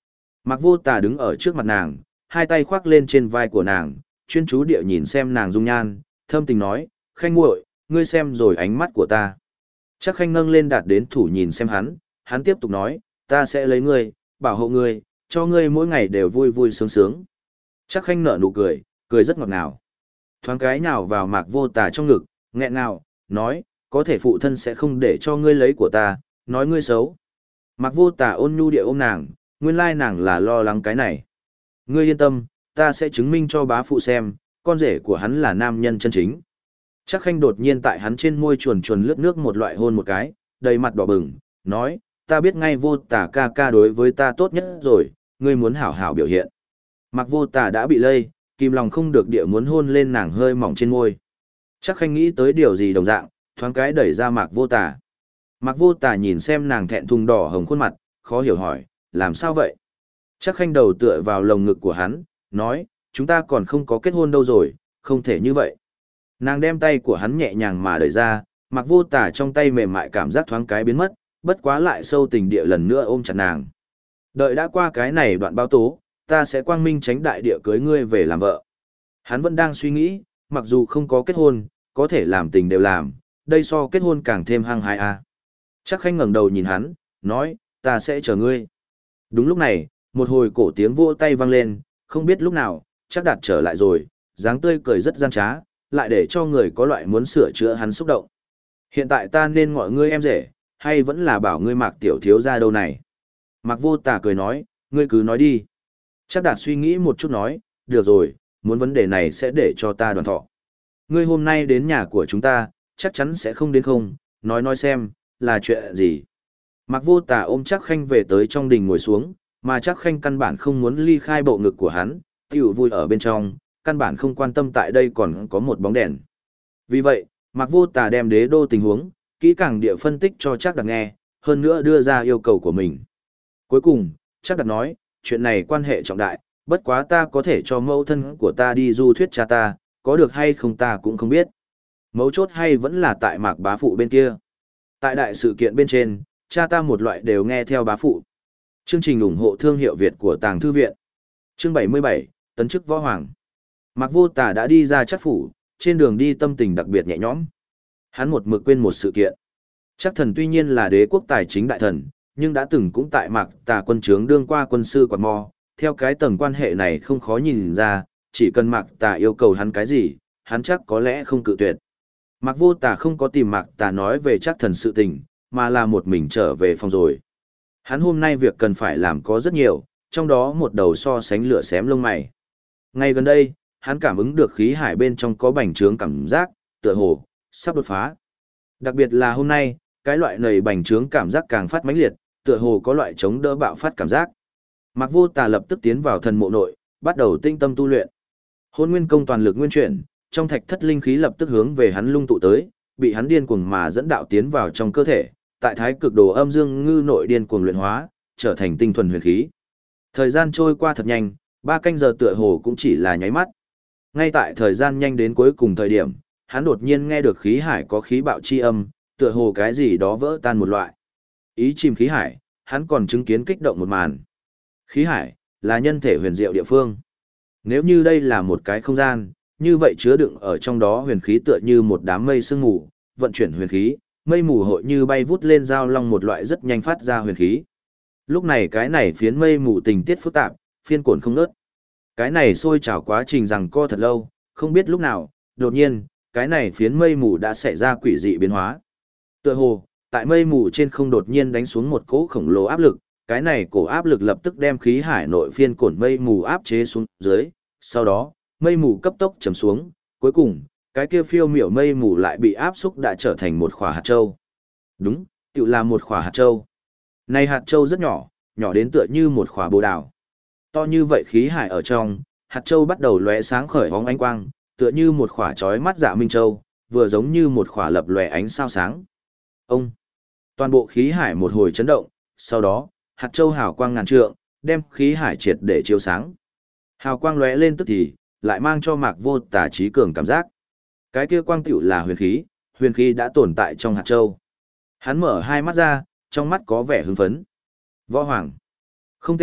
Mạc Vô Tà đứng ở trước mặt nàng, hai tay khoác lên trên vai của nàng, chuyên chú địa nhìn xem nàng dung nhan, thâm tình nói, Khanh muội, ngươi xem rồi ánh mắt của ta. Chắc Khanh nâng lên đạt đến thủ nhìn xem hắn tiếp tục nói, ta sẽ lấy ngươi, bảo hộ ngươi, cho ngươi mỗi ngày đều vui vui sướng sướng. Chắc Khanh nở nụ cười, cười rất ngọt ngào. Thoáng cái nhào vào Mạc Vô Tà trong ngực, nghẹn ngào, nói, có thể phụ thân sẽ không để cho ngươi lấy của ta, nói ngươi xấu. Mạc Vô Tà ôn nhu địa ôm nàng, nguyên lai nàng là lo lắng cái này. Ngươi yên tâm, ta sẽ chứng minh cho bá phụ xem, con rể của hắn là nam nhân chân chính. Chắc Khanh đột nhiên tại hắn trên môi chuồn chuồn lướt nước một loại hôn một cái, đầy mặt đỏ bừng, nói, ta biết ngay Vô Tà ca ca đối với ta tốt nhất rồi, ngươi muốn hảo hảo biểu hiện. Mạc Vô Tà đã bị lây, kìm lòng không được địa muốn hôn lên nàng hơi mỏng trên môi. Chắc Khanh nghĩ tới điều gì đồng dạng, thoáng cái đẩy ra Mạc Vô Tà. Mạc Vô Tà nhìn xem nàng thẹn thùng đỏ hồng khuôn mặt, khó hiểu hỏi, làm sao vậy? Chắc Khanh đầu tựa vào lồng ngực của hắn, nói, chúng ta còn không có kết hôn đâu rồi, không thể như vậy. Nàng đem tay của hắn nhẹ nhàng mà đẩy ra, Mạc Vô Tà trong tay mềm mại cảm giác thoáng cái biến mất, bất quá lại sâu tình địa lần nữa ôm chặt nàng. Đợi đã qua cái này đoạn báo tố, ta sẽ quang minh tránh đại địa cưới ngươi về làm vợ. Hắn vẫn đang suy nghĩ, mặc dù không có kết hôn, có thể làm tình đều làm, đây so kết hôn càng thêm hăng hái a. Chắc Khanh ngẩng đầu nhìn hắn, nói, ta sẽ chờ ngươi. Đúng lúc này, một hồi cổ tiếng vỗ tay vang lên, không biết lúc nào, chắc Đạt trở lại rồi, dáng tươi cười rất gian trá, lại để cho người có loại muốn sửa chữa hắn xúc động. Hiện tại ta nên gọi ngươi em rể, hay vẫn là bảo ngươi Mạc tiểu thiếu gia đâu này? Mạc Vô Tà cười nói, ngươi cứ nói đi. Chắc Đạt suy nghĩ một chút nói, được rồi, muốn vấn đề này sẽ để cho ta đoàn thọ. Ngươi hôm nay đến nhà của chúng ta, chắc chắn sẽ không đến không, nói xem, là chuyện gì? Mạc Vô Tà ôm Chắc Khanh về tới trong đình ngồi xuống, mà Chắc Khanh căn bản không muốn ly khai bộ ngực của hắn, tiểu vui ở bên trong, căn bản không quan tâm tại đây còn có một bóng đèn. Vì vậy, Mạc Vô Tà đem đế đô tình huống, kỹ càng địa phân tích cho Chắc Đạt nghe, hơn nữa đưa ra yêu cầu của mình. Cuối cùng, Chắc Đạt nói, chuyện này quan hệ trọng đại, bất quá ta có thể cho mẫu thân của ta đi du thuyết cha ta, có được hay không ta cũng không biết. Mấu chốt hay vẫn là tại Mạc bá phụ bên kia. Tại đại sự kiện bên trên, cha ta một loại đều nghe theo bá phụ. Chương trình ủng hộ thương hiệu Việt của Tàng Thư Viện. Chương 77, Tấn chức võ hoàng. Mạc Vô Tà đã đi ra Chắc phủ, trên đường đi tâm tình đặc biệt nhẹ nhõm. Hắn một mực quên một sự kiện. Chắc Thần tuy nhiên là đế quốc tài chính đại thần, nhưng đã từng cũng tại Mạc Tà quân trướng đương qua quân sư quạt mò, theo cái tầng quan hệ này không khó nhìn ra, chỉ cần Mạc Tà yêu cầu hắn cái gì, hắn chắc có lẽ không cự tuyệt. Mạc Vô Tà không có tìm Mạc Tà nói về Chắc Thần sự tình, mà là một mình trở về phòng rồi. Hắn hôm nay việc cần phải làm có rất nhiều, trong đó một đầu so sánh lửa xém lông mày. Ngay gần đây, hắn cảm ứng được khí hải bên trong có bành trướng cảm giác, tựa hồ sắp đột phá. Đặc biệt là hôm nay, cái loại này bành trướng cảm giác càng phát mãnh liệt, tựa hồ có loại chống đỡ bạo phát cảm giác. Mạc Vô Tà lập tức tiến vào thần mộ nội, bắt đầu tinh tâm tu luyện. Hôn Nguyên công toàn lực nguyên chuyển, trong thạch thất linh khí lập tức hướng về hắn lung tụ tới, bị hắn điên cuồng mà dẫn đạo tiến vào trong cơ thể, tại thái cực đồ âm dương ngư nội điên cuồng luyện hóa, trở thành tinh thuần huyền khí. Thời gian trôi qua thật nhanh, 3 canh giờ tựa hồ cũng chỉ là nháy mắt. Ngay tại thời gian nhanh đến cuối cùng thời điểm, hắn đột nhiên nghe được khí hải có khí bạo chi âm, tựa hồ cái gì đó vỡ tan một loại. Ý chìm khí hải, hắn còn chứng kiến kích động một màn. Khí hải là nhân thể huyền diệu địa phương. Nếu như đây là một cái không gian, như vậy chứa đựng ở trong đó huyền khí tựa như một đám mây sương mù, vận chuyển huyền khí, mây mù hội như bay vút lên giao long một loại rất nhanh phát ra huyền khí. Lúc này cái này phiến mây mù tình tiết phức tạp, phiên cuộn không ngớt. Cái này sôi trào quá trình rằng co thật lâu, không biết lúc nào, đột nhiên, cái này phiến mây mù đã xảy ra quỷ dị biến hóa. Tựa hồ, tại mây mù trên không đột nhiên đánh xuống một cỗ khổng lồ áp lực, cái này cổ áp lực lập tức đem khí hải nội phiên cuộn mây mù áp chế xuống dưới, sau đó, mây mù cấp tốc trầm xuống, cuối cùng, cái kia phiêu miểu mây mù lại bị áp xúc đã trở thành một quả hạt châu. Đúng, tự là một quả hạt châu. Này hạt châu rất nhỏ, nhỏ đến tựa như một quả bồ đào. To như vậy khí hải ở trong, hạt châu bắt đầu lóe sáng khởi hóng ánh quang, tựa như một quả chói mắt dạ minh châu, vừa giống như một quả lập lòe ánh sao sáng. Ông, toàn bộ khí hải một hồi chấn động, sau đó, hạt châu hào quang ngàn trượng, đem khí hải triệt để chiếu sáng. Hào quang lóe lên tức thì, lại mang cho Mạc Vô Tà trí cường cảm giác. Cái kia quang tựu là huyền khí đã tồn tại trong hạt châu. Hắn mở hai mắt ra, trong mắt có vẻ hưng phấn. Võ Hoàng. Không tệ,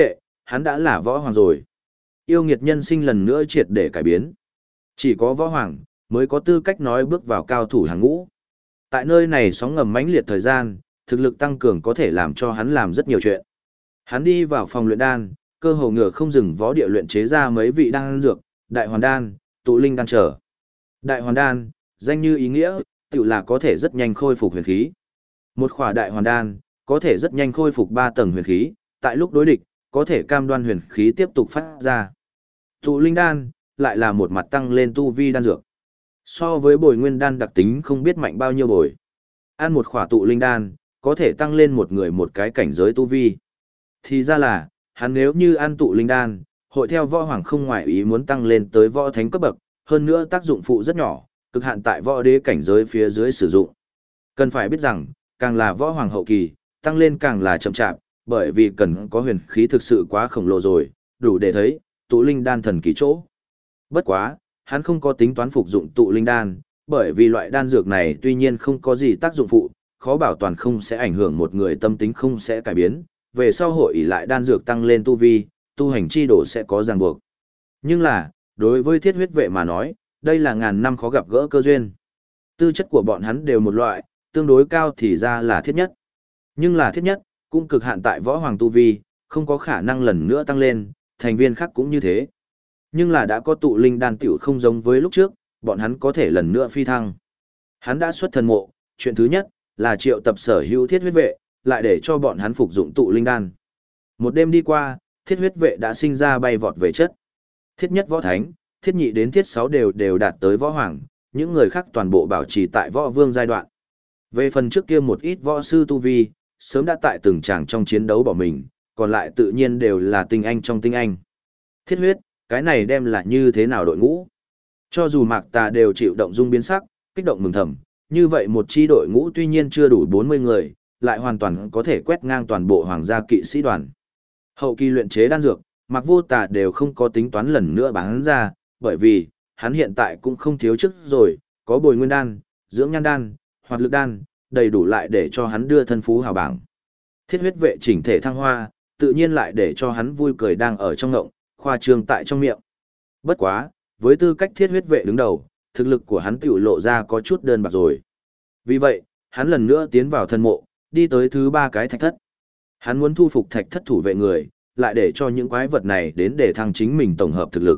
hắn đã là võ hoàng rồi. Yêu nghiệt nhân sinh lần nữa triệt để cải biến. Chỉ có võ hoàng mới có tư cách nói bước vào cao thủ hàng ngũ. Tại nơi này sóng ngầm mãnh liệt thời gian, thực lực tăng cường có thể làm cho hắn làm rất nhiều chuyện. Hắn đi vào phòng luyện đan, cơ hồ ngựa không dừng võ địa luyện chế ra mấy vị đan dược, đại hoàn đan, tụ linh đan trở. Đại hoàn đan, danh như ý nghĩa, tự là có thể rất nhanh khôi phục huyền khí. Một khỏa đại hoàn đan, có thể rất nhanh khôi phục 3 tầng huyền khí, tại lúc đối địch, có thể cam đoan huyền khí tiếp tục phát ra. Tụ linh đan, lại là một mặt tăng lên tu vi đan dược. So với bồi nguyên đan đặc tính không biết mạnh bao nhiêu bồi. Ăn một khỏa tụ linh đan, có thể tăng lên một người một cái cảnh giới tu vi. Thì ra là, hắn nếu như ăn tụ linh đan, hội theo võ hoàng không ngoại ý muốn tăng lên tới võ thánh cấp bậc, hơn nữa tác dụng phụ rất nhỏ, cực hạn tại võ đế cảnh giới phía dưới sử dụng. Cần phải biết rằng, càng là võ hoàng hậu kỳ, tăng lên càng là chậm chạp, bởi vì cần có huyền khí thực sự quá khổng lồ rồi, đủ để thấy, tụ linh đan thần kỳ chỗ. Bất quá, hắn không có tính toán phục dụng tụ linh đan, bởi vì loại đan dược này tuy nhiên không có gì tác dụng phụ, khó bảo toàn không sẽ ảnh hưởng một người tâm tính không sẽ cải biến, về sau hội ỷ lại đan dược tăng lên tu vi, tu hành chi độ sẽ có ràng buộc. Nhưng là, đối với thiết huyết vệ mà nói, đây là ngàn năm khó gặp gỡ cơ duyên. Tư chất của bọn hắn đều một loại, tương đối cao thì ra là thiết nhất. Nhưng là thiết nhất, cũng cực hạn tại võ hoàng tu vi, không có khả năng lần nữa tăng lên, thành viên khác cũng như thế. Nhưng là đã có tụ linh đan tiểu không giống với lúc trước, bọn hắn có thể lần nữa phi thăng. Hắn đã xuất thần mộ, chuyện thứ nhất là triệu tập sở hữu thiết huyết vệ, lại để cho bọn hắn phục dụng tụ linh đan. Một đêm đi qua, thiết huyết vệ đã sinh ra bay vọt về chất. Thiết nhất võ thánh, thiết nhị đến thiết 6 đều đạt tới võ hoàng, những người khác toàn bộ bảo trì tại võ vương giai đoạn. Về phần trước kia một ít võ sư tu vi, sớm đã tại từng tràng trong chiến đấu bỏ mình, còn lại tự nhiên đều là tinh anh trong tinh anh. Thiết huyết, cái này đem là như thế nào đội ngũ? Cho dù Mạc Tà đều chịu động dung biến sắc, kích động mừng thầm, như vậy một chi đội ngũ tuy nhiên chưa đủ 40 người, lại hoàn toàn có thể quét ngang toàn bộ hoàng gia kỵ sĩ đoàn. Hậu kỳ luyện chế đan dược, Mạc Vô Tà đều không có tính toán lần nữa bán ra, bởi vì, hắn hiện tại cũng không thiếu trước rồi, có bồi nguyên đan, dưỡng nhan đan, hoạt lực đan, đầy đủ lại để cho hắn đưa thân phú hào bảng. Thiết huyết vệ chỉnh thể thăng hoa, tự nhiên lại để cho hắn vui cười đang ở trong ngộng, khoa trương tại trong miệng. Bất quá, với tư cách thiết huyết vệ đứng đầu, thực lực của hắn tiểu lộ ra có chút đơn bạc rồi. Vì vậy, hắn lần nữa tiến vào thân mộ, đi tới thứ 3 cái thạch thất. Hắn muốn thu phục thạch thất thủ vệ người, lại để cho những quái vật này đến để thăng chính mình tổng hợp thực lực.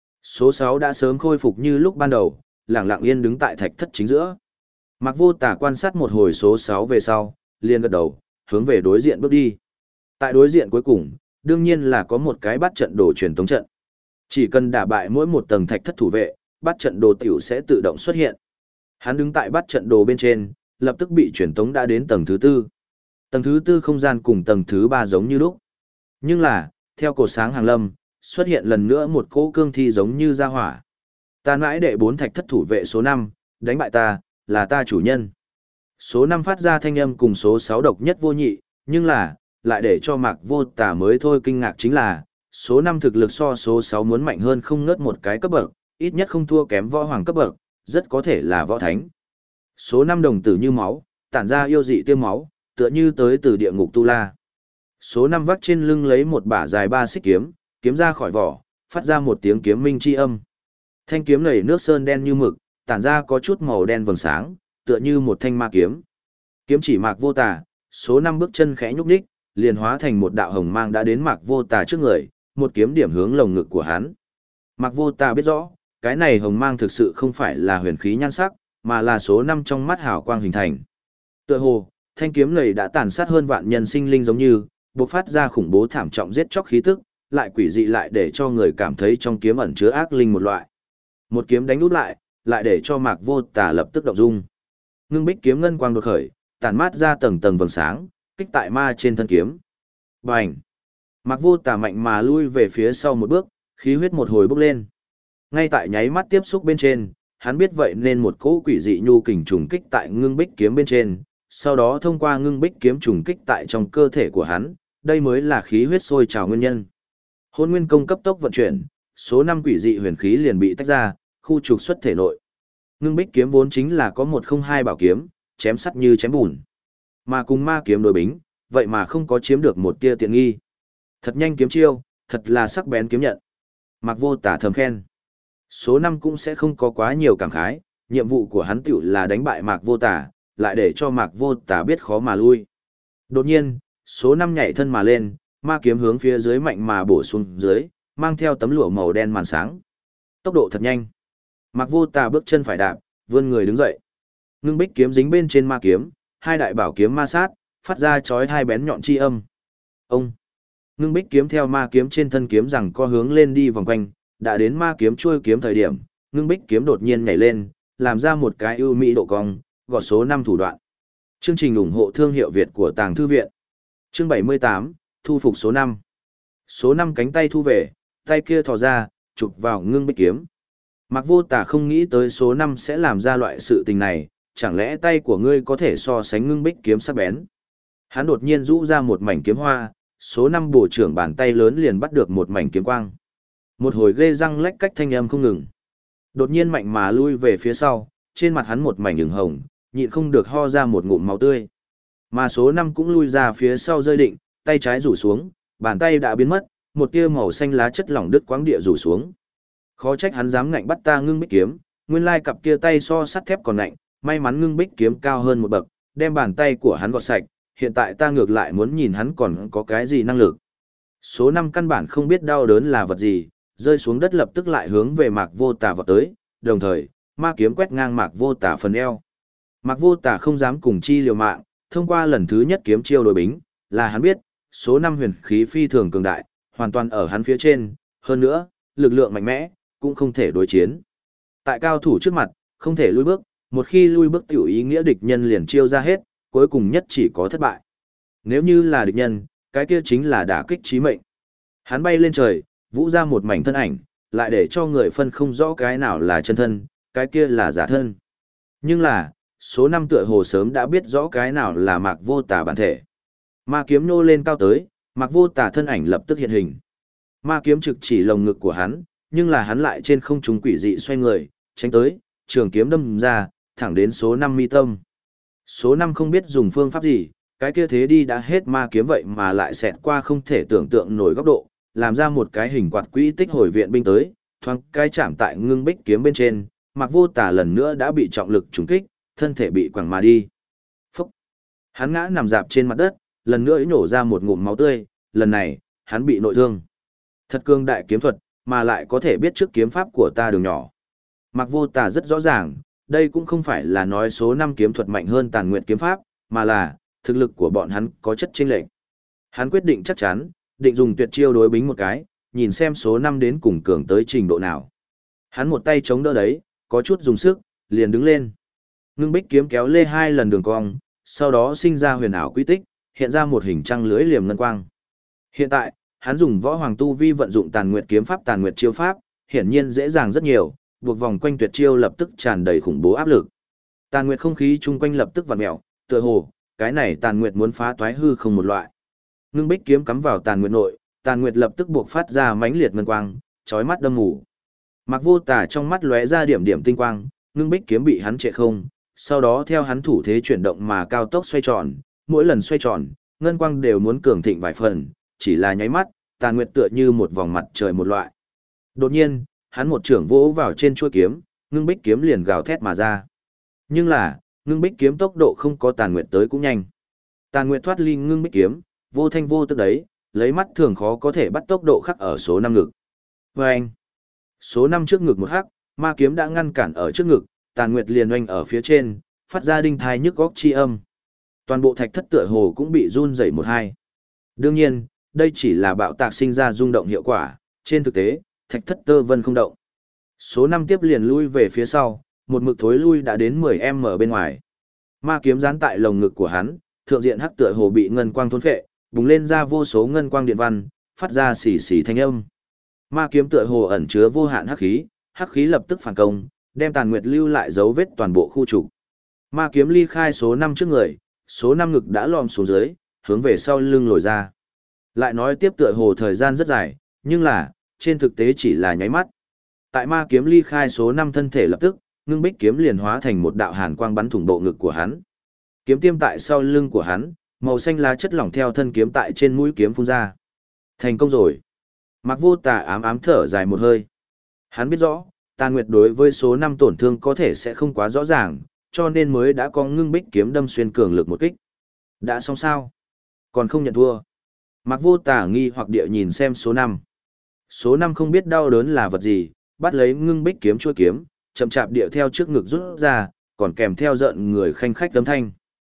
Số 6 đã sớm khôi phục như lúc ban đầu, lặng lặng yên đứng tại thạch thất chính giữa. Mạc Vô Tà quan sát một hồi số 6 về sau, liền gật đầu, hướng về đối diện bước đi. Tại đối diện cuối cùng, đương nhiên là có một cái bắt trận đồ truyền tống trận. Chỉ cần đả bại mỗi một tầng thạch thất thủ vệ, bắt trận đồ tiểu sẽ tự động xuất hiện. Hắn đứng tại bắt trận đồ bên trên, lập tức bị truyền tống đã đến tầng thứ 4. Tầng thứ 4 không gian cùng tầng thứ 3 giống như lúc. Nhưng là, theo cột sáng hàng lâm, xuất hiện lần nữa một cỗ cương thi giống như ra hỏa. Ta mãi đệ 4 thạch thất thủ vệ số 5, đánh bại ta, là ta chủ nhân. Số 5 phát ra thanh âm cùng số 6 độc nhất vô nhị, nhưng là, lại để cho Mạc Vô Tà mới thôi kinh ngạc chính là, số 5 thực lực so số 6 muốn mạnh hơn không ngớt một cái cấp bậc, ít nhất không thua kém võ hoàng cấp bậc, rất có thể là võ thánh. Số 5 đồng tử như máu, tản ra yêu dị tiêu máu, tựa như tới từ địa ngục Tu La. Số 5 vắt trên lưng lấy một bả dài 3 xích kiếm, kiếm ra khỏi vỏ, phát ra một tiếng kiếm minh chi âm. Thanh kiếm này nước sơn đen như mực, tản ra có chút màu đen vầng sáng, tựa như một thanh ma kiếm. Kiếm chỉ Mạc Vô Tà, số 5 bước chân khẽ nhúc nhích, liền hóa thành một đạo hồng mang đã đến Mạc Vô Tà trước người, một kiếm điểm hướng lồng ngực của hắn. Mạc Vô Tà biết rõ, cái này hồng mang thực sự không phải là huyền khí nhan sắc, mà là số 5 trong mắt hào quang hình thành. Tựa hồ, thanh kiếm này đã tàn sát hơn vạn nhân sinh linh giống như, bộc phát ra khủng bố thảm trọng giết chóc khí tức, lại quỷ dị lại để cho người cảm thấy trong kiếm ẩn chứa ác linh một loại. Một kiếm đánh úp lại để cho Mạc Vô Tà lập tức động dung. Ngưng bích kiếm ngân quang đột khởi, tản mát ra tầng tầng vầng sáng, kích tại ma trên thân kiếm. Bành! Mạc Vô Tà mạnh mà lui về phía sau một bước, khí huyết một hồi bốc lên. Ngay tại nháy mắt tiếp xúc bên trên, hắn biết vậy nên một cỗ quỷ dị nhu kình trùng kích tại ngưng bích kiếm bên trên, sau đó thông qua ngưng bích kiếm trùng kích tại trong cơ thể của hắn, đây mới là khí huyết sôi trào nguyên nhân. Hôn nguyên công cấp tốc vận chuyển, số 5 quỷ dị huyền khí liền bị tách ra, khu trục xuất thể nội. Ngưng bích kiếm vốn chính là có 102 bảo kiếm, chém sắt như chém bùn. Mà cùng ma kiếm đối bính, vậy mà không có chiếm được một tia tiện nghi. Thật nhanh kiếm chiêu, thật là sắc bén kiếm nhận. Mạc Vô Tả thầm khen. Số 5 cũng sẽ không có quá nhiều cảm khái, nhiệm vụ của hắn tiểu là đánh bại Mạc Vô Tả, lại để cho Mạc Vô Tả biết khó mà lui. Đột nhiên, số 5 nhảy thân mà lên, ma kiếm hướng phía dưới mạnh mà bổ xuống dưới, mang theo tấm lụa màu đen màn sáng. Tốc độ thật nhanh. Mạc Vô Tả bước chân phải đạp, vươn người đứng dậy. Ngưng bích kiếm dính bên trên ma kiếm, hai đại bảo kiếm ma sát, phát ra chói hai bén nhọn chi âm. Ông. Ngưng bích kiếm theo ma kiếm trên thân kiếm rằng co hướng lên đi vòng quanh, đã đến ma kiếm chuôi kiếm thời điểm, ngưng bích kiếm đột nhiên nhảy lên, làm ra một cái ưu mỹ độ cong, gọt số 5 thủ đoạn. Chương trình ủng hộ thương hiệu Việt của Tàng Thư Viện. Chương 78, thu phục số 5. Số 5 cánh tay thu về, tay kia thò ra, chụp vào ngưng bích kiếm. Mạc Vô Tả không nghĩ tới số 5 sẽ làm ra loại sự tình này, chẳng lẽ tay của ngươi có thể so sánh ngưng bích kiếm sắc bén. Hắn đột nhiên rũ ra một mảnh kiếm hoa, số 5 bổ trưởng bàn tay lớn liền bắt được một mảnh kiếm quang. Một hồi ghê răng lách cách thanh âm không ngừng. Đột nhiên mạnh mà lui về phía sau, trên mặt hắn một mảnh ửng hồng, nhịn không được ho ra một ngụm máu tươi. Mà số 5 cũng lui ra phía sau rơi định, tay trái rủ xuống, bàn tay đã biến mất, một tia màu xanh lá chất lỏng đứt quãng địa rủ xuống. Khó trách hắn dám ngạnh bắt ta ngưng bích kiếm, nguyên lai cặp kia tay so sắt thép còn ngạnh, may mắn ngưng bích kiếm cao hơn một bậc, đem bàn tay của hắn gọt sạch, hiện tại ta ngược lại muốn nhìn hắn còn có cái gì năng lực. Số 5 căn bản không biết đau đớn là vật gì, rơi xuống đất lập tức lại hướng về Mạc Vô Tả vọt tới, đồng thời, ma kiếm quét ngang Mạc Vô Tả phần eo. Mạc Vô Tả không dám cùng chi liều mạng, thông qua lần thứ nhất kiếm chiêu đối bính, là hắn biết, số 5 huyền khí phi thường cường đại, hoàn toàn ở hắn phía trên, hơn nữa, lực lượng mạnh mẽ, cũng không thể đối chiến. Tại cao thủ trước mặt, không thể lùi bước, một khi lùi bước tiểu ý nghĩa địch nhân liền chiêu ra hết, cuối cùng nhất chỉ có thất bại. Nếu như là địch nhân, cái kia chính là đả kích chí mệnh. Hắn bay lên trời, vũ ra một mảnh thân ảnh, lại để cho người phân không rõ cái nào là chân thân, cái kia là giả thân. Nhưng là, số 5 tựa hồ sớm đã biết rõ cái nào là Mạc Vô Tả bản thể. Ma kiếm nô lên cao tới, Mạc Vô Tả thân ảnh lập tức hiện hình. Ma kiếm trực chỉ lồng ngực của hắn, nhưng là hắn lại trên không trung quỷ dị xoay người, tránh tới, trường kiếm đâm ra, thẳng đến số 5 mi tâm. Số 5 không biết dùng phương pháp gì, cái kia thế đi đã hết ma kiếm vậy mà lại xẹt qua không thể tưởng tượng nổi góc độ, làm ra một cái hình quạt quỹ tích hồi viện binh tới, thoáng cái chạm tại ngưng bích kiếm bên trên, Mạc Vô Tả lần nữa đã bị trọng lực trúng kích, thân thể bị quẳng mà đi. Phúc! Hắn ngã nằm dạp trên mặt đất, lần nữa nổ ra một ngụm máu tươi, lần này, hắn bị nội thương. Thật cương đại kiếm thuật, mà lại có thể biết trước kiếm pháp của ta đường nhỏ. Mạc Vô Tả rất rõ ràng, đây cũng không phải là nói số 5 kiếm thuật mạnh hơn Tàn Nguyệt kiếm pháp, mà là, thực lực của bọn hắn có chất chênh lệch. Hắn quyết định chắc chắn, định dùng tuyệt chiêu đối bính một cái, nhìn xem số 5 đến cùng cường tới trình độ nào. Hắn một tay chống đỡ đấy, có chút dùng sức, liền đứng lên. Ngưng bích kiếm kéo lê 2 lần đường cong, sau đó sinh ra huyền ảo quy tích, hiện ra một hình trăng lưới liềm ngân quang. Hiện tại, hắn dùng võ hoàng tu vi vận dụng Tàn Nguyệt kiếm pháp Tàn Nguyệt chiêu pháp, hiển nhiên dễ dàng rất nhiều, buộc vòng quanh tuyệt chiêu lập tức tràn đầy khủng bố áp lực. Tàn Nguyệt không khí chung quanh lập tức vặn mèo, tựa hồ, cái này Tàn Nguyệt muốn phá toái hư không một loại. Ngưng bích kiếm cắm vào Tàn Nguyệt nội, Tàn Nguyệt lập tức buộc phát ra mãnh liệt ngân quang, chói mắt đâm mù. Mạc Vô Tả trong mắt lóe ra điểm điểm tinh quang, ngưng bích kiếm bị hắn trệ không, sau đó theo hắn thủ thế chuyển động mà cao tốc xoay tròn, mỗi lần xoay tròn, ngân quang đều muốn cường thịnh vài phần, chỉ là nháy mắt, Tàn Nguyệt tựa như một vòng mặt trời một loại. Đột nhiên, hắn một trưởng vỗ vào trên chuôi kiếm, ngưng bích kiếm liền gào thét mà ra. Nhưng là, ngưng bích kiếm tốc độ không có Tàn Nguyệt tới cũng nhanh. Tàn Nguyệt thoát ly ngưng bích kiếm, vô thanh vô tức đấy, lấy mắt thường khó có thể bắt tốc độ khắc ở số 5 ngực. Vâng! Số 5 trước ngực một hắc, ma kiếm đã ngăn cản ở trước ngực, Tàn Nguyệt liền oanh ở phía trên, phát ra đinh thai nhức góc chi âm. Toàn bộ thạch thất tựa hồ cũng bị run rẩy một hai. Đương nhiên, đây chỉ là bạo tạc sinh ra rung động hiệu quả, trên thực tế, thạch thất tơ vân không động. Số 5 tiếp liền lui về phía sau, một mực thối lui đã đến 10m bên ngoài. Ma kiếm dán tại lồng ngực của hắn, thượng diện hắc tựa hồ bị ngân quang thôn phệ, bùng lên ra vô số ngân quang điện văn, phát ra xì xì thanh âm. Ma kiếm tựa hồ ẩn chứa vô hạn hắc khí lập tức phản công, đem Tàn Nguyệt lưu lại dấu vết toàn bộ khu trục. Ma kiếm ly khai số 5 trước người, số 5 ngực đã lom xuống dưới, hướng về sau lưng lồi ra. Lại nói tiếp tựa hồ thời gian rất dài, nhưng là, trên thực tế chỉ là nháy mắt. Tại ma kiếm ly khai số 5 thân thể lập tức, ngưng bích kiếm liền hóa thành một đạo hàn quang bắn thủng bộ ngực của hắn. Kiếm tiêm tại sau lưng của hắn, màu xanh lá chất lỏng theo thân kiếm tại trên mũi kiếm phun ra. Thành công rồi. Mạc Vô Tà ám ám thở dài một hơi. Hắn biết rõ, Tàn Nguyệt đối với số 5 tổn thương có thể sẽ không quá rõ ràng, cho nên mới đã có ngưng bích kiếm đâm xuyên cường lực một kích. Đã xong sao? Còn không nhận thua. Mạc Vô Tà nghi hoặc địa nhìn xem số 5. Số 5 không biết đau đớn là vật gì, bắt lấy ngưng bích kiếm chuôi kiếm, chậm chạp địa theo trước ngực rút ra, còn kèm theo giận người khanh khách tấm thanh.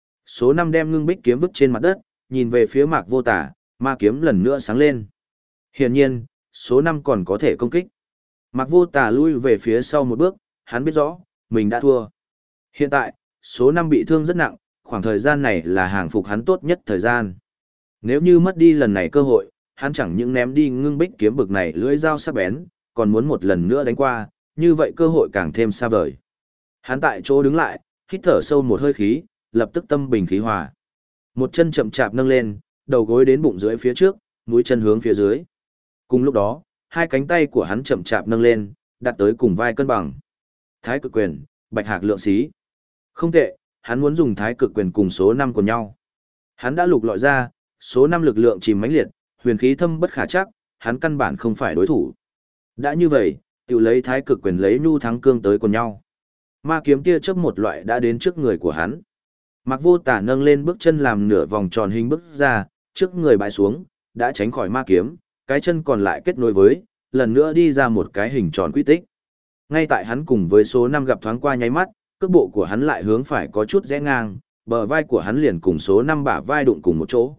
Số 5 đem ngưng bích kiếm vứt trên mặt đất, nhìn về phía Mạc Vô Tà, ma kiếm lần nữa sáng lên. Hiển nhiên, số 5 còn có thể công kích. Mạc Vô Tà lui về phía sau một bước, hắn biết rõ, mình đã thua. Hiện tại, số 5 bị thương rất nặng, khoảng thời gian này là hàng phục hắn tốt nhất thời gian. Nếu như mất đi lần này cơ hội, hắn chẳng những ném đi ngưng bích kiếm bực này lưỡi dao sắc bén, còn muốn một lần nữa đánh qua, như vậy cơ hội càng thêm xa vời. Hắn tại chỗ đứng lại, hít thở sâu một hơi khí, lập tức tâm bình khí hòa. Một chân chậm chạp nâng lên, đầu gối đến bụng dưới phía trước, mũi chân hướng phía dưới. Cùng lúc đó, hai cánh tay của hắn chậm chạp nâng lên, đặt tới cùng vai cân bằng. Thái cực quyền, bạch hạc lượng xí. Không tệ, hắn muốn dùng thái cực quyền cùng số 5 của nhau. Hắn đã lục lọi ra, số 5 lực lượng chìm mãnh liệt, huyền khí thâm bất khả chắc, hắn căn bản không phải đối thủ. Đã như vậy, tự lấy thái cực quyền lấy nhu thắng cương tới cùng nhau. Ma kiếm tia chớp một loại đã đến trước người của hắn. Mạc Vô Tà nâng lên bước chân làm nửa vòng tròn hình bước ra, trước người bãi xuống, đã tránh khỏi ma kiếm, cái chân còn lại kết nối với, lần nữa đi ra một cái hình tròn quy tích. Ngay tại hắn cùng với số 5 gặp thoáng qua nháy mắt, cước bộ của hắn lại hướng phải có chút rẽ ngang, bờ vai của hắn liền cùng số 5 bả vai đụng cùng một chỗ.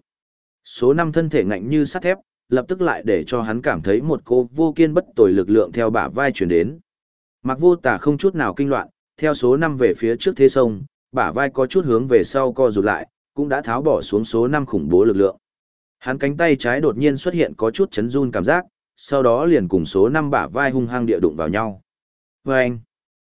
Số 5 thân thể ngạnh như sắt thép, lập tức lại để cho hắn cảm thấy một cô vô kiên bất tồi lực lượng theo bả vai truyền đến. Mạc Vô Tà không chút nào kinh loạn, theo số 5 về phía trước thế sông, bả vai có chút hướng về sau co rụt lại, cũng đã tháo bỏ xuống số 5 khủng bố lực lượng. Hắn cánh tay trái đột nhiên xuất hiện có chút chấn run cảm giác, sau đó liền cùng số 5 bả vai hung hăng địa đụng vào nhau. Vâng!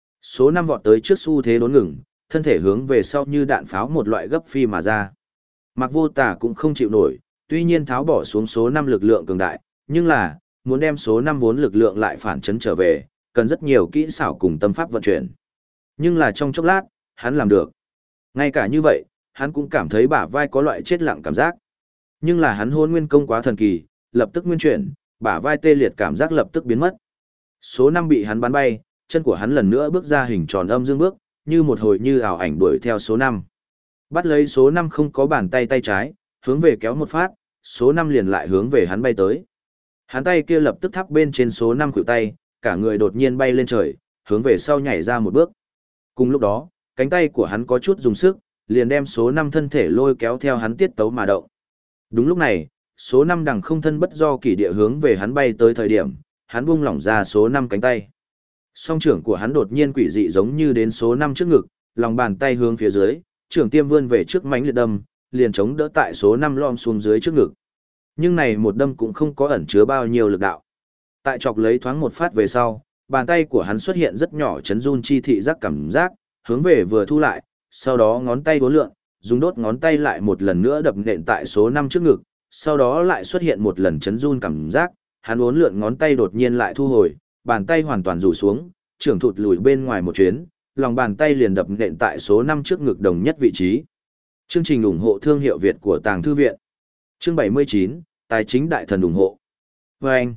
Số 5 vọt tới trước xu thế đốn ngừng, thân thể hướng về sau như đạn pháo một loại gấp phi mà ra. Mạc Vô Tà cũng không chịu nổi, tuy nhiên tháo bỏ xuống số 5 lực lượng cường đại, nhưng là, muốn đem số 5 vốn lực lượng lại phản chấn trở về, cần rất nhiều kỹ xảo cùng tâm pháp vận chuyển. Nhưng là trong chốc lát, hắn làm được. Ngay cả như vậy, hắn cũng cảm thấy bả vai có loại chết lặng cảm giác. Nhưng là hắn hôn nguyên công quá thần kỳ, lập tức nguyên chuyển, bả vai tê liệt cảm giác lập tức biến mất. Số 5 bị hắn bắn bay, chân của hắn lần nữa bước ra hình tròn âm dương bước, như một hồi như ảo ảnh đuổi theo số 5. Bắt lấy số 5 không có bàn tay tay trái, hướng về kéo một phát, số 5 liền lại hướng về hắn bay tới. Hắn tay kia lập tức thắp bên trên số 5 khuỷu tay, cả người đột nhiên bay lên trời, hướng về sau nhảy ra một bước. Cùng lúc đó, cánh tay của hắn có chút dùng sức, liền đem số 5 thân thể lôi kéo theo hắn tiết tấu mà động. Đúng lúc này, số 5 đằng không thân bất do kỷ địa hướng về hắn bay tới thời điểm, hắn buông lỏng ra số 5 cánh tay. Song trưởng của hắn đột nhiên quỷ dị giống như đến số 5 trước ngực, lòng bàn tay hướng phía dưới, trưởng tiêm vươn về trước mánh liệt đâm, liền chống đỡ tại số 5 lom xuống dưới trước ngực. Nhưng này một đâm cũng không có ẩn chứa bao nhiêu lực đạo. Tại chọc lấy thoáng một phát về sau, bàn tay của hắn xuất hiện rất nhỏ chấn run chi thị giác cảm giác, hướng về vừa thu lại, sau đó ngón tay vốn lượn, dùng đốt ngón tay lại một lần nữa đập nện tại số 5 trước ngực, sau đó lại xuất hiện một lần chấn run cảm giác, hắn uốn lượn ngón tay đột nhiên lại thu hồi, bàn tay hoàn toàn rủ xuống, trưởng thụt lùi bên ngoài một chuyến, lòng bàn tay liền đập nện tại số 5 trước ngực đồng nhất vị trí. Chương trình ủng hộ thương hiệu Việt của Tàng Thư Viện. Chương 79, Tài chính đại thần ủng hộ. Và anh,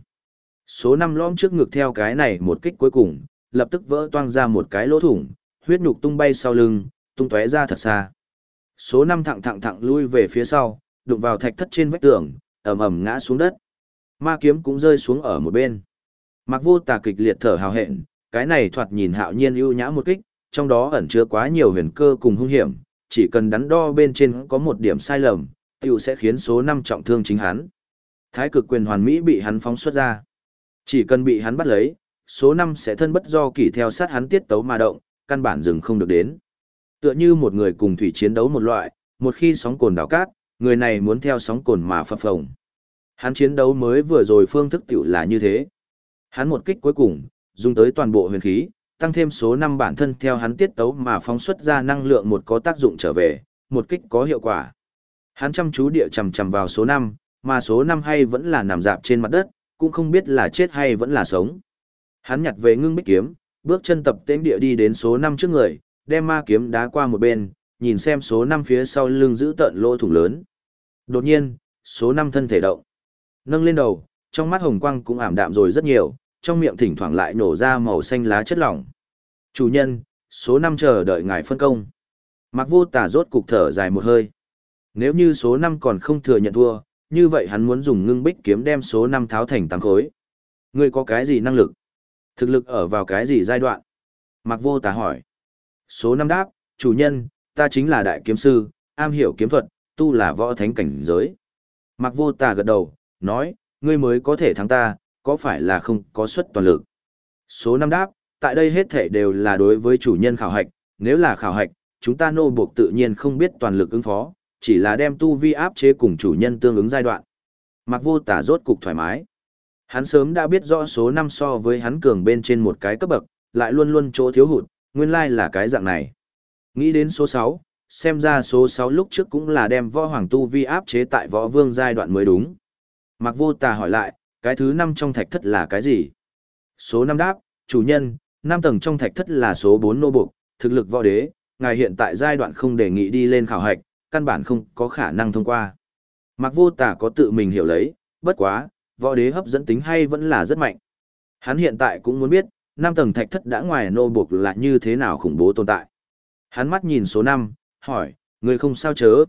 số 5 lõm trước ngực theo cái này một kích cuối cùng, lập tức vỡ toang ra một cái lỗ thủng, huyết nhục tung bay sau lưng, tung tóe ra thật xa. Số 5 thẳng lui về phía sau, đụng vào thạch thất trên vách tường, ầm ầm ngã xuống đất. Ma kiếm cũng rơi xuống ở một bên. Mạc Vô Tà kịch liệt thở hào hẹn, cái này thoạt nhìn hạo nhiên ưu nhã một kích, trong đó ẩn chứa quá nhiều huyền cơ cùng hung hiểm, chỉ cần đắn đo bên trên có một điểm sai lầm, tiểu sẽ khiến số 5 trọng thương chính hắn. Thái cực quyền hoàn mỹ bị hắn phóng xuất ra. Chỉ cần bị hắn bắt lấy, số 5 sẽ thân bất do kỷ theo sát hắn tiết tấu mà động, căn bản dừng không được đến. Tựa như một người cùng thủy chiến đấu một loại, một khi sóng cồn đảo cát, người này muốn theo sóng cồn mà phập phồng. Hắn chiến đấu mới vừa rồi phương thức tiểu là như thế. Hắn một kích cuối cùng, dùng tới toàn bộ huyền khí, tăng thêm số 5 bản thân theo hắn tiết tấu mà phóng xuất ra năng lượng một có tác dụng trở về, một kích có hiệu quả. Hắn chăm chú địa chầm vào số 5, mà số 5 hay vẫn là nằm dạp trên mặt đất, cũng không biết là chết hay vẫn là sống. Hắn nhặt về ngưng bích kiếm, bước chân tập tễnh địa đi đến số 5 trước người, đem ma kiếm đá qua một bên, nhìn xem số 5 phía sau lưng giữ tận lỗ thủng lớn. Đột nhiên, số 5 thân thể động. Nâng lên đầu, trong mắt hồng quang cũng ảm đạm rồi rất nhiều, trong miệng thỉnh thoảng lại nổ ra màu xanh lá chất lỏng. Chủ nhân, số 5 chờ đợi ngài phân công. Mạc Vô Tà rốt cục thở dài một hơi. Nếu như số 5 còn không thừa nhận thua, như vậy hắn muốn dùng ngưng bích kiếm đem số 5 tháo thành tám khối. Ngươi có cái gì năng lực? Thực lực ở vào cái gì giai đoạn? Mạc Vô Tà hỏi. Số 5 đáp, chủ nhân, ta chính là đại kiếm sư, am hiểu kiếm thuật, tu là võ thánh cảnh giới. Mạc Vô Tà gật đầu, nói, ngươi mới có thể thắng ta, có phải là không có suất toàn lực? Số 5 đáp, tại đây hết thể đều là đối với chủ nhân khảo hạch, nếu là khảo hạch, chúng ta nô buộc tự nhiên không biết toàn lực ứng phó, chỉ là đem tu vi áp chế cùng chủ nhân tương ứng giai đoạn. Mạc Vô Tà rốt cục thoải mái. Hắn sớm đã biết rõ số 5 so với hắn cường bên trên một cái cấp bậc, lại luôn luôn chỗ thiếu hụt, nguyên lai là cái dạng này. Nghĩ đến số 6, xem ra số 6 lúc trước cũng là đem võ hoàng tu vi áp chế tại võ vương giai đoạn mới đúng. Mạc Vô Tà hỏi lại, cái thứ 5 trong thạch thất là cái gì? Số 5 đáp, chủ nhân, 5 tầng trong thạch thất là số 4 nô buộc, thực lực võ đế, ngài hiện tại giai đoạn không đề nghị đi lên khảo hạch, căn bản không có khả năng thông qua. Mạc Vô Tà có tự mình hiểu lấy, bất quá, võ đế hấp dẫn tính hay vẫn là rất mạnh. Hắn hiện tại cũng muốn biết, 5 tầng thạch thất đã ngoài nô buộc là như thế nào khủng bố tồn tại. Hắn mắt nhìn số 5, hỏi, người không sao chớ.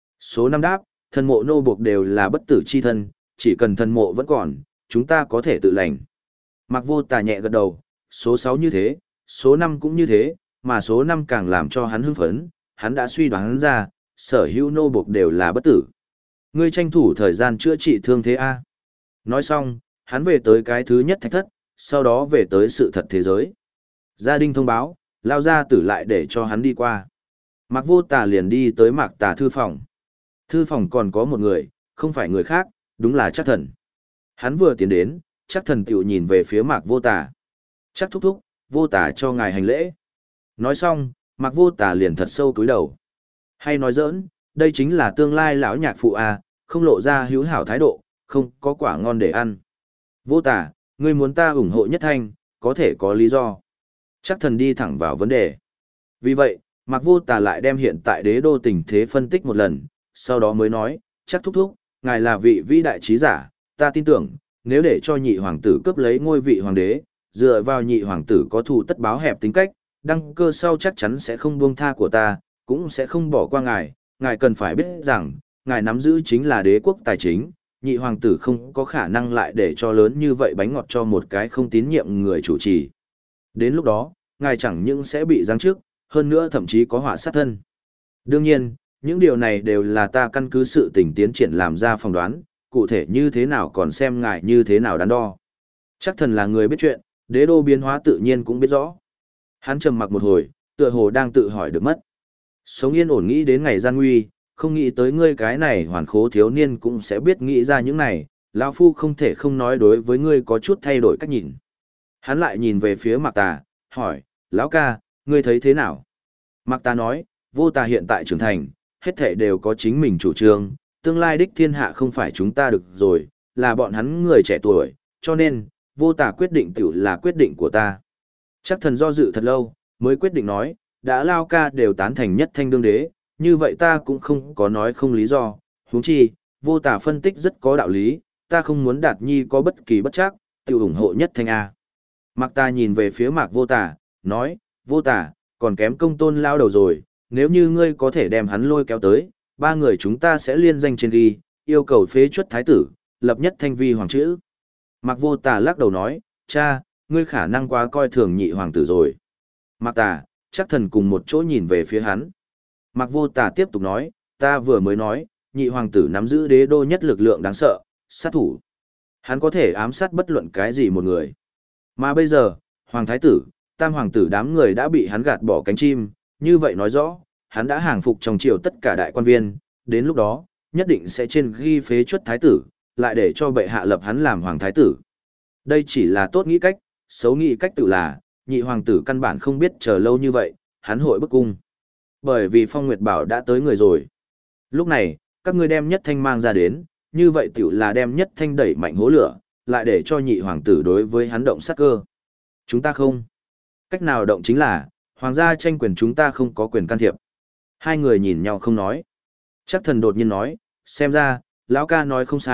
Số 5 đáp, thần mộ nô buộc đều là bất tử chi thân, chỉ cần thần mộ vẫn còn, chúng ta có thể tự lành. Mạc Vô Tà nhẹ gật đầu, số 6 như thế, số 5 cũng như thế, mà số 5 càng làm cho hắn hưng phấn, hắn đã suy đoán ra, sở hữu nô buộc đều là bất tử. Ngươi tranh thủ thời gian chữa trị thương thế A. Nói xong, hắn về tới cái thứ nhất thạch thất, sau đó về tới sự thật thế giới. Gia đình thông báo, lao ra tử lại để cho hắn đi qua. Mạc Vô Tà liền đi tới Mạc Tà thư phòng. Thư phòng còn có một người, không phải người khác, đúng là Trác Thần. Hắn vừa tiến đến, Trác Thần tiểu nhìn về phía Mạc Vô Tà. Trác thúc thúc, Vô Tà cho ngài hành lễ. Nói xong, Mạc Vô Tà liền thật sâu cúi đầu. Hay nói giỡn, đây chính là tương lai lão nhạc phụ à, không lộ ra hữu hảo thái độ, không có quả ngon để ăn. Vô Tà, ngươi muốn ta ủng hộ Nhất Thanh, có thể có lý do. Trác Thần đi thẳng vào vấn đề. Vì vậy, Mạc Vô Tà lại đem hiện tại đế đô tình thế phân tích một lần, sau đó mới nói, Trác thúc thúc, ngài là vị vĩ đại trí giả, ta tin tưởng, nếu để cho nhị hoàng tử cướp lấy ngôi vị hoàng đế, dựa vào nhị hoàng tử có thù tất báo hẹp tính cách, đăng cơ sau chắc chắn sẽ không buông tha của ta, cũng sẽ không bỏ qua ngài, ngài cần phải biết rằng, ngài nắm giữ chính là đế quốc tài chính, nhị hoàng tử không có khả năng lại để cho lớn như vậy bánh ngọt cho một cái không tín nhiệm người chủ trì. Đến lúc đó, ngài chẳng những sẽ bị giáng chức, hơn nữa thậm chí có họa sát thân. Đương nhiên, những điều này đều là ta căn cứ sự tình tiến triển làm ra phỏng đoán, cụ thể như thế nào còn xem ngài như thế nào đắn đo. Chắc Thần là người biết chuyện, đế đô biến hóa tự nhiên cũng biết rõ. Hắn trầm mặc một hồi, tựa hồ đang tự hỏi được mất. Sống yên ổn nghĩ đến ngày gian nguy, không nghĩ tới ngươi cái này hoàn khố thiếu niên cũng sẽ biết nghĩ ra những này, lão phu không thể không nói đối với ngươi có chút thay đổi cách nhìn. Hắn lại nhìn về phía Mạc Tà, hỏi, lão ca, ngươi thấy thế nào? Mạc Tà nói, Vô Tà hiện tại trưởng thành, hết thảy đều có chính mình chủ trương, tương lai đích thiên hạ không phải chúng ta được rồi, là bọn hắn người trẻ tuổi, cho nên, Vô Tà quyết định tiểu là quyết định của ta. Chắc Thần do dự thật lâu, mới quyết định nói, đã lao ca đều tán thành Nhất Thanh đương đế, như vậy ta cũng không có nói không lý do, huống chi, Vô Tà phân tích rất có đạo lý, ta không muốn Đạt Nhi có bất kỳ bất trắc, tiểu ủng hộ Nhất Thanh A. Mạc Tà nhìn về phía Mạc Vô Tà, nói, Vô Tà, còn kém Công Tôn lao đầu rồi, nếu như ngươi có thể đem hắn lôi kéo tới, ba người chúng ta sẽ liên danh trên ghi, yêu cầu phế truất thái tử, lập Nhất Thanh vi hoàng chữ. Mạc Vô Tà lắc đầu nói, cha, ngươi khả năng quá coi thường nhị hoàng tử rồi. Mạc Tà, Chắc Thần cùng một chỗ nhìn về phía hắn. Mạc Vô Tà tiếp tục nói, ta vừa mới nói, nhị hoàng tử nắm giữ đế đô nhất lực lượng đáng sợ, sát thủ. Hắn có thể ám sát bất luận cái gì một người. Mà bây giờ, hoàng thái tử, tam hoàng tử đám người đã bị hắn gạt bỏ cánh chim, như vậy nói rõ, hắn đã hàng phục trong triều tất cả đại quan viên, đến lúc đó, nhất định sẽ trên ghi phế truất thái tử, lại để cho bệ hạ lập hắn làm hoàng thái tử. Đây chỉ là tốt nghĩ cách, xấu nghĩ cách tự là, nhị hoàng tử căn bản không biết chờ lâu như vậy, hắn hội bức cung. Bởi vì Phong Nguyệt Bảo đã tới người rồi. Lúc này, các ngươi đem Nhất Thanh mang ra đến, như vậy tiểu là đem Nhất Thanh đẩy mạnh hố lửa, lại để cho nhị hoàng tử đối với hắn động sát cơ. Chúng ta không. Cách nào động chính là, hoàng gia tranh quyền chúng ta không có quyền can thiệp. Hai người nhìn nhau không nói. Chắc Thần đột nhiên nói, xem ra, lão ca nói không sai,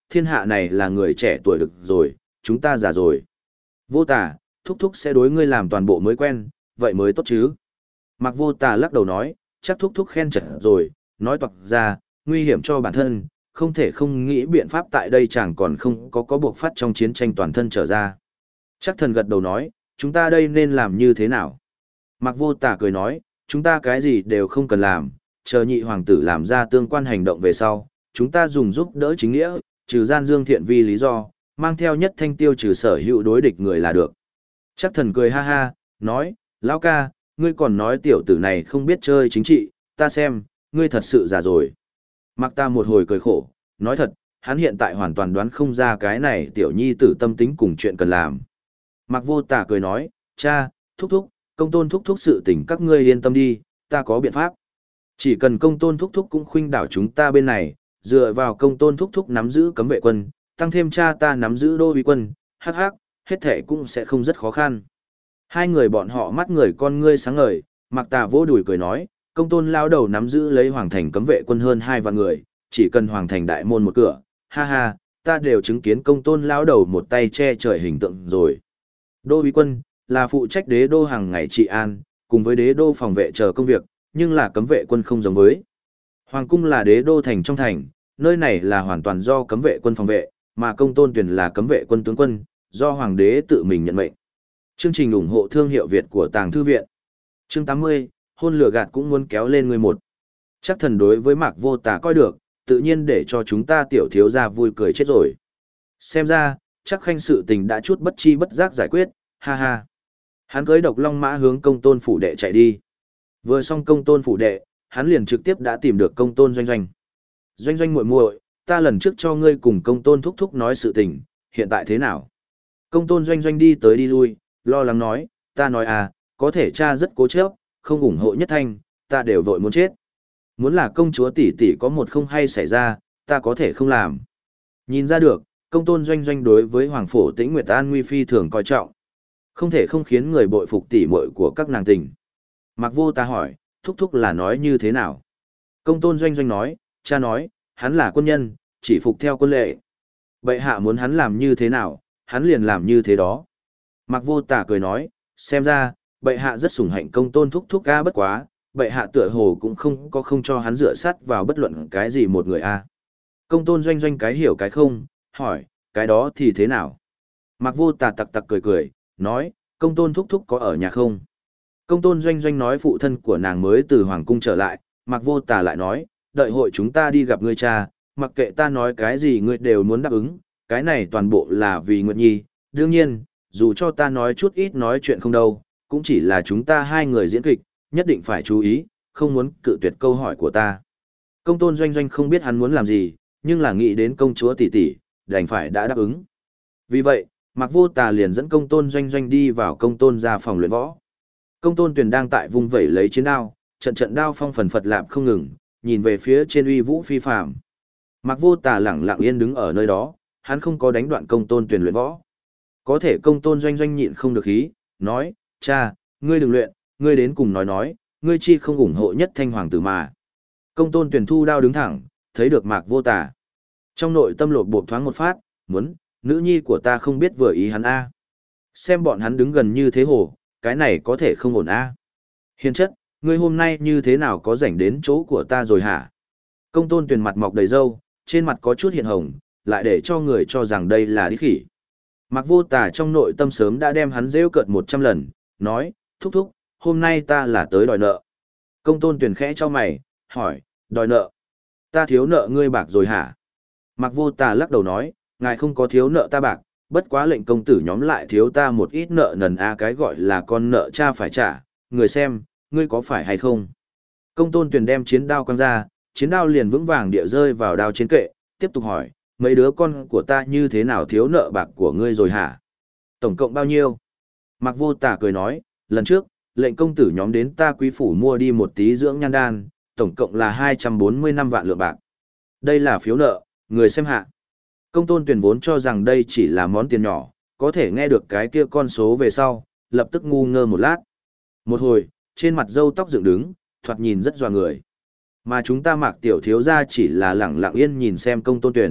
thiên hạ này là người trẻ tuổi được rồi, chúng ta già rồi. Vô Tà, thúc thúc sẽ đối ngươi làm toàn bộ mới quen, vậy mới tốt chứ. Mạc Vô Tà lắc đầu nói, chắc thúc thúc khen chật rồi, nói toạc ra, nguy hiểm cho bản thân, không thể không nghĩ biện pháp tại đây chẳng còn không có buộc phát trong chiến tranh toàn thân trở ra. Chắc thần gật đầu nói, chúng ta đây nên làm như thế nào? Mạc Vô Tà cười nói, chúng ta cái gì đều không cần làm, chờ nhị hoàng tử làm ra tương quan hành động về sau, chúng ta dùng giúp đỡ chính nghĩa, trừ gian dương thiện vi lý do, mang theo nhất thanh tiêu trừ sở hữu đối địch người là được. Chắc thần cười ha ha, nói, lão ca, ngươi còn nói tiểu tử này không biết chơi chính trị, ta xem, ngươi thật sự già rồi. Mạc ta một hồi cười khổ, nói thật, hắn hiện tại hoàn toàn đoán không ra cái này tiểu nhi tử tâm tính cùng chuyện cần làm. Mạc Vô Tà cười nói, cha, thúc thúc, công tôn thúc thúc sự tình các ngươi yên tâm đi, ta có biện pháp. Chỉ cần công tôn thúc thúc cũng khuynh đảo chúng ta bên này, dựa vào công tôn thúc thúc nắm giữ cấm vệ quân, tăng thêm cha ta nắm giữ đô uy quân, hắc hắc, hết thể cũng sẽ không rất khó khăn. Hai người bọn họ mắt người con ngươi sáng ngời, Mạc Tà vỗ đùi cười nói, công tôn lao đầu nắm giữ lấy hoàng thành cấm vệ quân hơn 2 vạn người, chỉ cần hoàng thành đại môn một cửa, ha ha, ta đều chứng kiến công tôn lao đầu một tay che trời hình tượng rồi. Đô uy quân là phụ trách đế đô hàng ngày trị an, cùng với đế đô phòng vệ chờ công việc, nhưng là cấm vệ quân không giống với. Hoàng cung là đế đô thành trong thành, nơi này là hoàn toàn do cấm vệ quân phòng vệ, mà công tôn tuyển là cấm vệ quân tướng quân, do hoàng đế tự mình nhận mệnh. Chương trình ủng hộ thương hiệu Việt của Tàng Thư Viện. Chương 80, hôn lửa gạt cũng muốn kéo lên người một. Chắc thần đối với Mạc Vô Tà coi được, tự nhiên để cho chúng ta tiểu thiếu gia vui cười chết rồi. Xem ra, chắc khanh sự tình đã chút bất chi bất giác giải quyết, ha ha. Hắn cưới độc long mã hướng công tôn phủ đệ chạy đi. Vừa xong công tôn phủ đệ, hắn liền trực tiếp đã tìm được công tôn doanh doanh. Doanh doanh muội muội, ta lần trước cho ngươi cùng công tôn thúc thúc nói sự tình, hiện tại thế nào? Công tôn doanh doanh đi tới đi lui, lo lắng nói, ta nói à, có thể cha rất cố chấp, không ủng hộ nhất thanh, ta đều vội muốn chết. Muốn là công chúa tỷ tỷ có một không hay xảy ra, ta có thể không làm. Nhìn ra được, công tôn doanh doanh đối với Hoàng Phổ Tĩnh Nguyệt An nguy phi thường coi trọng. Không thể không khiến người bội phục tỷ muội của các nàng tình. Mạc Vô Tà hỏi, thúc thúc là nói như thế nào? Công tôn doanh doanh nói, cha nói, hắn là quân nhân, chỉ phục theo quân lệ. Bệ hạ muốn hắn làm như thế nào, hắn liền làm như thế đó. Mạc Vô Tà cười nói, xem ra, bệ hạ rất sủng hạnh công tôn thúc thúc a, bất quá, bệ hạ tựa hồ cũng không cho hắn dựa sát vào bất luận cái gì một người a. Công tôn doanh doanh cái hiểu cái không, hỏi, cái đó thì thế nào? Mạc Vô Tà tặc tặc cười cười, nói, công tôn thúc thúc có ở nhà không? Công tôn doanh doanh nói phụ thân của nàng mới từ hoàng cung trở lại, Mạc Vô Tà lại nói, đợi hội chúng ta đi gặp ngươi cha, mặc kệ ta nói cái gì ngươi đều muốn đáp ứng, cái này toàn bộ là vì Nguyệt Nhi, đương nhiên, dù cho ta nói chút ít nói chuyện không đâu, cũng chỉ là chúng ta hai người diễn kịch, nhất định phải chú ý, không muốn cự tuyệt câu hỏi của ta. Công tôn doanh doanh không biết hắn muốn làm gì, nhưng là nghĩ đến công chúa tỷ tỷ, đành phải đã đáp ứng. Vì vậy, Mạc Vô Tà liền dẫn công tôn doanh doanh đi vào công tôn ra phòng luyện võ. Công tôn Tuyền đang tại vung vẩy lấy chiến đao, trận trận đao phong phần phật lạp không ngừng, nhìn về phía trên uy vũ phi phàm. Mạc Vô Tà lẳng lặng yên đứng ở nơi đó, hắn không có đánh đoạn công tôn Tuyền luyện võ. Có thể công tôn doanh doanh nhịn không được khí, nói, cha, ngươi đừng luyện, ngươi đến cùng nói, ngươi chi không ủng hộ nhất thanh hoàng tử mà. Công tôn Tuyền thu đao đứng thẳng, thấy được Mạc Vô Tà. Trong nội tâm lột bột thoáng một phát, muốn, nữ nhi của ta không biết vừa ý hắn a. Xem bọn hắn đứng gần như thế hồ, cái này có thể không ổn a. Hiền chất, ngươi hôm nay như thế nào có rảnh đến chỗ của ta rồi hả? Công tôn Tuyền mặt mọc đầy râu, trên mặt có chút hiện hồng, lại để cho người cho rằng đây là đích khỉ. Mạc Vô Tà trong nội tâm sớm đã đem hắn rêu cợt 100 lần, nói, thúc thúc, hôm nay ta là tới đòi nợ. Công tôn Tuyền khẽ cho mày, hỏi, đòi nợ. Ta thiếu nợ ngươi bạc rồi hả? Mạc Vô Tà lắc đầu nói, ngài không có thiếu nợ ta bạc, bất quá lệnh công tử nhóm lại thiếu ta một ít nợ nần a, cái gọi là con nợ cha phải trả, người xem, ngươi có phải hay không? Công tôn Tuyền đem chiến đao quăng ra, chiến đao liền vững vàng địa rơi vào đao trên kệ, tiếp tục hỏi, mấy đứa con của ta như thế nào thiếu nợ bạc của ngươi rồi hả? Tổng cộng bao nhiêu? Mạc Vô Tà cười nói, lần trước, lệnh công tử nhóm đến ta quý phủ mua đi một tí dưỡng nhan đan, tổng cộng là 245 vạn lượng bạc. Đây là phiếu nợ, người xem hạ. Công tôn Tuyền vốn cho rằng đây chỉ là món tiền nhỏ, có thể nghe được cái kia con số về sau, lập tức ngu ngơ một lát. Một hồi, trên mặt râu tóc dựng đứng, thoạt nhìn rất dọa người. Mà chúng ta Mạc tiểu thiếu gia chỉ là lẳng lặng yên nhìn xem công tôn Tuyền,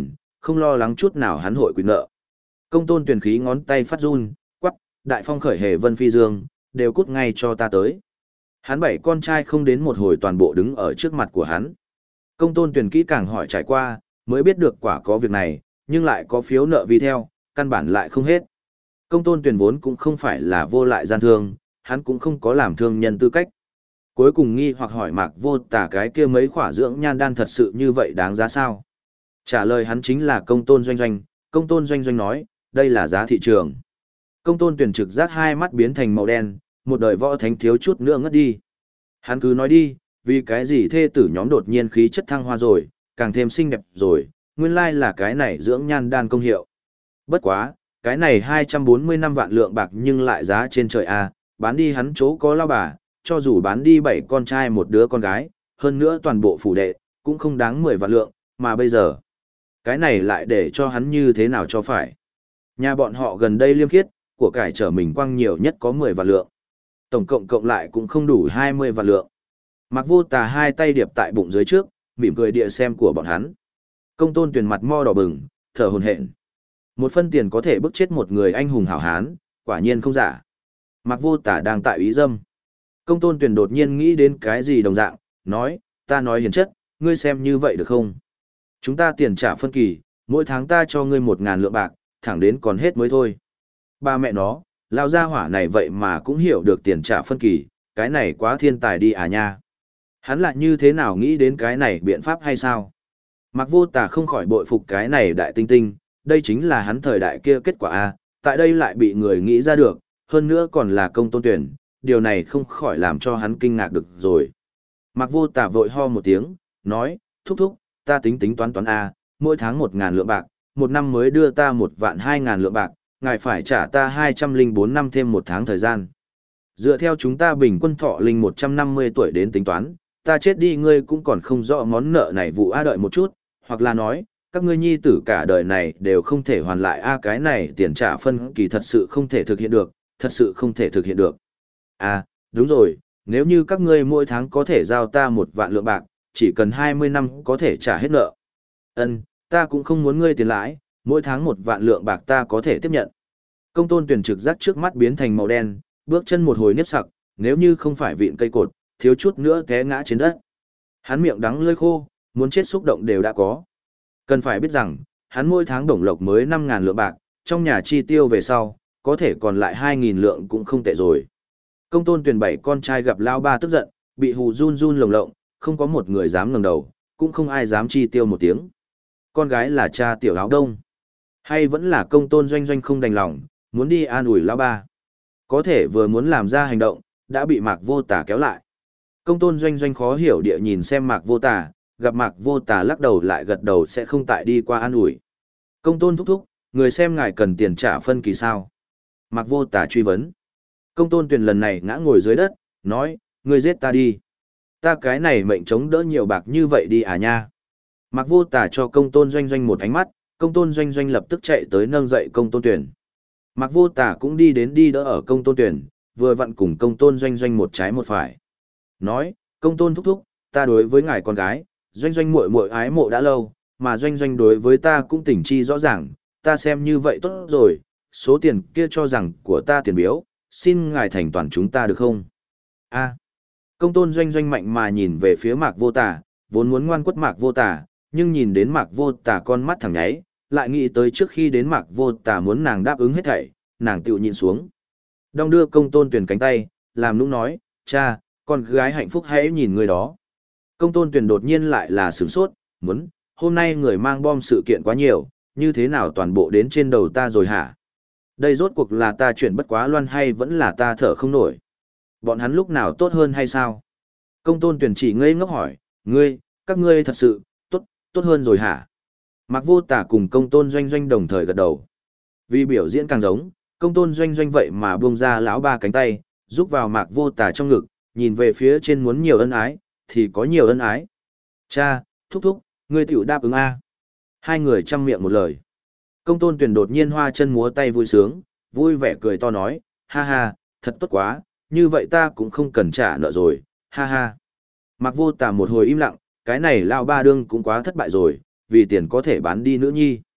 không lo lắng chút nào hắn hội quyền nợ. Công tôn tuyển khí ngón tay phát run, quắc, đại phong khởi hề vân phi dương, đều cút ngay cho ta tới. Hắn 7 con trai không đến một hồi toàn bộ đứng ở trước mặt của hắn. Công tôn tuyển kỹ càng hỏi trải qua, mới biết được quả có việc này, nhưng lại có phiếu nợ vì theo, căn bản lại không hết. Công tôn tuyển vốn cũng không phải là vô lại gian thương, hắn cũng không có làm thương nhân tư cách. Cuối cùng nghi hoặc hỏi Mạc Vô Tà cái kia mấy khỏa dưỡng nhan đan thật sự như vậy đáng giá sao? Trả lời hắn chính là công tôn doanh doanh, công tôn doanh doanh nói, đây là giá thị trường. Công tôn tuyển trực giác hai mắt biến thành màu đen, một đời võ thánh thiếu chút nữa ngất đi. Hắn cứ nói đi, vì cái gì thê tử nhóm đột nhiên khí chất thăng hoa rồi, càng thêm xinh đẹp rồi, nguyên lai là cái này dưỡng nhan đan công hiệu. Bất quá, cái này 245 vạn lượng bạc nhưng lại giá trên trời a, bán đi hắn chỗ có lao bà, cho dù bán đi 7 con trai một đứa con gái, hơn nữa toàn bộ phủ đệ, cũng không đáng 10 vạn lượng, mà bây giờ, cái này lại để cho hắn như thế nào cho phải. Nhà bọn họ gần đây liêm khiết, của cải trở mình quang nhiều nhất có 10 vạn lượng. Tổng cộng cộng lại cũng không đủ 20 vạn lượng. Mạc Vô Tà hai tay điệp tại bụng dưới trước, mỉm cười địa xem của bọn hắn. Công tôn tuyển mặt mo đỏ bừng, thở hổn hển. Một phân tiền có thể bức chết một người anh hùng hảo hán, quả nhiên không giả. Mạc Vô Tà đang tại ý dâm. Công tôn tuyển đột nhiên nghĩ đến cái gì đồng dạng, nói, ta nói hiền chất, ngươi xem như vậy được không? Chúng ta tiền trả phân kỳ, mỗi tháng ta cho ngươi 1.000 lượng bạc, thẳng đến còn hết mới thôi. Ba mẹ nó, lao gia hỏa này vậy mà cũng hiểu được tiền trả phân kỳ, cái này quá thiên tài đi à nha. Hắn lại như thế nào nghĩ đến cái này biện pháp hay sao? Mạc Vô Tà không khỏi bội phục cái này đại tinh tinh, đây chính là hắn thời đại kia kết quả a, tại đây lại bị người nghĩ ra được, hơn nữa còn là công tôn tuyển, điều này không khỏi làm cho hắn kinh ngạc được rồi. Mạc Vô Tà vội ho một tiếng, nói, thúc thúc, ta tính tính toán toán a, mỗi tháng 1.000 lượng bạc, một năm mới đưa ta 1.200.000 lượng bạc, ngài phải trả ta 204 năm thêm một tháng thời gian. Dựa theo chúng ta bình quân thọ linh 150 tuổi đến tính toán, ta chết đi ngươi cũng còn không rõ món nợ này vụ a, đợi một chút, hoặc là nói, các ngươi nhi tử cả đời này đều không thể hoàn lại a, cái này tiền trả phân kỳ thật sự không thể thực hiện được, thật sự không thể thực hiện được. À, đúng rồi, nếu như các ngươi mỗi tháng có thể giao ta 1 vạn lượng bạc, chỉ cần 20 năm có thể trả hết nợ. Ân, ta cũng không muốn ngươi tiền lãi, mỗi tháng 1 vạn lượng bạc ta có thể tiếp nhận. Công tôn tuyển trực giác trước mắt biến thành màu đen, bước chân một hồi nếp sặc, nếu như không phải vịn cây cột, thiếu chút nữa té ngã trên đất. Hắn miệng đắng lưỡi khô, muốn chết xúc động đều đã có. Cần phải biết rằng, hắn mỗi tháng đồng lộc mới 5.000 lượng bạc, trong nhà chi tiêu về sau, có thể còn lại 2.000 lượng cũng không tệ rồi. Công tôn tuyển 7 con trai gặp lao ba tức giận, bị hù run run lồng lộng, không có một người dám ngẩng đầu, cũng không ai dám chi tiêu một tiếng. Con gái là cha tiểu áo đông, hay vẫn là công tôn doanh doanh không đành lòng, muốn đi an ủi lao ba. Có thể vừa muốn làm ra hành động, đã bị Mạc Vô Tà kéo lại. Công tôn doanh doanh khó hiểu địa nhìn xem Mạc Vô Tà, gặp Mạc Vô Tà lắc đầu lại gật đầu sẽ không tại đi qua an ủi. Công tôn thúc thúc, người xem ngài cần tiền trả phân kỳ sao? Mạc Vô Tà truy vấn. Công tôn tuyển lần này ngã ngồi dưới đất, nói, ngươi giết ta đi. Ta cái này mệnh chống đỡ nhiều bạc như vậy đi à nha. Mạc Vô Tà cho công tôn doanh doanh một ánh mắt, công tôn doanh doanh lập tức chạy tới nâng dậy công tôn tuyển. Mạc Vô Tà cũng đi đến đi đỡ ở công tôn tuyển, vừa vặn cùng công tôn doanh doanh một trái một phải. Nói, công tôn thúc thúc, ta đối với ngài con gái, doanh doanh muội muội ái mộ đã lâu, mà doanh doanh đối với ta cũng tình chi rõ ràng, ta xem như vậy tốt rồi, số tiền kia cho rằng của ta tiền biếu, xin ngài thành toàn chúng ta được không? A. Công tôn doanh doanh mạnh mà nhìn về phía Mạc Vô Tà, vốn muốn ngoan quất Mạc Vô Tà, nhưng nhìn đến Mạc Vô Tà con mắt thẳng nháy, lại nghĩ tới trước khi đến Mạc Vô Tà muốn nàng đáp ứng hết thảy, nàng tựu nhịn xuống. Đong đưa công tôn tuyển cánh tay, làm nũng nói, cha, con gái hạnh phúc hãy nhìn người đó. Công tôn tuyển đột nhiên lại là sửng sốt, muốn, hôm nay người mang bom sự kiện quá nhiều, như thế nào toàn bộ đến trên đầu ta rồi hả? Đây rốt cuộc là ta chuyển bất quá loan hay vẫn là ta thở không nổi? Bọn hắn lúc nào tốt hơn hay sao? Công tôn tuyển chỉ ngây ngốc hỏi, các ngươi thật sự, tốt hơn rồi hả? Mạc Vô Tà cùng công tôn doanh doanh đồng thời gật đầu. Vì biểu diễn càng giống, công tôn doanh doanh vậy mà buông ra lão ba cánh tay, giúp vào Mạc Vô Tà trong ngực, nhìn về phía trên muốn nhiều ân ái, thì có nhiều ân ái. Cha, thúc thúc, ngươi tiểu đáp ứng A. Hai người chăm miệng một lời. Công tôn tuyển đột nhiên hoa chân múa tay vui sướng, vui vẻ cười to nói, ha ha, thật tốt quá, như vậy ta cũng không cần trả nợ rồi, ha ha. Mạc Vô Tà một hồi im lặng, cái này lao ba đương cũng quá thất bại rồi, vì tiền có thể bán đi nữ nhi.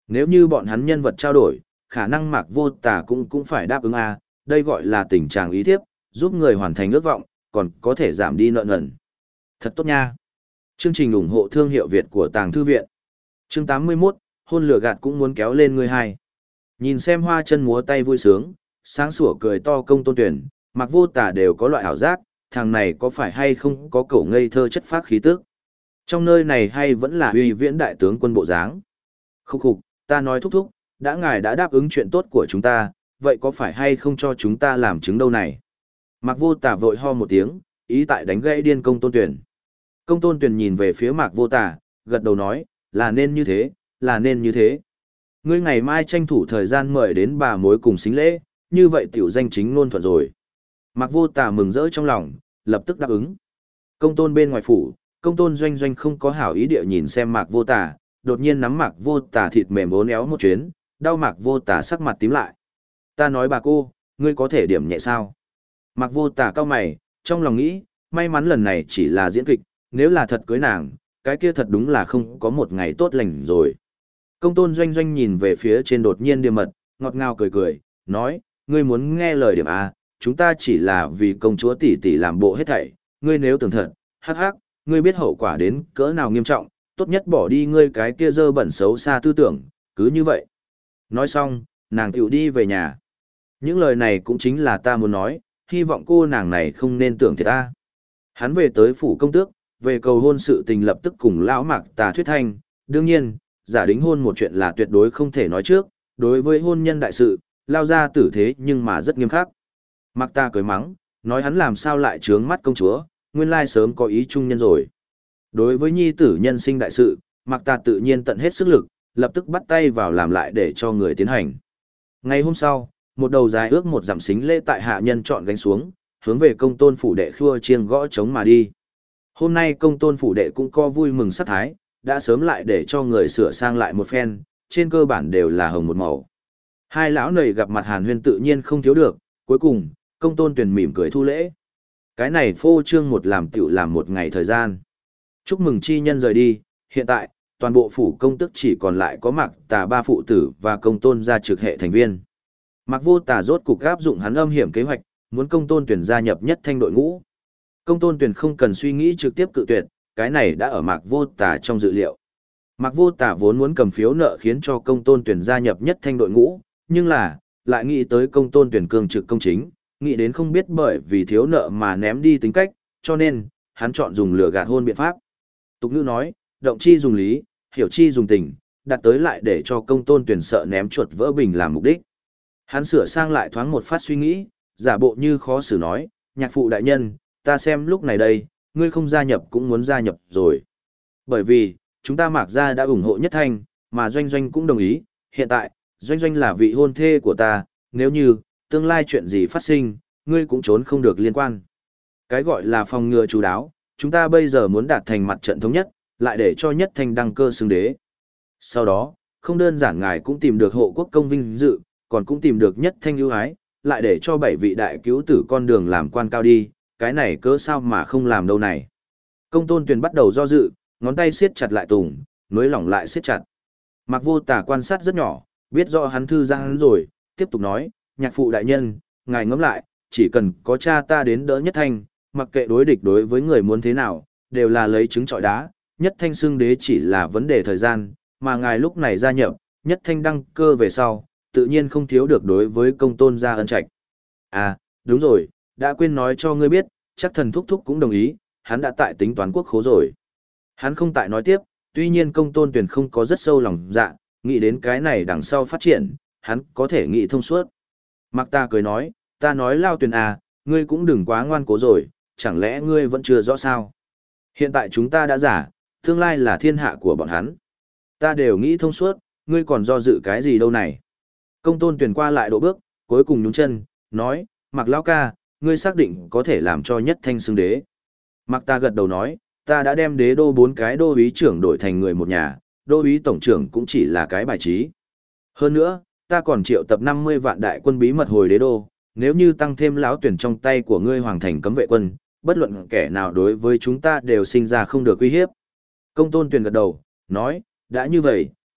Nếu như bọn hắn nhân vật trao đổi, khả năng Mạc Vô Tà cũng phải đáp ứng a, đây gọi là tình trạng ý thiếp, giúp người hoàn thành ước vọng, còn có thể giảm đi nợ nần. Thật tốt nha. Chương trình ủng hộ thương hiệu Việt của Tàng Thư Viện. Chương 81, hôn lửa gạt cũng muốn kéo lên người hai. Nhìn xem hoa chân múa tay vui sướng, sáng sủa cười to Công Tôn Tuyển, Mạc Vô Tà đều có loại ảo giác, thằng này có phải hay không có cẩu ngây thơ chất phác khí tức. Trong nơi này hay vẫn là uy viễn đại tướng quân bộ dáng. Khúc khục, ta nói thúc thúc, đã ngài đã đáp ứng chuyện tốt của chúng ta, vậy có phải hay không cho chúng ta làm chứng đâu này? Mạc Vô Tà vội ho một tiếng, ý tại đánh gãy điên Công Tôn Tuyển. Công Tôn Tuyển nhìn về phía Mạc Vô Tà, gật đầu nói, là nên như thế, là nên như thế. Ngươi ngày mai tranh thủ thời gian mời đến bà mối cùng xính lễ, như vậy tiểu danh chính ngôn thuận rồi. Mạc Vô Tà mừng rỡ trong lòng, lập tức đáp ứng. Công Tôn bên ngoài phủ, Công Tôn Doanh Doanh không có hảo ý địa nhìn xem Mạc Vô Tà, đột nhiên nắm Mạc Vô Tà thịt mềm uốn éo một chuyến, đau Mạc Vô Tà sắc mặt tím lại. Ta nói bà cô, ngươi có thể điểm nhẹ sao? Mạc Vô Tà cau mày, trong lòng nghĩ, may mắn lần này chỉ là diễn kịch, nếu là thật cưới nàng, cái kia thật đúng là không có một ngày tốt lành rồi. Công Tôn Doanh Doanh nhìn về phía trên đột nhiên điềm mật, ngọt ngào cười cười, nói, ngươi muốn nghe lời điểm à, chúng ta chỉ là vì công chúa tỷ tỷ làm bộ hết thảy, ngươi nếu tưởng thật, hắc hắc, ngươi biết hậu quả đến cỡ nào nghiêm trọng, tốt nhất bỏ đi ngươi cái kia dơ bẩn xấu xa tư tưởng, cứ như vậy. Nói xong, nàng tiểu đi về nhà. Những lời này cũng chính là ta muốn nói, hy vọng cô nàng này không nên tưởng thiệt ta. Hắn về tới phủ công tước, về cầu hôn sự tình lập tức cùng lão Mạc Tà thuyết thanh, đương nhiên, giả đính hôn một chuyện là tuyệt đối không thể nói trước, đối với hôn nhân đại sự, lao ra tử thế nhưng mà rất nghiêm khắc. Mạc Tà cười mắng, nói hắn làm sao lại trướng mắt công chúa, nguyên lai sớm có ý chung nhân rồi. Đối với nhi tử nhân sinh đại sự, Mạc Tà tự nhiên tận hết sức lực, lập tức bắt tay vào làm lại để cho người tiến hành. Ngày hôm sau, một đầu dài ước một dặm xính lễ tại hạ nhân chọn gánh xuống, hướng về Công Tôn phủ đệ khua chiêng gõ trống mà đi. Hôm nay Công Tôn phủ đệ cũng có vui mừng sắc thái, đã sớm lại để cho người sửa sang lại một phen, trên cơ bản đều là hồng một màu. Hai lão nầy gặp mặt hàn huyên tự nhiên không thiếu được, cuối cùng, Công Tôn Tuyền mỉm cười thu lễ. Cái này phô trương một làm tiểu làm một ngày thời gian. Chúc mừng chi nhân rời đi, hiện tại, toàn bộ phủ công tức chỉ còn lại có Mạc Tà ba phụ tử và Công Tôn gia trực hệ thành viên. Mạc Vô Tà rốt cục áp dụng hắn âm hiểm kế hoạch, muốn Công Tôn Tuyền gia nhập nhất thanh đội ngũ. Công Tôn Tuyền không cần suy nghĩ trực tiếp cự tuyệt, cái này đã ở Mạc Vô Tà trong dự liệu. Mạc Vô Tà vốn muốn cầm phiếu nợ khiến cho Công Tôn Tuyền gia nhập nhất thanh đội ngũ, nhưng là, lại nghĩ tới Công Tôn Tuyền cương trực công chính, nghĩ đến không biết bởi vì thiếu nợ mà ném đi tính cách, cho nên, hắn chọn dùng lừa gạt hôn biện pháp. Tục ngữ nói, động chi dùng lý, hiểu chi dùng tình, đặt tới lại để cho Công Tôn Tuyền sợ ném chuột vỡ bình làm mục đích. Hắn sửa sang lại thoáng một phát suy nghĩ, giả bộ như khó xử nói, nhạc phụ đại nhân, ta xem lúc này đây, ngươi không gia nhập cũng muốn gia nhập rồi. Bởi vì, chúng ta Mạc gia đã ủng hộ nhất thanh, mà Doanh Doanh cũng đồng ý, hiện tại, Doanh Doanh là vị hôn thê của ta, nếu như, tương lai chuyện gì phát sinh, ngươi cũng trốn không được liên quan. Cái gọi là phòng ngừa chú đáo, chúng ta bây giờ muốn đạt thành mặt trận thống nhất, lại để cho nhất thanh đăng cơ xưng đế. Sau đó, không đơn giản ngài cũng tìm được hộ quốc công vinh dự, còn cũng tìm được nhất thanh ưu ái, lại để cho 7 vị đại cứu tử con đường làm quan cao đi, cái này cớ sao mà không làm đâu này. Công Tôn Tuyền bắt đầu do dự, ngón tay siết chặt lại tùng, nối lỏng lại siết chặt. Mạc Vô Tà quan sát rất nhỏ, biết rõ hắn thư giãn rồi, tiếp tục nói, nhạc phụ đại nhân, ngài ngẫm lại, chỉ cần có cha ta đến đỡ nhất thanh, mặc kệ đối địch đối với người muốn thế nào, đều là lấy trứng trọi đá, nhất thanh xưng đế chỉ là vấn đề thời gian, mà ngài lúc này gia nhập, nhất thanh đăng cơ về sau, tự nhiên không thiếu được đối với Công Tôn gia ân trạch. À, đúng rồi, đã quên nói cho ngươi biết, chắc thần thúc thúc cũng đồng ý, hắn đã tại tính toán quốc khố rồi. Hắn không tại nói tiếp, tuy nhiên Công Tôn Tuyền không có rất sâu lòng dạ, nghĩ đến cái này đằng sau phát triển, hắn có thể nghĩ thông suốt. Mạc Tà cười nói, ta nói Lao Tuyền à, ngươi cũng đừng quá ngoan cố rồi, chẳng lẽ ngươi vẫn chưa rõ sao? Hiện tại chúng ta đã giả, tương lai là thiên hạ của bọn hắn. Ta đều nghĩ thông suốt, ngươi còn do dự cái gì đâu này? Công Tôn Tuyền qua lại độ bước, cuối cùng nhún chân, nói, Mạc Lão ca, ngươi xác định có thể làm cho nhất thanh xưng đế. Mạc Tà gật đầu nói, ta đã đem đế đô 4 cái đô úy trưởng đổi thành người một nhà, đô úy tổng trưởng cũng chỉ là cái bài trí. Hơn nữa, ta còn triệu tập 50 vạn đại quân bí mật hồi đế đô, nếu như tăng thêm lão tuyển trong tay của ngươi hoàng thành cấm vệ quân, bất luận kẻ nào đối với chúng ta đều sinh ra không được uy hiếp. Công Tôn Tuyền gật đầu, nói, đã như vậy,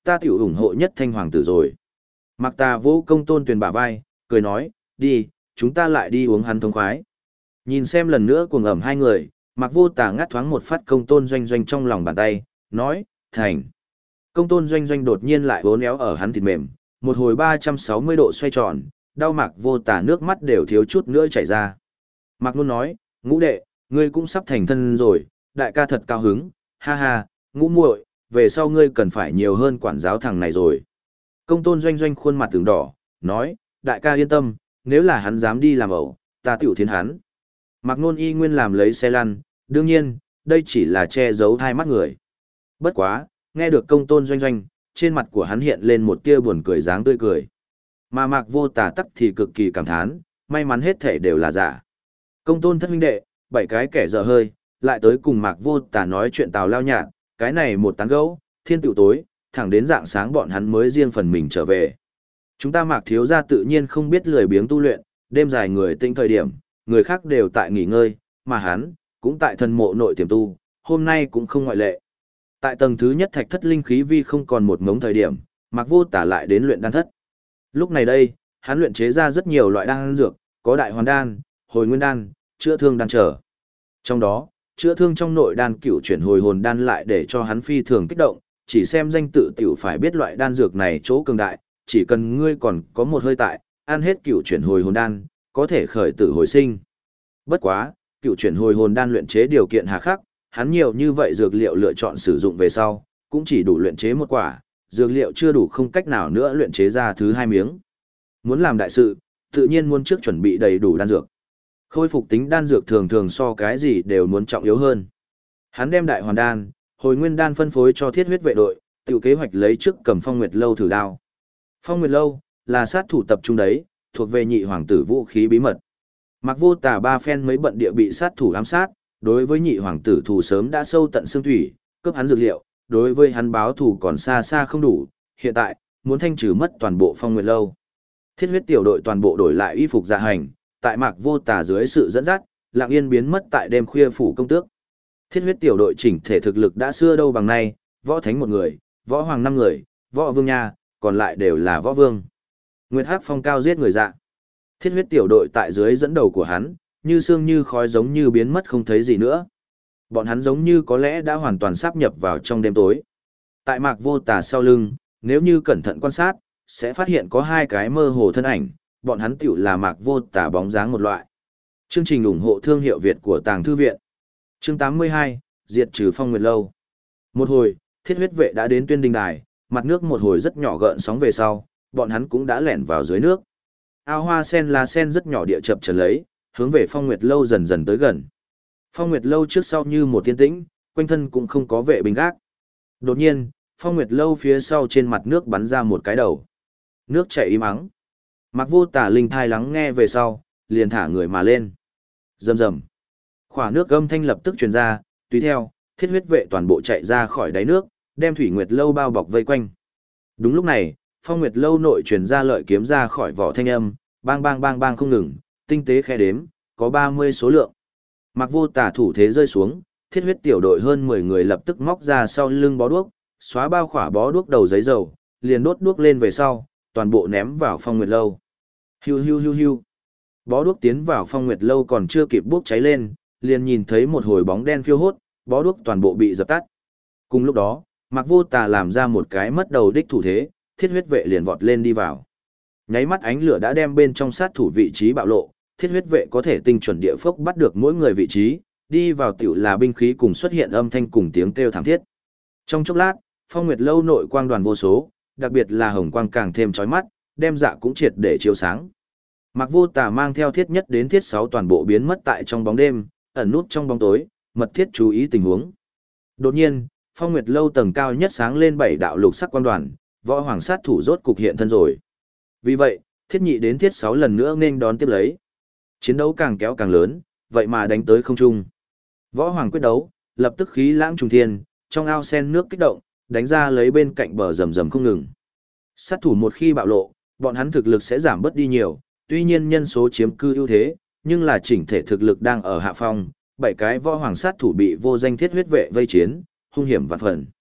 ta tiểu ủng hộ nhất thanh hoàng tử rồi. Mạc Tà vỗ Công Tôn Tuyền bả vai, cười nói, đi, chúng ta lại đi uống hắn thông khoái. Nhìn xem lần nữa cuồng ẩm hai người, Mạc Vô Tà ngắt thoáng một phát Công Tôn Doanh Doanh trong lòng bàn tay, nói, thành. Công Tôn Doanh Doanh đột nhiên lại vốn éo ở hắn thịt mềm, một hồi 360 độ xoay tròn, đau Mạc Vô Tà nước mắt đều thiếu chút nữa chảy ra. Mạc Nôn nói, Ngũ đệ, ngươi cũng sắp thành thân rồi, đại ca thật cao hứng, ha ha, Ngũ muội, về sau ngươi cần phải nhiều hơn quản giáo thằng này rồi. Công Tôn Doanh Doanh khuôn mặt từng đỏ, nói, đại ca yên tâm, nếu là hắn dám đi làm ẩu, ta tiểu thiến hắn. Mạc Nôn y nguyên làm lấy xe lăn, đương nhiên, đây chỉ là che giấu hai mắt người. Bất quá, nghe được Công Tôn Doanh Doanh, trên mặt của hắn hiện lên một tia buồn cười dáng tươi cười. Mà Mạc Vô Tà tắc thì cực kỳ cảm thán, may mắn hết thể đều là giả. Công Tôn thất huynh đệ, 7 cái kẻ dở hơi, lại tới cùng Mạc Vô Tà nói chuyện tào lao nhạt, cái này một tán gẫu, thiên tựu tối, thẳng đến rạng sáng bọn hắn mới riêng phần mình trở về. Chúng ta Mạc thiếu gia tự nhiên không biết lười biếng tu luyện, đêm dài người tinh thời điểm, người khác đều tại nghỉ ngơi, mà hắn cũng tại thần mộ nội tiềm tu, hôm nay cũng không ngoại lệ. Tại tầng thứ nhất thạch thất linh khí vi không còn một ngống thời điểm, Mạc Vô Tà lại đến luyện đan thất. Lúc này đây, hắn luyện chế ra rất nhiều loại đan dược, có đại hoàn đan, hồi nguyên đan, chữa thương đan trở. Trong đó, chữa thương trong nội đan cửu chuyển hồi hồn đan lại để cho hắn phi thường kích động, chỉ xem danh tự tiểu phải biết loại đan dược này chỗ cường đại, chỉ cần ngươi còn có một hơi tại, ăn hết cửu chuyển hồi hồn đan, có thể khởi tử hồi sinh. Bất quá, cửu chuyển hồi hồn đan luyện chế điều kiện hà khắc, hắn nhiều như vậy dược liệu lựa chọn sử dụng về sau, cũng chỉ đủ luyện chế một quả, dược liệu chưa đủ không cách nào nữa luyện chế ra thứ hai miếng. Muốn làm đại sự, tự nhiên muốn trước chuẩn bị đầy đủ đan dược. Khôi phục tính đan dược thường thường so cái gì đều muốn trọng yếu hơn. Hắn đem đại hoàn đan, hồi nguyên đan phân phối cho thiết huyết vệ đội, tự kế hoạch lấy trước cầm Phong Nguyệt Lâu thử đao. Phong Nguyệt Lâu là sát thủ tập trung đấy, thuộc về nhị hoàng tử vũ khí bí mật. Mạc Vô Tà ba phen mấy bận địa bị sát thủ ám sát, đối với nhị hoàng tử thù sớm đã sâu tận xương thủy, cướp hắn dược liệu, đối với hắn báo thù còn xa xa không đủ, hiện tại muốn thanh trừ mất toàn bộ Phong Nguyệt Lâu. Thiết huyết tiểu đội toàn bộ đổi lại y phục dạ hành, tại Mạc Vô Tà dưới sự dẫn dắt, lặng yên biến mất tại đêm khuya phủ công tước. Thiết huyết tiểu đội chỉnh thể thực lực đã xưa đâu bằng nay, võ thánh 1 người, võ hoàng 5 người, võ vương nha, còn lại đều là võ vương. Nguyệt Hắc Phong cao giết người dạ. Thiết huyết tiểu đội tại dưới dẫn đầu của hắn, như sương như khói giống như biến mất không thấy gì nữa. Bọn hắn giống như có lẽ đã hoàn toàn sáp nhập vào trong đêm tối. Tại Mạc Vô Tà sau lưng, nếu như cẩn thận quan sát, sẽ phát hiện có 2 cái mơ hồ thân ảnh, bọn hắn tiểu là Mạc Vô Tà bóng dáng một loại. Chương trình ủng hộ thương hiệu Việt của Tàng Thư Viện. Chương 82, diệt trừ Phong Nguyệt Lâu. Một hồi, thiết huyết vệ đã đến Tuyên Đình Đài, mặt nước một hồi rất nhỏ gợn sóng về sau, bọn hắn cũng đã lẻn vào dưới nước. Ao hoa sen lá sen rất nhỏ địa chập chờn lấy, hướng về Phong Nguyệt Lâu dần dần tới gần. Phong Nguyệt Lâu trước sau như một tiên tĩnh, quanh thân cũng không có vệ binh gác. Đột nhiên, Phong Nguyệt Lâu phía sau trên mặt nước bắn ra một cái đầu. Nước chảy im ắng. Mạc Vô Tà linh thai lắng nghe về sau, liền thả người mà lên. Rầm rầm. Khỏa nước âm thanh lập tức truyền ra, tùy theo, thiết huyết vệ toàn bộ chạy ra khỏi đáy nước, đem Thủy Nguyệt Lâu bao bọc vây quanh. Đúng lúc này, Phong Nguyệt Lâu nội truyền ra lợi kiếm ra khỏi vỏ thanh âm, bang bang bang bang không ngừng, tinh tế khe đếm, có 30 số lượng. Mạc Vô Tà thủ thế rơi xuống, thiết huyết tiểu đội hơn 10 người lập tức móc ra sau lưng bó đuốc, xóa bao khỏa bó đuốc đầu giấy dầu, liền đốt đuốc lên về sau, toàn bộ ném vào Phong Nguyệt Lâu. Hiu hiu hiu hiu. Bó đuốc tiến vào Phong Nguyệt Lâu còn chưa kịp bốc cháy lên, liền nhìn thấy một hồi bóng đen phiêu hốt, bó đuốc toàn bộ bị dập tắt. Cùng lúc đó, Mạc Vô Tà làm ra một cái mất đầu đích thủ thế, thiết huyết vệ liền vọt lên đi vào. Nháy mắt ánh lửa đã đem bên trong sát thủ vị trí bạo lộ, thiết huyết vệ có thể tinh chuẩn địa phốc bắt được mỗi người vị trí, đi vào tiểu là binh khí cùng xuất hiện âm thanh cùng tiếng kêu thảm thiết. Trong chốc lát, Phong Nguyệt Lâu nội quang đoàn vô số, đặc biệt là hồng quang càng thêm chói mắt, đem dạ cũng triệt để chiếu sáng. Mạc Vô Tà mang theo thiết nhất đến thiết 6 toàn bộ biến mất tại trong bóng đêm, ẩn nút trong bóng tối, mật thiết chú ý tình huống. Đột nhiên, Phong Nguyệt Lâu tầng cao nhất sáng lên 7 đạo lục sắc quang đoàn, võ hoàng sát thủ rốt cục hiện thân rồi. Vì vậy, thiết nhị đến thiết 6 lần nữa nên đón tiếp lấy. Chiến đấu càng kéo càng lớn, vậy mà đánh tới không trung. Võ hoàng quyết đấu, lập tức khí lãng trùng thiên, trong ao sen nước kích động, đánh ra lấy bên cạnh bờ rầm rầm không ngừng. Sát thủ một khi bạo lộ, bọn hắn thực lực sẽ giảm bớt đi nhiều, tuy nhiên nhân số chiếm cư ưu thế, nhưng là chỉnh thể thực lực đang ở hạ phong, 7 cái võ hoàng sát thủ bị vô danh thiết huyết vệ vây chiến, hung hiểm vạn phần.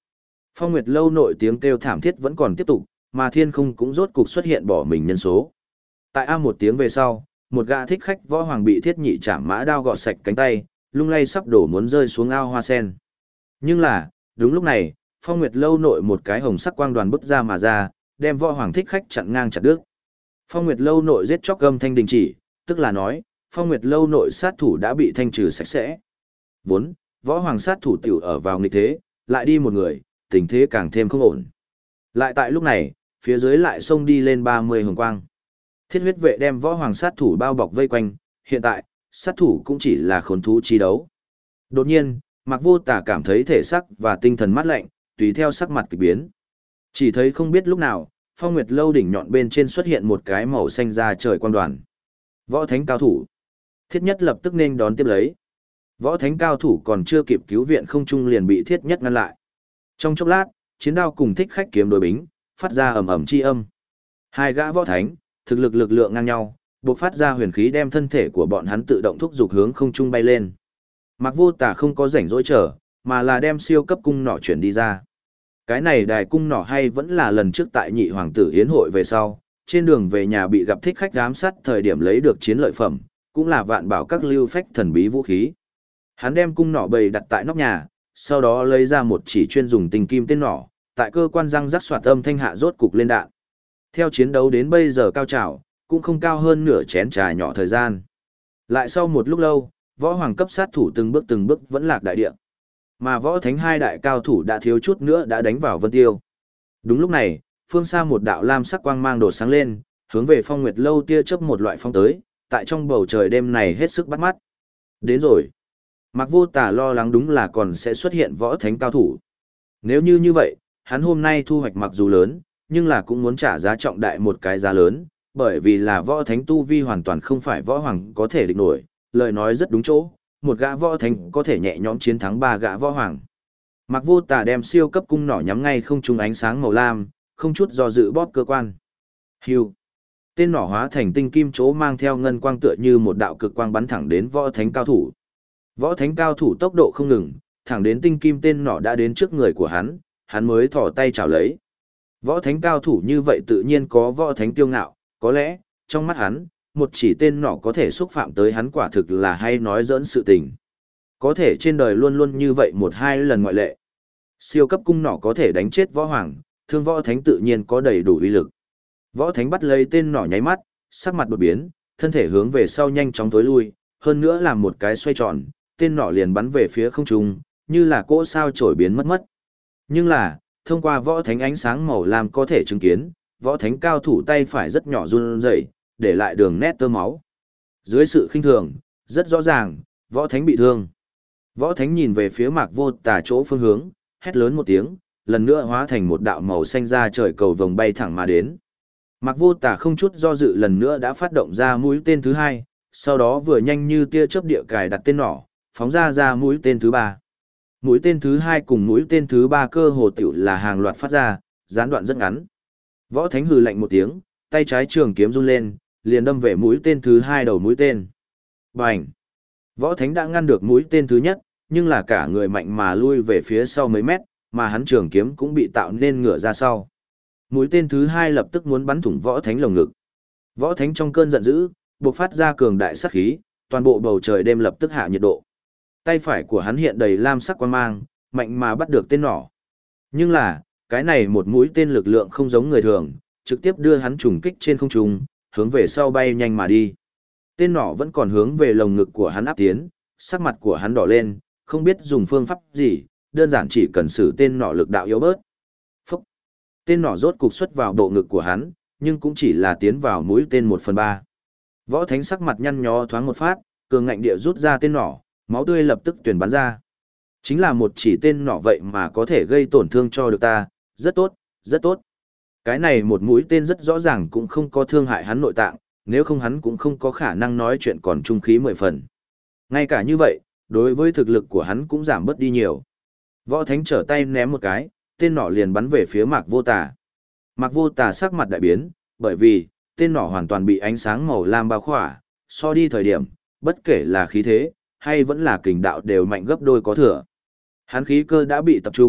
Phong Nguyệt lâu nội tiếng kêu thảm thiết vẫn còn tiếp tục, mà thiên không cũng rốt cục xuất hiện bỏ mình nhân số. Tại A một tiếng về sau, một gã thích khách võ hoàng bị thiết nhị chạm mã đao gọt sạch cánh tay, lung lay sắp đổ muốn rơi xuống ao hoa sen. Nhưng là, đúng lúc này, Phong Nguyệt lâu nội một cái hồng sắc quang đoàn bứt ra mà ra, đem võ hoàng thích khách chặn ngang chặt đứt. Phong Nguyệt lâu nội giết chóc gầm thanh đình chỉ, tức là nói, Phong Nguyệt lâu nội sát thủ đã bị thanh trừ sạch sẽ. Vốn, võ hoàng sát thủ tiểu ở vào nghịch thế, lại đi một người, tình thế càng thêm không ổn. Lại tại lúc này, phía dưới lại xông đi lên 30 hồng quang. Thiết huyết vệ đem võ hoàng sát thủ bao bọc vây quanh, hiện tại, sát thủ cũng chỉ là khốn thú chi đấu. Đột nhiên, Mạc Vô Tà cảm thấy thể xác và tinh thần mát lạnh, tùy theo sắc mặt kỳ biến. Chỉ thấy không biết lúc nào, Phong Nguyệt lâu đỉnh nhọn bên trên xuất hiện một cái màu xanh da trời quang đoàn. Võ thánh cao thủ. Thiết nhất lập tức nên đón tiếp lấy. Võ thánh cao thủ còn chưa kịp cứu viện không trung liền bị thiết nhất ngăn lại. Trong chốc lát, chiến đao cùng thích khách kiếm đối bính, phát ra ầm ầm chi âm. Hai gã võ thánh, thực lực lực lượng ngang nhau, buộc phát ra huyền khí đem thân thể của bọn hắn tự động thúc dục hướng không trung bay lên. Mạc Vô Tà không có rảnh rỗi chờ, mà là đem siêu cấp cung nỏ chuyển đi ra. Cái này đài cung nỏ hay vẫn là lần trước tại nhị hoàng tử yến hội về sau, trên đường về nhà bị gặp thích khách ám sát thời điểm lấy được chiến lợi phẩm, cũng là vạn bảo các lưu phách thần bí vũ khí. Hắn đem cung nỏ bày đặt tại nóc nhà, sau đó lấy ra một chỉ chuyên dùng tinh kim tên nỏ, tại cơ quan răng rắc xoạt âm thanh hạ rốt cục lên đạn. Theo chiến đấu đến bây giờ cao trào, cũng không cao hơn nửa chén trà nhỏ thời gian. Lại sau một lúc lâu, võ hoàng cấp sát thủ từng bước vẫn lạc đại địa. Mà võ thánh hai đại cao thủ đã thiếu chút nữa đã đánh vào Vân Tiêu. Đúng lúc này, phương xa một đạo lam sắc quang mang đột sáng lên, hướng về Phong Nguyệt lâu tia chớp một loại phong tới, tại trong bầu trời đêm này hết sức bắt mắt. Đến rồi. Mạc Vô Tà lo lắng đúng là còn sẽ xuất hiện võ thánh cao thủ. Nếu như vậy, hắn hôm nay thu hoạch mặc dù lớn, nhưng là cũng muốn trả giá trọng đại một cái giá lớn, bởi vì là võ thánh tu vi hoàn toàn không phải võ hoàng có thể địch nổi, lời nói rất đúng chỗ, một gã võ thánh có thể nhẹ nhõm chiến thắng ba gã võ hoàng. Mạc Vô Tà đem siêu cấp cung nỏ nhắm ngay không trung ánh sáng màu lam, không chút do dự bóp cơ quan. Hưu. Tên nỏ hóa thành tinh kim chỗ mang theo ngân quang tựa như một đạo cực quang bắn thẳng đến võ thánh cao thủ. Võ thánh cao thủ tốc độ không ngừng, thẳng đến tinh kim tên nỏ đã đến trước người của hắn mới thò tay chảo lấy. Võ thánh cao thủ như vậy tự nhiên có võ thánh kiêu ngạo, có lẽ, trong mắt hắn, một chỉ tên nỏ có thể xúc phạm tới hắn quả thực là hay nói giỡn sự tình. Có thể trên đời luôn luôn như vậy một hai lần ngoại lệ. Siêu cấp cung nỏ có thể đánh chết võ hoàng, thương võ thánh tự nhiên có đầy đủ uy lực. Võ thánh bắt lấy tên nỏ nháy mắt, sắc mặt đột biến, thân thể hướng về sau nhanh chóng tối lui, hơn nữa làm một cái xoay tròn, tên nỏ liền bắn về phía không trung, như là cỗ sao chổi biến mất. Nhưng là, thông qua võ thánh ánh sáng màu lam có thể chứng kiến, võ thánh cao thủ tay phải rất nhỏ run rẩy, để lại đường nét tơ máu. Dưới sự khinh thường, rất rõ ràng, võ thánh bị thương. Võ thánh nhìn về phía Mạc Vô Tà chỗ phương hướng, hét lớn một tiếng, lần nữa hóa thành một đạo màu xanh ra trời cầu vồng bay thẳng mà đến. Mạc Vô Tà không chút do dự lần nữa đã phát động ra mũi tên thứ hai, sau đó vừa nhanh như tia chớp địa cài đặt tên nỏ, phóng ra mũi tên thứ ba. Mũi tên thứ hai cùng mũi tên thứ ba cơ hồ tiểu là hàng loạt phát ra, gián đoạn rất ngắn. Võ Thánh hừ lạnh một tiếng, tay trái trường kiếm run lên, liền đâm về mũi tên thứ hai đầu mũi tên. Bành! Võ Thánh đã ngăn được mũi tên thứ nhất, nhưng là cả người mạnh mà lui về phía sau mấy mét, mà hắn trường kiếm cũng bị tạo nên ngửa ra sau. Mũi tên thứ hai lập tức muốn bắn thủng Võ Thánh lồng ngực. Võ Thánh trong cơn giận dữ, bộc phát ra cường đại sát khí, toàn bộ bầu trời đêm lập tức hạ nhiệt độ. Tay phải của hắn hiện đầy lam sắc quang mang, mạnh mà bắt được tên nỏ. Nhưng là, cái này một mũi tên lực lượng không giống người thường, trực tiếp đưa hắn trùng kích trên không trung, hướng về sau bay nhanh mà đi. Tên nỏ vẫn còn hướng về lồng ngực của hắn áp tiến, sắc mặt của hắn đỏ lên, không biết dùng phương pháp gì, đơn giản chỉ cần sử tên nỏ lực đạo yếu bớt. Phúc! Tên nỏ rốt cục xuất vào bộ ngực của hắn, nhưng cũng chỉ là tiến vào mũi tên 1/3. Võ Thánh sắc mặt nhăn nhó thoáng một phát, cường ngạnh địa rút ra tên nỏ, máu tươi lập tức tuyển bắn ra. Chính là một chỉ tên nỏ vậy mà có thể gây tổn thương cho được ta, rất tốt, rất tốt. Cái này một mũi tên rất rõ ràng cũng không có thương hại hắn nội tạng, nếu không hắn cũng không có khả năng nói chuyện còn trung khí 10 phần. Ngay cả như vậy, đối với thực lực của hắn cũng giảm bớt đi nhiều. Võ Thánh trở tay ném một cái, tên nỏ liền bắn về phía Mạc Vô Tà. Mạc Vô Tà sắc mặt đại biến, bởi vì tên nỏ hoàn toàn bị ánh sáng màu lam bao khỏa, so đi thời điểm, bất kể là khí thế hay vẫn là kình đạo đều mạnh gấp đôi có thừa. Hắn khí cơ đã bị tập trung,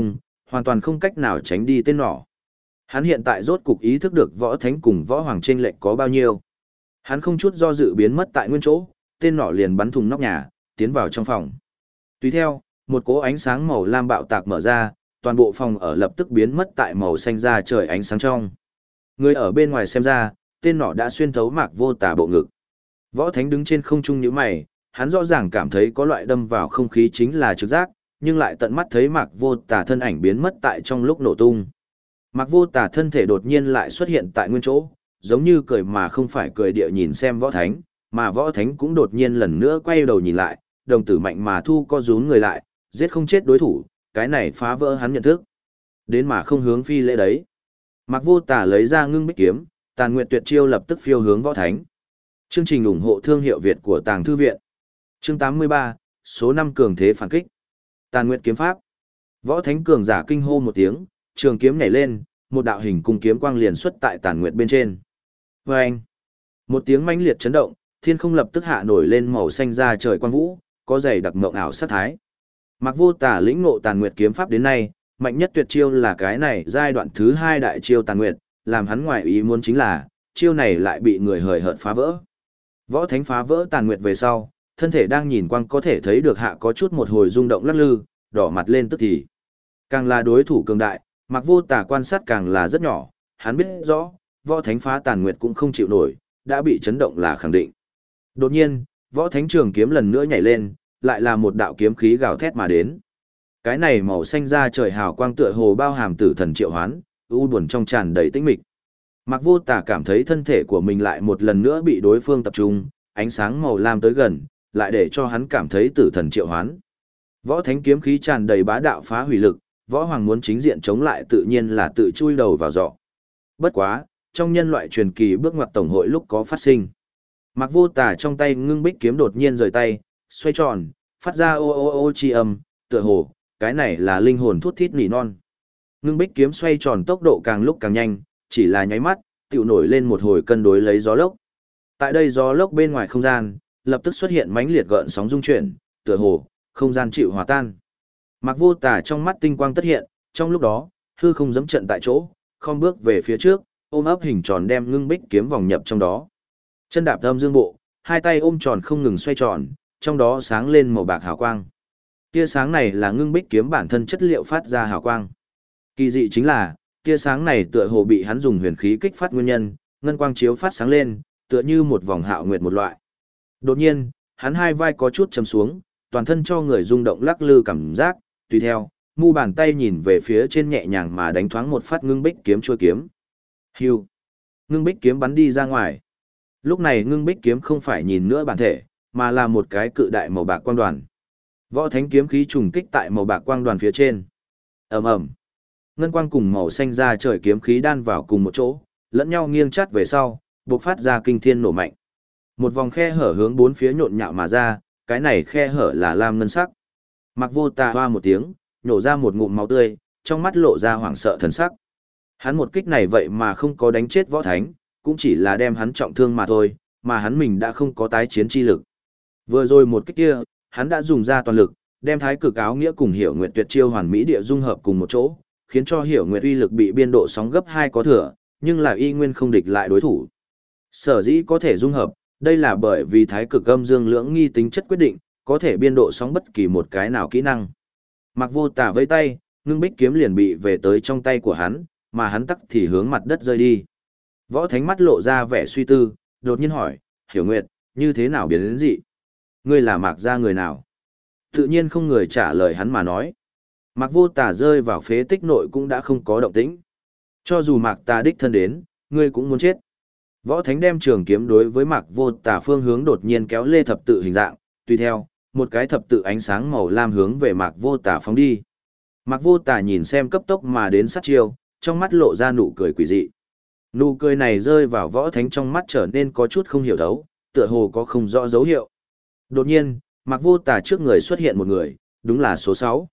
hoàn toàn không cách nào tránh đi tên nỏ. Hắn hiện tại rốt cục ý thức được võ thánh cùng võ hoàng chênh lệch có bao nhiêu. Hắn không chút do dự biến mất tại nguyên chỗ, tên nỏ liền bắn thùng nóc nhà, tiến vào trong phòng. Tùy theo, một cỗ ánh sáng màu lam bạo tạc mở ra, toàn bộ phòng ở lập tức biến mất tại màu xanh da trời ánh sáng trong. Người ở bên ngoài xem ra, tên nỏ đã xuyên thấu Mạc Vô Tà bộ ngực. Võ Thánh đứng trên không trung nhíu mày, hắn rõ ràng cảm thấy có loại đâm vào không khí chính là trực giác, nhưng lại tận mắt thấy Mạc Vô Tà thân ảnh biến mất tại trong lúc nổ tung. Mạc Vô Tà thân thể đột nhiên lại xuất hiện tại nguyên chỗ, giống như cười mà không phải cười địa nhìn xem Võ Thánh, mà Võ Thánh cũng đột nhiên lần nữa quay đầu nhìn lại, đồng tử mạnh mà thu co rúm người lại, giết không chết đối thủ, cái này phá vỡ hắn nhận thức. Đến mà không hướng phi lễ đấy. Mạc Vô Tà lấy ra ngưng bích kiếm, Tàn Nguyệt tuyệt chiêu lập tức phiêu hướng Võ Thánh. Chương trình ủng hộ thương hiệu Việt của Tàng Thư viện. Chương 83, số 5 cường thế phản kích. Tàn Nguyệt kiếm pháp. Võ Thánh cường giả kinh hô một tiếng, trường kiếm nhảy lên, một đạo hình cung kiếm quang liền xuất tại Tàn Nguyệt bên trên. Oeng! Một tiếng mãnh liệt chấn động, thiên không lập tức hạ nổi lên màu xanh da trời quang vũ, có dày đặc mộng ảo sát thái. Mạc Vô Tà lĩnh ngộ Tàn Nguyệt kiếm pháp đến nay, mạnh nhất tuyệt chiêu là cái này giai đoạn thứ 2 đại chiêu Tàn Nguyệt, làm hắn ngoại ý muốn chính là, chiêu này lại bị người hời hợt phá vỡ. Võ Thánh phá vỡ Tàn Nguyệt về sau, thân thể đang nhìn quang có thể thấy được hạ có chút một hồi rung động lắc lư, đỏ mặt lên tức thì. Càng là đối thủ cường đại, Mạc Vô Tà quan sát càng là rất nhỏ, hắn biết rõ, Võ Thánh phá Tàn Nguyệt cũng không chịu nổi, đã bị chấn động là khẳng định. Đột nhiên, Võ Thánh trường kiếm lần nữa nhảy lên, lại là một đạo kiếm khí gào thét mà đến. Cái này màu xanh da trời hào quang tựa hồ bao hàm tử thần triệu hoán, u buồn trong tràn đầy tĩnh mịch. Mạc Vô Tà cảm thấy thân thể của mình lại một lần nữa bị đối phương tập trung, ánh sáng màu lam tới gần, lại để cho hắn cảm thấy tử thần triệu hoán. Võ Thánh kiếm khí tràn đầy bá đạo phá hủy lực, võ hoàng muốn chính diện chống lại tự nhiên là tự chui đầu vào giọ. Bất quá, trong nhân loại truyền kỳ bước ngoặt tổng hội lúc có phát sinh. Mạc Vô Tà trong tay ngưng bích kiếm đột nhiên rời tay, xoay tròn, phát ra ô ô ô chi âm, tựa hồ, cái này là linh hồn thút thít nỉ non. Ngưng bích kiếm xoay tròn tốc độ càng lúc càng nhanh, chỉ là nháy mắt, tiểu nổi lên một hồi cân đối lấy gió lốc. Tại đây gió lốc bên ngoài không gian, lập tức xuất hiện mãnh liệt gợn sóng rung chuyển, tựa hồ, không gian chịu hòa tan. Mạc Vô Tà trong mắt tinh quang tất hiện, trong lúc đó, hư không dẫm trận tại chỗ, không bước về phía trước, ôm ấp hình tròn đem ngưng bích kiếm vòng nhập trong đó. Chân đạp âm dương bộ, hai tay ôm tròn không ngừng xoay tròn, trong đó sáng lên màu bạc hào quang. Tia sáng này là ngưng bích kiếm bản thân chất liệu phát ra hào quang. Kỳ dị chính là, tia sáng này tựa hồ bị hắn dùng huyền khí kích phát nguyên nhân, ngân quang chiếu phát sáng lên, tựa như một vòng hạo nguyệt một loại. Đột nhiên, hắn hai vai có chút chầm xuống, toàn thân cho người rung động lắc lư cảm giác, tùy theo, mu bàn tay nhìn về phía trên nhẹ nhàng mà đánh thoáng một phát ngưng bích kiếm chuôi kiếm. Hưu. Ngưng bích kiếm bắn đi ra ngoài. Lúc này ngưng bích kiếm không phải nhìn nữa bản thể, mà là một cái cự đại màu bạc quang đoàn. Võ Thánh kiếm khí trùng kích tại màu bạc quang đoàn phía trên. Ầm ầm. Ngân quang cùng màu xanh da trời kiếm khí đan vào cùng một chỗ, lẫn nhau nghiêng chát về sau, bộc phát ra kinh thiên nổ mạnh. Một vòng khe hở hướng bốn phía nhộn nhạo mà ra, cái này khe hở là lam ngân sắc. Mạc Vô Tà hoa một tiếng, nhổ ra một ngụm máu tươi, trong mắt lộ ra hoảng sợ thần sắc. Hắn một kích này vậy mà không có đánh chết Võ Thánh, cũng chỉ là đem hắn trọng thương mà thôi, mà hắn mình đã không có tái chiến chi lực. Vừa rồi một kích kia, hắn đã dùng ra toàn lực, đem Thái Cực Áo Nghĩa cùng Hiểu Nguyệt tuyệt chiêu hoàn mỹ địa dung hợp cùng một chỗ, khiến cho Hiểu Nguyệt uy lực bị biên độ sóng gấp 2 có thừa, nhưng là y nguyên không địch lại đối thủ. Sở dĩ có thể dung hợp, đây là bởi vì Thái Cực Âm Dương Lưỡng Nghi tính chất quyết định, có thể biên độ sóng bất kỳ một cái nào kỹ năng. Mạc Vô Tà vẫy tay, ngưng bích kiếm liền bị về tới trong tay của hắn, mà hắn tắc thì hướng mặt đất rơi đi. Võ Thánh mắt lộ ra vẻ suy tư, đột nhiên hỏi, Hiểu Nguyệt, như thế nào biến đến dị? Ngươi là Mạc gia người nào? Tự nhiên không người trả lời hắn mà nói. Mạc Vô Tà rơi vào phế tích nội cũng đã không có động tĩnh. Cho dù Mạc ta đích thân đến, ngươi cũng muốn chết. Võ Thánh đem trường kiếm đối với Mạc Vô Tà phương hướng đột nhiên kéo lê thập tự hình dạng, tùy theo, một cái thập tự ánh sáng màu lam hướng về Mạc Vô Tà phóng đi. Mạc Vô Tà nhìn xem cấp tốc mà đến sát chiêu, trong mắt lộ ra nụ cười quỷ dị. Nụ cười này rơi vào Võ Thánh trong mắt trở nên có chút không hiểu thấu, tựa hồ có không rõ dấu hiệu. Đột nhiên, Mạc Vô Tà trước người xuất hiện một người, đúng là số 6.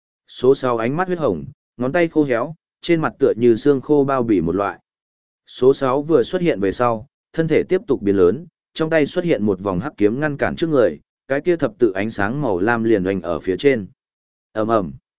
Số 6 ánh mắt huyết hồng, ngón tay khô héo, trên mặt tựa như xương khô bao bì một loại. Số 6 vừa xuất hiện về sau, thân thể tiếp tục biến lớn, trong tay xuất hiện một vòng hắc kiếm ngăn cản trước người, cái kia thập tự ánh sáng màu lam liền oanh ở phía trên. Ầm ầm.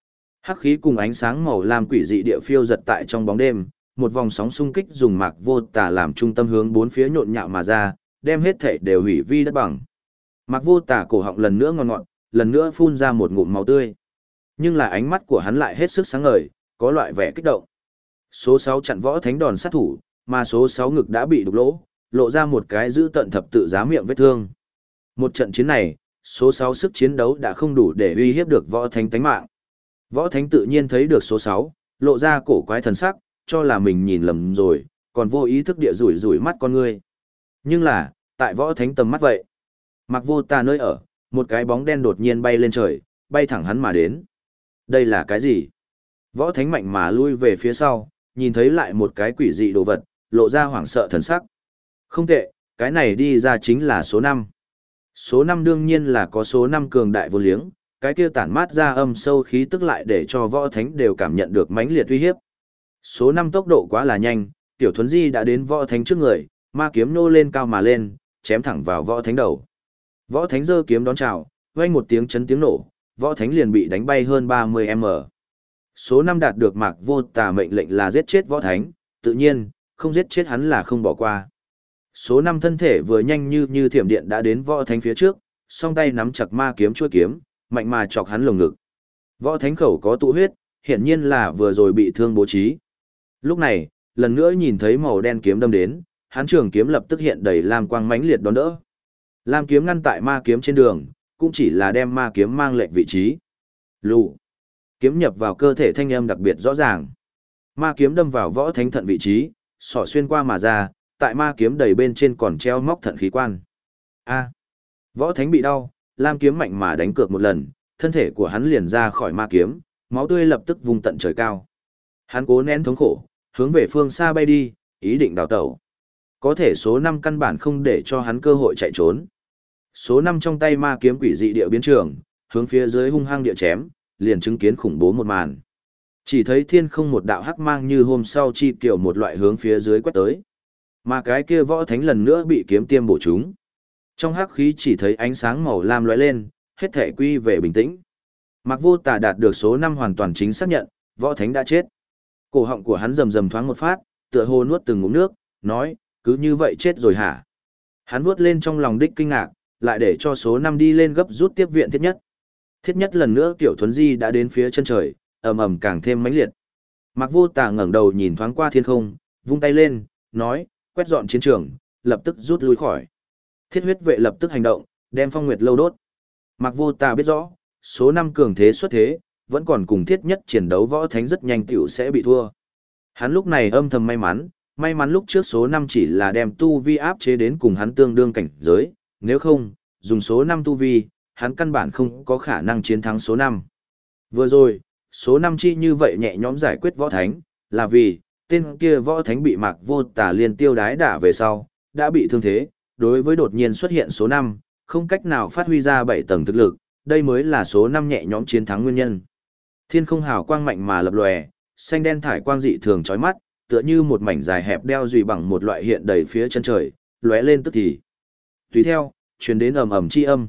Hắc khí cùng ánh sáng màu lam quỷ dị địa phiêu giật tại trong bóng đêm, một vòng sóng xung kích dùng Mạc Vô Tà làm trung tâm hướng bốn phía nhộn nhạo mà ra, đem hết thảy đều hủy vi đất bằng. Mạc Vô Tà cổ họng lần nữa ngọn ngọn, lần nữa phun ra một ngụm máu tươi. Nhưng là ánh mắt của hắn lại hết sức sáng ngời, có loại vẻ kích động. Số 6 chặn võ thánh đòn sát thủ, mà số 6 ngực đã bị đục lỗ, lộ ra một cái giữ tận thập tự giá miệng vết thương. Một trận chiến này, số 6 sức chiến đấu đã không đủ để uy hiếp được võ thánh tánh mạng. Võ thánh tự nhiên thấy được số 6, lộ ra cổ quái thần sắc, cho là mình nhìn lầm rồi, còn vô ý thức địa rủi rủi mắt con ngươi. Nhưng là, tại võ thánh tầm mắt vậy, Mạc Vô Tà nơi ở, một cái bóng đen đột nhiên bay lên trời, bay thẳng hắn mà đến. Đây là cái gì? Võ thánh mạnh mà lui về phía sau, nhìn thấy lại một cái quỷ dị đồ vật, lộ ra hoảng sợ thần sắc. Không tệ, cái này đi ra chính là số 5. Số 5 đương nhiên là có số 5 cường đại vô liếng, cái kia tản mát ra âm sâu khí tức lại để cho võ thánh đều cảm nhận được mãnh liệt uy hiếp. Số 5 tốc độ quá là nhanh, tiểu thuấn di đã đến võ thánh trước người, ma kiếm nô lên cao mà lên, chém thẳng vào võ thánh đầu. Võ thánh giơ kiếm đón chào, vang một tiếng chấn tiếng nổ, võ thánh liền bị đánh bay hơn 30m. Số 5 đạt được Mạc Vô Tà mệnh lệnh là giết chết võ thánh, tự nhiên, không giết chết hắn là không bỏ qua. Số 5 thân thể vừa nhanh như thiểm điện đã đến võ thánh phía trước, song tay nắm chặt ma kiếm chuôi kiếm, mạnh mà chọc hắn lồng ngực. Võ thánh khẩu có tụ huyết, hiển nhiên là vừa rồi bị thương bố trí. Lúc này, lần nữa nhìn thấy màu đen kiếm đâm đến, hắn trường kiếm lập tức hiện đầy lam quang mãnh liệt đón đỡ. Lam kiếm ngăn tại ma kiếm trên đường, cũng chỉ là đem ma kiếm mang lệch vị trí. Lù. Kiếm nhập vào cơ thể thanh âm đặc biệt rõ ràng. Ma kiếm đâm vào võ thánh thận vị trí, xỏ xuyên qua mà ra, tại ma kiếm đầy bên trên còn treo móc thận khí quan. A. Võ thánh bị đau, lam kiếm mạnh mà đánh cược một lần, thân thể của hắn liền ra khỏi ma kiếm, máu tươi lập tức vung tận trời cao. Hắn cố nén thống khổ, hướng về phương xa bay đi, ý định đào tẩu. Có thể số 5 căn bản không để cho hắn cơ hội chạy trốn. Số 5 trong tay ma kiếm quỷ dị địa biến trường, hướng phía dưới hung hăng địa chém, liền chứng kiến khủng bố một màn. Chỉ thấy thiên không một đạo hắc mang như hôm sau chi kiểu một loại hướng phía dưới quét tới. Mà cái kia võ thánh lần nữa bị kiếm tiêm bổ trúng. Trong hắc khí chỉ thấy ánh sáng màu lam lóe lên, hết thể quy về bình tĩnh. Mạc Vô Tà đạt được số 5 hoàn toàn chính xác nhận, võ thánh đã chết. Cổ họng của hắn rầm rầm thoáng một phát, tựa hồ nuốt từng ngụm nước, nói, cứ như vậy chết rồi hả? Hắn vuốt lên trong lòng đích kinh ngạc, lại để cho số 5 đi lên gấp rút tiếp viện thiết nhất. Thiết nhất lần nữa tiểu thuấn di đã đến phía chân trời, ầm ầm càng thêm mãnh liệt. Mạc Vô Tà ngẩng đầu nhìn thoáng qua thiên không, vung tay lên, nói, quét dọn chiến trường, lập tức rút lui khỏi. Thiết huyết vệ lập tức hành động, đem Phong Nguyệt lâu đốt. Mạc Vô Tà biết rõ, số 5 cường thế xuất thế, vẫn còn cùng thiết nhất chiến đấu võ thánh rất nhanh tiểu sẽ bị thua. Hắn lúc này âm thầm may mắn lúc trước số 5 chỉ là đem tu vi áp chế đến cùng hắn tương đương cảnh giới, nếu không, dùng số 5 tu vi, hắn căn bản không có khả năng chiến thắng số 5. Vừa rồi, số 5 chi như vậy nhẹ nhõm giải quyết võ thánh, là vì, tên kia võ thánh bị Mạc Vô Tà liên tiêu đái đả về sau, đã bị thương thế, đối với đột nhiên xuất hiện số 5, không cách nào phát huy ra 7 tầng thực lực, đây mới là số 5 nhẹ nhõm chiến thắng nguyên nhân. Thiên không hào quang mạnh mà lập lòe, xanh đen thải quang dị thường chói mắt, tựa như một mảnh dài hẹp đeo dùy bằng một loại hiện đầy phía chân trời, lóe lên tức thì. Tùy theo, truyền đến ầm ầm chi âm.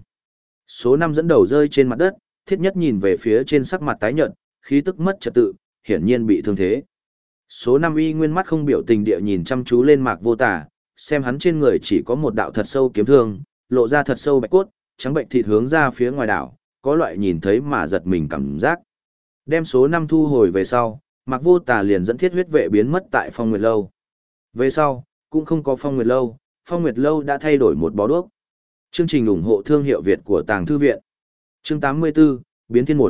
Số 5 dẫn đầu rơi trên mặt đất, thiết nhất nhìn về phía trên sắc mặt tái nhợt, khí tức mất trật tự, hiển nhiên bị thương thế. Số 5 y nguyên mắt không biểu tình địa nhìn chăm chú lên Mạc Vô Tà, xem hắn trên người chỉ có một đạo thật sâu kiếm thương, lộ ra thật sâu bạch cốt, trắng bệnh thịt hướng ra phía ngoài đảo, có loại nhìn thấy mà giật mình cảm giác. Đem số 5 thu hồi về sau, Mạc Vô Tà liền dẫn thiết huyết vệ biến mất tại Phong Nguyệt Lâu. Về sau, cũng không có Phong Nguyệt Lâu, Phong Nguyệt Lâu đã thay đổi một bó đuốc. Chương trình ủng hộ thương hiệu Việt của Tàng Thư Viện. Chương 84, Biến Thiên 1.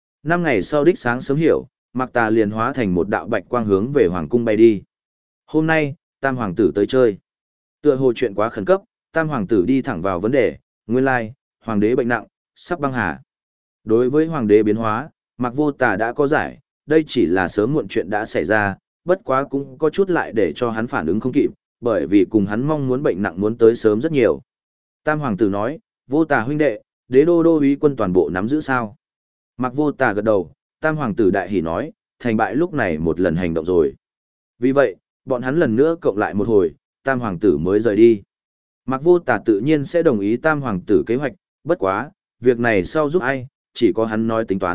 5 ngày sau đích sáng sớm hiểu, Mạc Tà liền hóa thành một đạo bạch quang hướng về Hoàng Cung bay đi. Hôm nay, Tam Hoàng tử tới chơi. Tựa hồ chuyện quá khẩn cấp, Tam Hoàng tử đi thẳng vào vấn đề, nguyên lai, Hoàng đế bệnh nặng, sắp băng hà. Đối với Hoàng đế biến hóa, Mạc Vô Tà đã có giải, đây chỉ là sớm muộn chuyện đã xảy ra, bất quá cũng có chút lại để cho hắn phản ứng không kịp, bởi vì cùng hắn mong muốn bệnh nặng muốn tới sớm rất nhiều. Tam Hoàng tử nói, Vô Tà huynh đệ, đế đô đô úy quân toàn bộ nắm giữ sao? Mạc Vô Tà gật đầu, Tam Hoàng tử đại hỉ nói, thành bại lúc này một lần hành động rồi. Vì vậy, bọn hắn lần nữa cộng lại một hồi, Tam Hoàng tử mới rời đi. Mạc Vô Tà tự nhiên sẽ đồng ý Tam Hoàng tử kế hoạch, bất quá, việc này sau giúp ai, chỉ có hắn nói tính toán,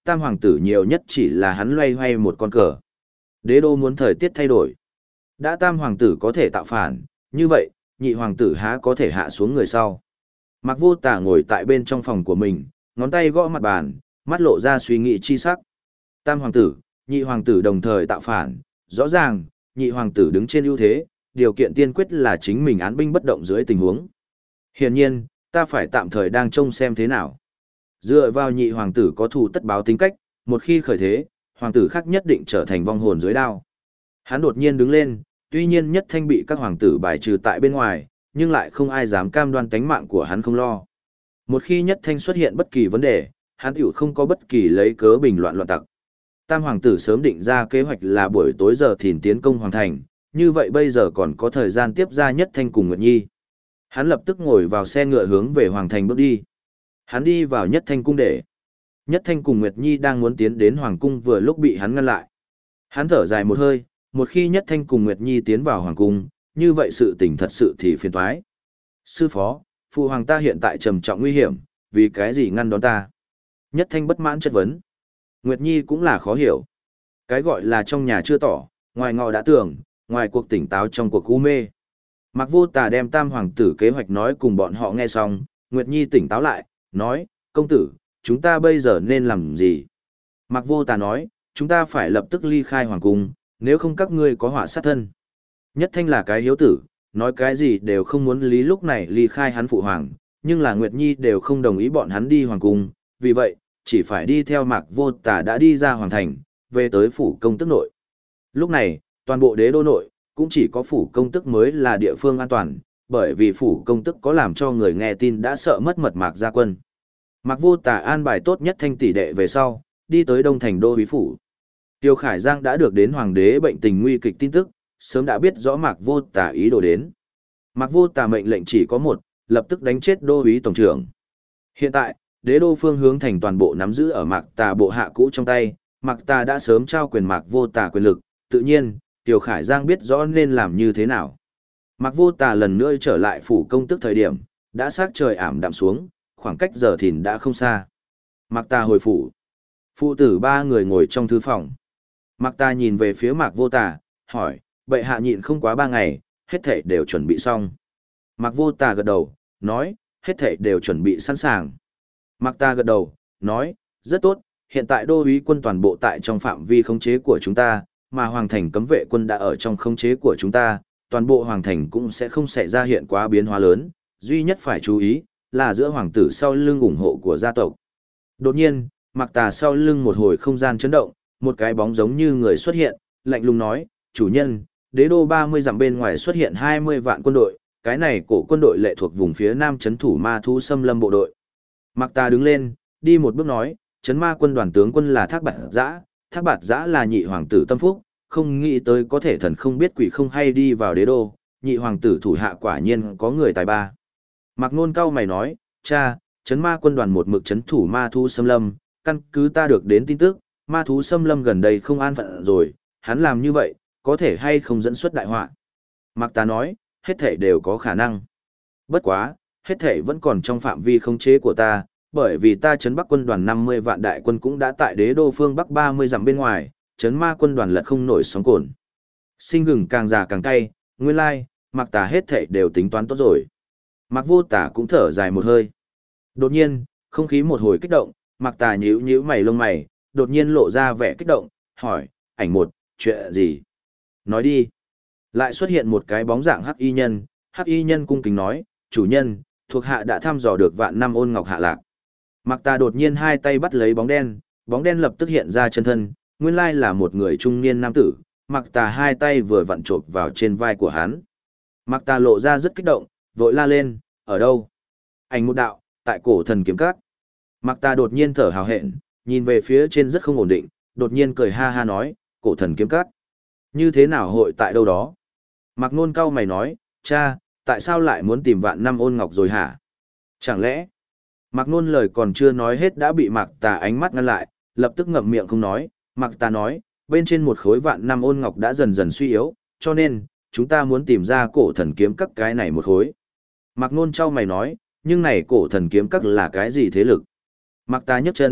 tam hoàng tử nhiều nhất chỉ là hắn loay hoay một con cờ. Đế đô muốn thời tiết thay đổi. Đã tam hoàng tử có thể tạo phản, như vậy, nhị hoàng tử há có thể hạ xuống người sau. Mạc Vô Tà ngồi tại bên trong phòng của mình, ngón tay gõ mặt bàn, mắt lộ ra suy nghĩ chi sắc. Tam hoàng tử, nhị hoàng tử đồng thời tạo phản, rõ ràng, nhị hoàng tử đứng trên ưu thế, điều kiện tiên quyết là chính mình án binh bất động dưới tình huống. Hiển nhiên, ta phải tạm thời đang trông xem thế nào. Dựa vào nhị hoàng tử có thù tất báo tính cách, một khi khởi thế, hoàng tử khác nhất định trở thành vong hồn dưới đao. Hắn đột nhiên đứng lên, tuy nhiên Nhất Thanh bị các hoàng tử bài trừ tại bên ngoài, nhưng lại không ai dám cam đoan tánh mạng của hắn không lo. Một khi Nhất Thanh xuất hiện bất kỳ vấn đề, hắn tiểu không có bất kỳ lấy cớ bình loạn loạn tặc. Tam hoàng tử sớm định ra kế hoạch là buổi tối giờ thìn tiến công hoàng thành, như vậy bây giờ còn có thời gian tiếp ra Nhất Thanh cùng Nguyệt Nhi. Hắn lập tức ngồi vào xe ngựa hướng về hoàng thành bước đi. Hắn đi vào Nhất Thanh cung để. Nhất Thanh cùng Nguyệt Nhi đang muốn tiến đến hoàng cung vừa lúc bị hắn ngăn lại. Hắn thở dài một hơi, một khi Nhất Thanh cùng Nguyệt Nhi tiến vào hoàng cung, như vậy sự tình thật sự thì phiền toái. Sư phó, phụ hoàng ta hiện tại trầm trọng nguy hiểm, vì cái gì ngăn đón ta? Nhất Thanh bất mãn chất vấn. Nguyệt Nhi cũng là khó hiểu. Cái gọi là trong nhà chưa tỏ, ngoài ngọ đã tưởng, ngoài cuộc tỉnh táo trong cuộc u mê. Mạc Vô Tà đem tam hoàng tử kế hoạch nói cùng bọn họ nghe xong, Nguyệt Nhi tỉnh táo lại, nói, công tử, chúng ta bây giờ nên làm gì? Mạc Vô Tà nói, chúng ta phải lập tức ly khai hoàng cung, nếu không các ngươi có họa sát thân. Nhất Thanh là cái hiếu tử, nói cái gì đều không muốn lý lúc này ly khai hắn phụ hoàng, nhưng là Nguyệt Nhi đều không đồng ý bọn hắn đi hoàng cung, vì vậy, chỉ phải đi theo Mạc Vô Tà đã đi ra hoàng thành, về tới phủ công tức nội. Lúc này, toàn bộ đế đô nội, cũng chỉ có phủ công tức mới là địa phương an toàn, bởi vì phủ công tức có làm cho người nghe tin đã sợ mất mật Mạc gia quân. Mạc Vô Tà an bài tốt Nhất Thanh tỷ đệ về sau, đi tới Đông Thành đô úy phủ. Tiêu Khải Giang đã được đến hoàng đế bệnh tình nguy kịch tin tức, sớm đã biết rõ Mạc Vô Tà ý đồ đến. Mạc Vô Tà mệnh lệnh chỉ có một, lập tức đánh chết đô úy tổng trưởng. Hiện tại, đế đô phương hướng thành toàn bộ nắm giữ ở Mạc Tà bộ hạ cũ trong tay, Mạc Tà đã sớm trao quyền Mạc Vô Tà quyền lực, tự nhiên, Tiêu Khải Giang biết rõ nên làm như thế nào. Mạc Vô Tà lần nữa trở lại phủ công tức thời điểm, đã sắc trời ảm đạm xuống, khoảng cách giờ thìn đã không xa. Mạc Tà hồi phủ. Phụ tử ba người ngồi trong thư phòng. Mạc Tà nhìn về phía Mạc Vô Tà, hỏi, bệ hạ nhịn không quá 3 ngày, hết thảy đều chuẩn bị xong. Mạc Vô Tà gật đầu, nói, hết thảy đều chuẩn bị sẵn sàng. Mạc Tà gật đầu, nói, rất tốt, hiện tại đô úy quân toàn bộ tại trong phạm vi khống chế của chúng ta, mà hoàng thành cấm vệ quân đã ở trong khống chế của chúng ta, toàn bộ hoàng thành cũng sẽ không xảy ra hiện quá biến hóa lớn, duy nhất phải chú ý, là giữa hoàng tử sau lưng ủng hộ của gia tộc. Đột nhiên, Mạc Tà sau lưng một hồi không gian chấn động, một cái bóng giống như người xuất hiện, lạnh lùng nói, chủ nhân, đế đô 30 dặm bên ngoài xuất hiện 20 vạn quân đội, cái này cổ quân đội lệ thuộc vùng phía nam trấn thủ ma thú xâm lâm bộ đội. Mạc Tà đứng lên, đi một bước nói, trấn ma quân đoàn tướng quân là Thác Bạt Giã là nhị hoàng tử tâm phúc, không nghĩ tới có thể thần không biết quỷ không hay đi vào đế đô, nhị hoàng tử thủ hạ quả nhiên có người tài ba. Mạc Nôn cao mày nói, cha, trấn ma quân đoàn một mực trấn thủ ma thú xâm lâm, căn cứ ta được đến tin tức, ma thú xâm lâm gần đây không an phận rồi, hắn làm như vậy, có thể hay không dẫn xuất đại họa. Mạc Tà nói, hết thể đều có khả năng. Bất quá, hết thể vẫn còn trong phạm vi khống chế của ta, bởi vì ta trấn Bắc quân đoàn 50 vạn đại quân cũng đã tại đế đô phương Bắc 30 dặm bên ngoài, trấn ma quân đoàn lật không nổi sóng cồn. Sinh gừng càng già càng cay, nguyên lai, Mạc Tà hết thể đều tính toán tốt rồi. Mạc Vô Tà cũng thở dài một hơi. Đột nhiên, không khí một hồi kích động, Mạc Tà nhíu nhíu mày lông mày, đột nhiên lộ ra vẻ kích động, hỏi, ảnh một, chuyện gì? Nói đi. Lại xuất hiện một cái bóng dạng hắc y nhân cung kính nói, chủ nhân, thuộc hạ đã thăm dò được vạn năm ôn ngọc hạ lạc. Mạc Tà đột nhiên hai tay bắt lấy bóng đen lập tức hiện ra chân thân, nguyên lai là một người trung niên nam tử, Mạc Tà hai tay vừa vặn chộp vào trên vai của hắn. Mạc Tà lộ ra rất kích động, vội la lên, ở đâu? Ảnh một đạo, tại cổ thần kiếm các. Mạc Tà đột nhiên thở hào hẹn, nhìn về phía trên rất không ổn định, đột nhiên cười ha ha nói, cổ thần kiếm các. Như thế nào hội tại đâu đó? Mạc Nôn cau mày nói, cha, tại sao lại muốn tìm vạn năm ôn ngọc rồi hả? Chẳng lẽ? Mạc Nôn lời còn chưa nói hết đã bị Mạc Tà ánh mắt ngăn lại, lập tức ngậm miệng không nói. Mạc Tà nói, bên trên một khối vạn năm ôn ngọc đã dần dần suy yếu, cho nên, chúng ta muốn tìm ra cổ thần kiếm các cái này một khối. Mạc Nôn trao mày nói, nhưng này cổ thần kiếm các là cái gì thế lực? Mạc Tà nhấc chân,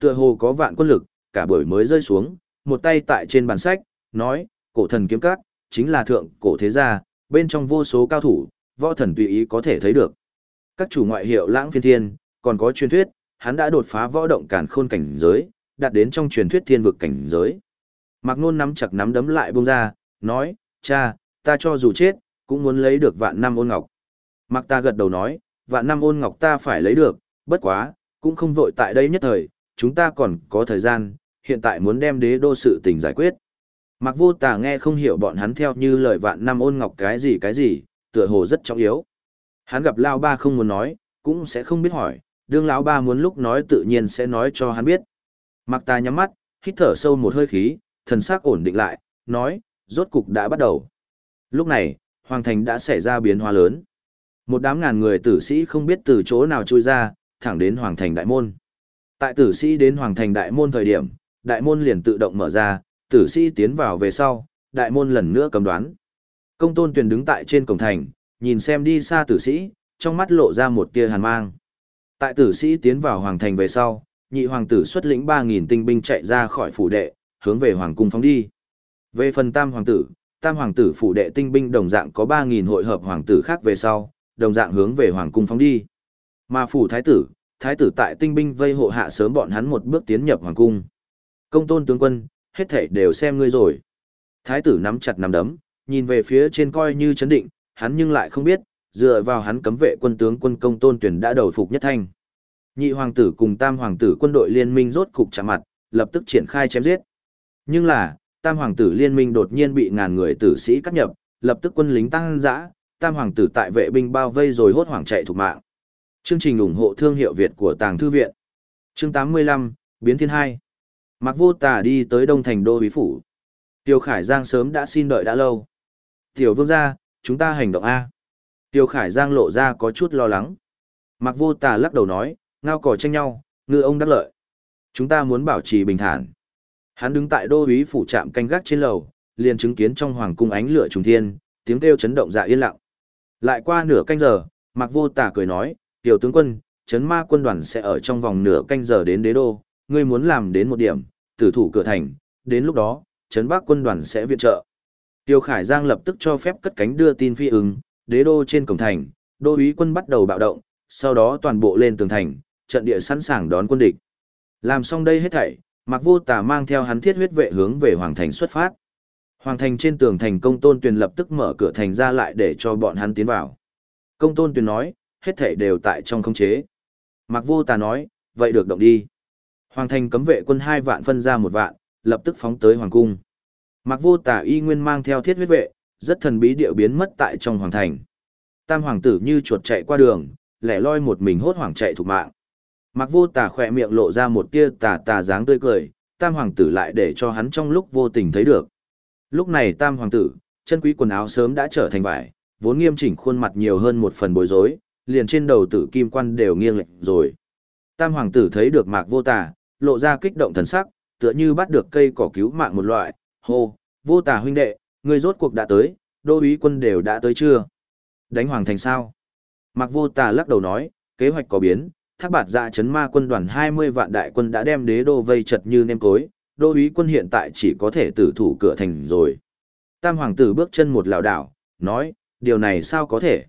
Tựa hồ có vạn quân lực, cả buổi mới rơi xuống, một tay tại trên bàn sách, nói, cổ thần kiếm các, chính là thượng cổ thế gia, bên trong vô số cao thủ, võ thần tùy ý có thể thấy được. Các chủ ngoại hiệu lãng phiên thiên, còn có truyền thuyết, hắn đã đột phá võ động càn khôn cảnh giới, đạt đến trong truyền thuyết thiên vực cảnh giới. Mạc Nôn nắm chặt nắm đấm lại buông ra, nói, cha, ta cho dù chết, cũng muốn lấy được vạn năm ôn ngọc. Mạc ta gật đầu nói, vạn năm ôn ngọc ta phải lấy được, bất quá, cũng không vội tại đây nhất thời, chúng ta còn có thời gian, hiện tại muốn đem đế đô sự tình giải quyết. Mạc Vô Tà nghe không hiểu bọn hắn theo như lời vạn năm ôn ngọc cái gì, tựa hồ rất trọng yếu. Hắn gặp Lão Ba không muốn nói, cũng sẽ không biết hỏi, đương Lão Ba muốn lúc nói tự nhiên sẽ nói cho hắn biết. Mạc Ta nhắm mắt, hít thở sâu một hơi khí, thần sắc ổn định lại, nói, rốt cục đã bắt đầu. Lúc này, Hoàng Thành đã xảy ra biến hóa lớn. Một đám ngàn người tử sĩ không biết từ chỗ nào trôi ra, thẳng đến Hoàng Thành Đại Môn. Tại tử sĩ đến Hoàng Thành Đại Môn thời điểm, Đại Môn liền tự động mở ra, tử sĩ tiến vào về sau, Đại Môn lần nữa cấm đoán. Công Tôn Tuyền đứng tại trên cổng thành, nhìn xem đi xa tử sĩ, trong mắt lộ ra một tia hàn mang. Tại tử sĩ tiến vào Hoàng Thành về sau, nhị hoàng tử xuất lĩnh 3.000 tinh binh chạy ra khỏi phủ đệ, hướng về Hoàng cung phóng đi. Về phần tam hoàng tử phủ đệ tinh binh đồng dạng có 3.000 hội hợp hoàng tử khác về sau, đồng dạng hướng về Hoàng cung phóng đi. Mà phủ thái tử tại tinh binh vây hộ hạ sớm bọn hắn một bước tiến nhập Hoàng cung. Công Tôn tướng quân, hết thảy đều xem ngươi rồi. Thái tử nắm chặt nắm đấm, nhìn về phía trên coi như chấn định, hắn nhưng lại không biết, dựa vào hắn cấm vệ quân tướng quân Công Tôn Tuyển đã đầu phục nhất thanh. Nhị hoàng tử cùng tam hoàng tử quân đội liên minh rốt cục chạm mặt, lập tức triển khai chém giết. Nhưng là, tam hoàng tử liên minh đột nhiên bị ngàn người tử sĩ cắt nhập, lập tức quân lính tăng dã, tam hoàng tử tại vệ binh bao vây rồi hốt hoảng chạy thục mạng. Chương trình ủng hộ thương hiệu Việt của Tàng Thư Viện. Chương 85, Biến Thiên 2. Mạc Vô Tà đi tới Đông Thành Đô úy phủ. Tiêu Khải Giang sớm đã xin đợi đã lâu. Tiểu vương gia, chúng ta hành động A. Tiêu Khải Giang lộ ra có chút lo lắng. Mạc Vô Tà lắc đầu nói, ngao cò tranh nhau, ngư ông đắc lợi. Chúng ta muốn bảo trì bình thản. Hắn đứng tại Đô úy phủ trạm canh gác trên lầu, liền chứng kiến trong hoàng cung ánh lửa trùng thiên, tiếng kêu chấn động dạ yên lặng. Lại qua nửa canh giờ, Mạc Vô Tà cười nói, Tiểu tướng quân, Trấn Ma quân đoàn sẽ ở trong vòng nửa canh giờ đến đế đô, ngươi muốn làm đến một điểm, tử thủ cửa thành, đến lúc đó, Trấn Bắc quân đoàn sẽ viện trợ. Tiêu Khải Giang lập tức cho phép cất cánh đưa tin phi ứng, đế đô trên cổng thành, đô úy quân bắt đầu bạo động, sau đó toàn bộ lên tường thành, trận địa sẵn sàng đón quân địch. Làm xong đây hết thảy, Mạc Vô Tà mang theo hắn thiết huyết vệ hướng về Hoàng thành xuất phát. Hoàng thành trên tường thành Công Tôn Tuyền lập tức mở cửa thành ra lại để cho bọn hắn tiến vào. Công Tôn Tuyền nói, hết thảy đều tại trong khống chế. Mạc Vô Tà nói, vậy được động đi. Hoàng thành cấm vệ quân 2 vạn phân ra 1 vạn, lập tức phóng tới hoàng cung. Mạc Vô Tà y nguyên mang theo thiết huyết vệ, rất thần bí điệu biến mất tại trong hoàng thành. Tam hoàng tử như chuột chạy qua đường, lẻ loi một mình hốt hoảng chạy thục mạng. Mạc Vô Tà khỏe miệng lộ ra một tia tà dáng tươi cười, tam hoàng tử lại để cho hắn trong lúc vô tình thấy được. Lúc này tam hoàng tử, chân quý quần áo sớm đã trở thành vải, vốn nghiêm chỉnh khuôn mặt nhiều hơn một phần bối rối, liền trên đầu tử kim quan đều nghiêng lệch rồi. Tam hoàng tử thấy được Mạc Vô Tà, lộ ra kích động thần sắc, tựa như bắt được cây cỏ cứu mạng một loại, hô, Vô Tà huynh đệ, ngươi rốt cuộc đã tới, đô úy quân đều đã tới chưa? Đánh hoàng thành sao? Mạc Vô Tà lắc đầu nói, kế hoạch có biến, Thác Bạt Dạ Trấn Ma quân đoàn 20 vạn đại quân đã đem đế đô vây chật như nêm cối, đô úy quân hiện tại chỉ có thể tử thủ cửa thành rồi. Tam hoàng tử bước chân một lảo đảo, nói, điều này sao có thể?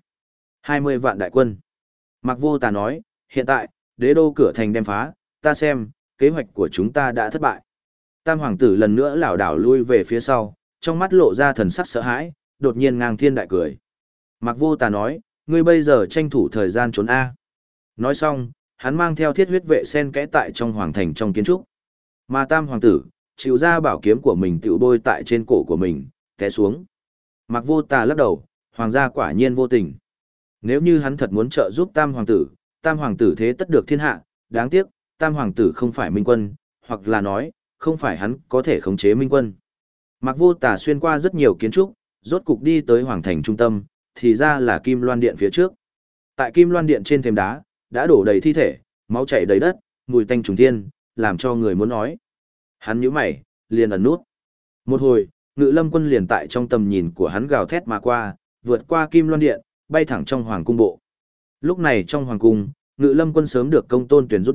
20 vạn đại quân. Mạc Vô Tà nói, hiện tại, đế đô cửa thành đem phá, ta xem, kế hoạch của chúng ta đã thất bại. Tam hoàng tử lần nữa lảo đảo lui về phía sau, trong mắt lộ ra thần sắc sợ hãi, đột nhiên ngang thiên đại cười. Mạc Vô Tà nói, ngươi bây giờ tranh thủ thời gian trốn A. Nói xong, hắn mang theo thiết huyết vệ sen kẽ tại trong hoàng thành trong kiến trúc. Mà tam hoàng tử, chịu ra bảo kiếm của mình tự bôi tại trên cổ của mình, té xuống. Mạc Vô Tà lắc đầu, hoàng gia quả nhiên vô tình. Nếu như hắn thật muốn trợ giúp tam hoàng tử thế tất được thiên hạ, đáng tiếc, tam hoàng tử không phải minh quân, hoặc là nói, không phải hắn có thể khống chế minh quân. Mạc Vô Tà xuyên qua rất nhiều kiến trúc, rốt cục đi tới hoàng thành trung tâm, thì ra là Kim Loan Điện phía trước. Tại Kim Loan Điện trên thềm đá, đã đổ đầy thi thể, máu chảy đầy đất, mùi tanh trùng thiên, làm cho người muốn nói. Hắn nhíu mày, liền ẩn nút. Một hồi, Ngự Lâm quân liền tại trong tầm nhìn của hắn gào thét mà qua, vượt qua Kim Loan Điện, bay thẳng trong hoàng cung bộ. Lúc này trong hoàng cung, Ngự Lâm quân sớm được Công Tôn Tuyển rút đi,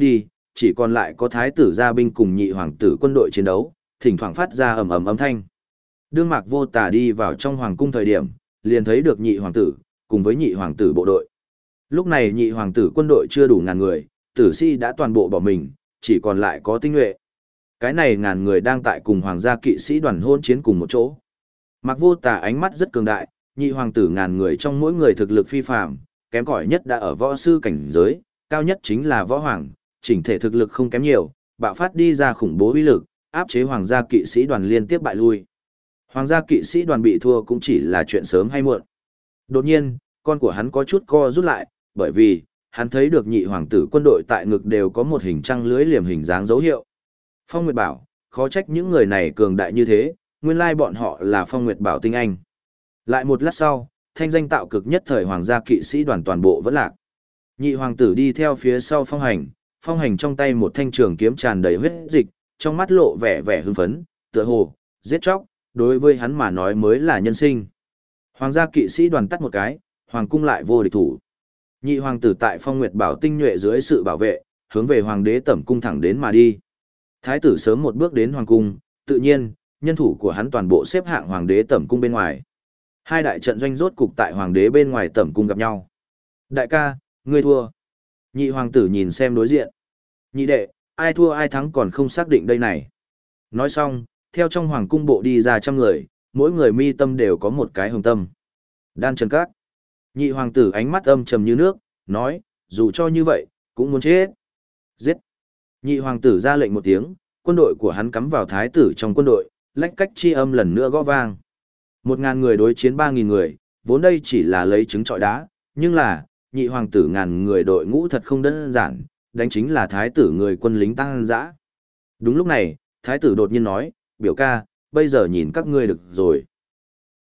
chỉ còn lại có thái tử gia binh cùng nhị hoàng tử quân đội chiến đấu, thỉnh thoảng phát ra ầm ầm âm thanh. Đương Mạc Vô Tà đi vào trong hoàng cung thời điểm, liền thấy được nhị hoàng tử, cùng với nhị hoàng tử bộ đội. Lúc này nhị hoàng tử quân đội chưa đủ ngàn người, tử sĩ đã toàn bộ bỏ mình, chỉ còn lại có tinh nhuệ. Cái này ngàn người đang tại cùng hoàng gia kỵ sĩ đoàn hôn chiến cùng một chỗ. Mạc Vô Tà ánh mắt rất cường đại, nhị hoàng tử ngàn người trong mỗi người thực lực phi phàm, kém cỏi nhất đã ở võ sư cảnh giới, cao nhất chính là võ hoàng, chỉnh thể thực lực không kém nhiều, bạo phát đi ra khủng bố uy lực, áp chế hoàng gia kỵ sĩ đoàn liên tiếp bại lui. Hoàng gia kỵ sĩ đoàn bị thua cũng chỉ là chuyện sớm hay muộn. Đột nhiên, con của hắn có chút co rút lại, bởi vì hắn thấy được nhị hoàng tử quân đội tại ngực đều có một hình trăng lưới liềm hình dáng dấu hiệu. Phong Nguyệt Bảo, khó trách những người này cường đại như thế, nguyên lai bọn họ là Phong Nguyệt Bảo tinh anh. Lại một lát sau, thanh danh tạo cực nhất thời hoàng gia kỵ sĩ đoàn toàn bộ vẫn lạc. Nhị hoàng tử đi theo phía sau Phong Hành trong tay một thanh trường kiếm tràn đầy huyết dịch, trong mắt lộ vẻ vẻ hưng phấn, tựa hồ giết chóc, đối với hắn mà nói mới là nhân sinh. Hoàng gia kỵ sĩ đoàn tắt một cái, hoàng cung lại vô địch thủ. Nhị hoàng tử tại Phong Nguyệt Bảo tinh nhuệ dưới sự bảo vệ, hướng về hoàng đế tẩm cung thẳng đến mà đi. Thái tử sớm một bước đến hoàng cung, tự nhiên, nhân thủ của hắn toàn bộ xếp hạng hoàng đế tẩm cung bên ngoài. Hai đại trận doanh rốt cục tại hoàng đế bên ngoài tẩm cung gặp nhau. Đại ca, ngươi thua. Nhị hoàng tử nhìn xem đối diện. Nhị đệ, ai thua ai thắng còn không xác định đây này. Nói xong, theo trong hoàng cung bộ đi ra 100 người, mỗi người mi tâm đều có một cái hồng tâm. Đan Trần Các. Nhị hoàng tử ánh mắt âm trầm như nước, nói, dù cho như vậy, cũng muốn chết. Giết. Nhị hoàng tử ra lệnh một tiếng, quân đội của hắn cắm vào thái tử trong quân đội, lách cách chi âm lần nữa gõ vang. 1000 người đối chiến 3000 người, vốn đây chỉ là lấy trứng trọi đá, nhưng là, nhị hoàng tử ngàn người đội ngũ thật không đơn giản, đánh chính là thái tử người quân lính tăng dã. Đúng lúc này, thái tử đột nhiên nói, biểu ca, bây giờ nhìn các ngươi được rồi.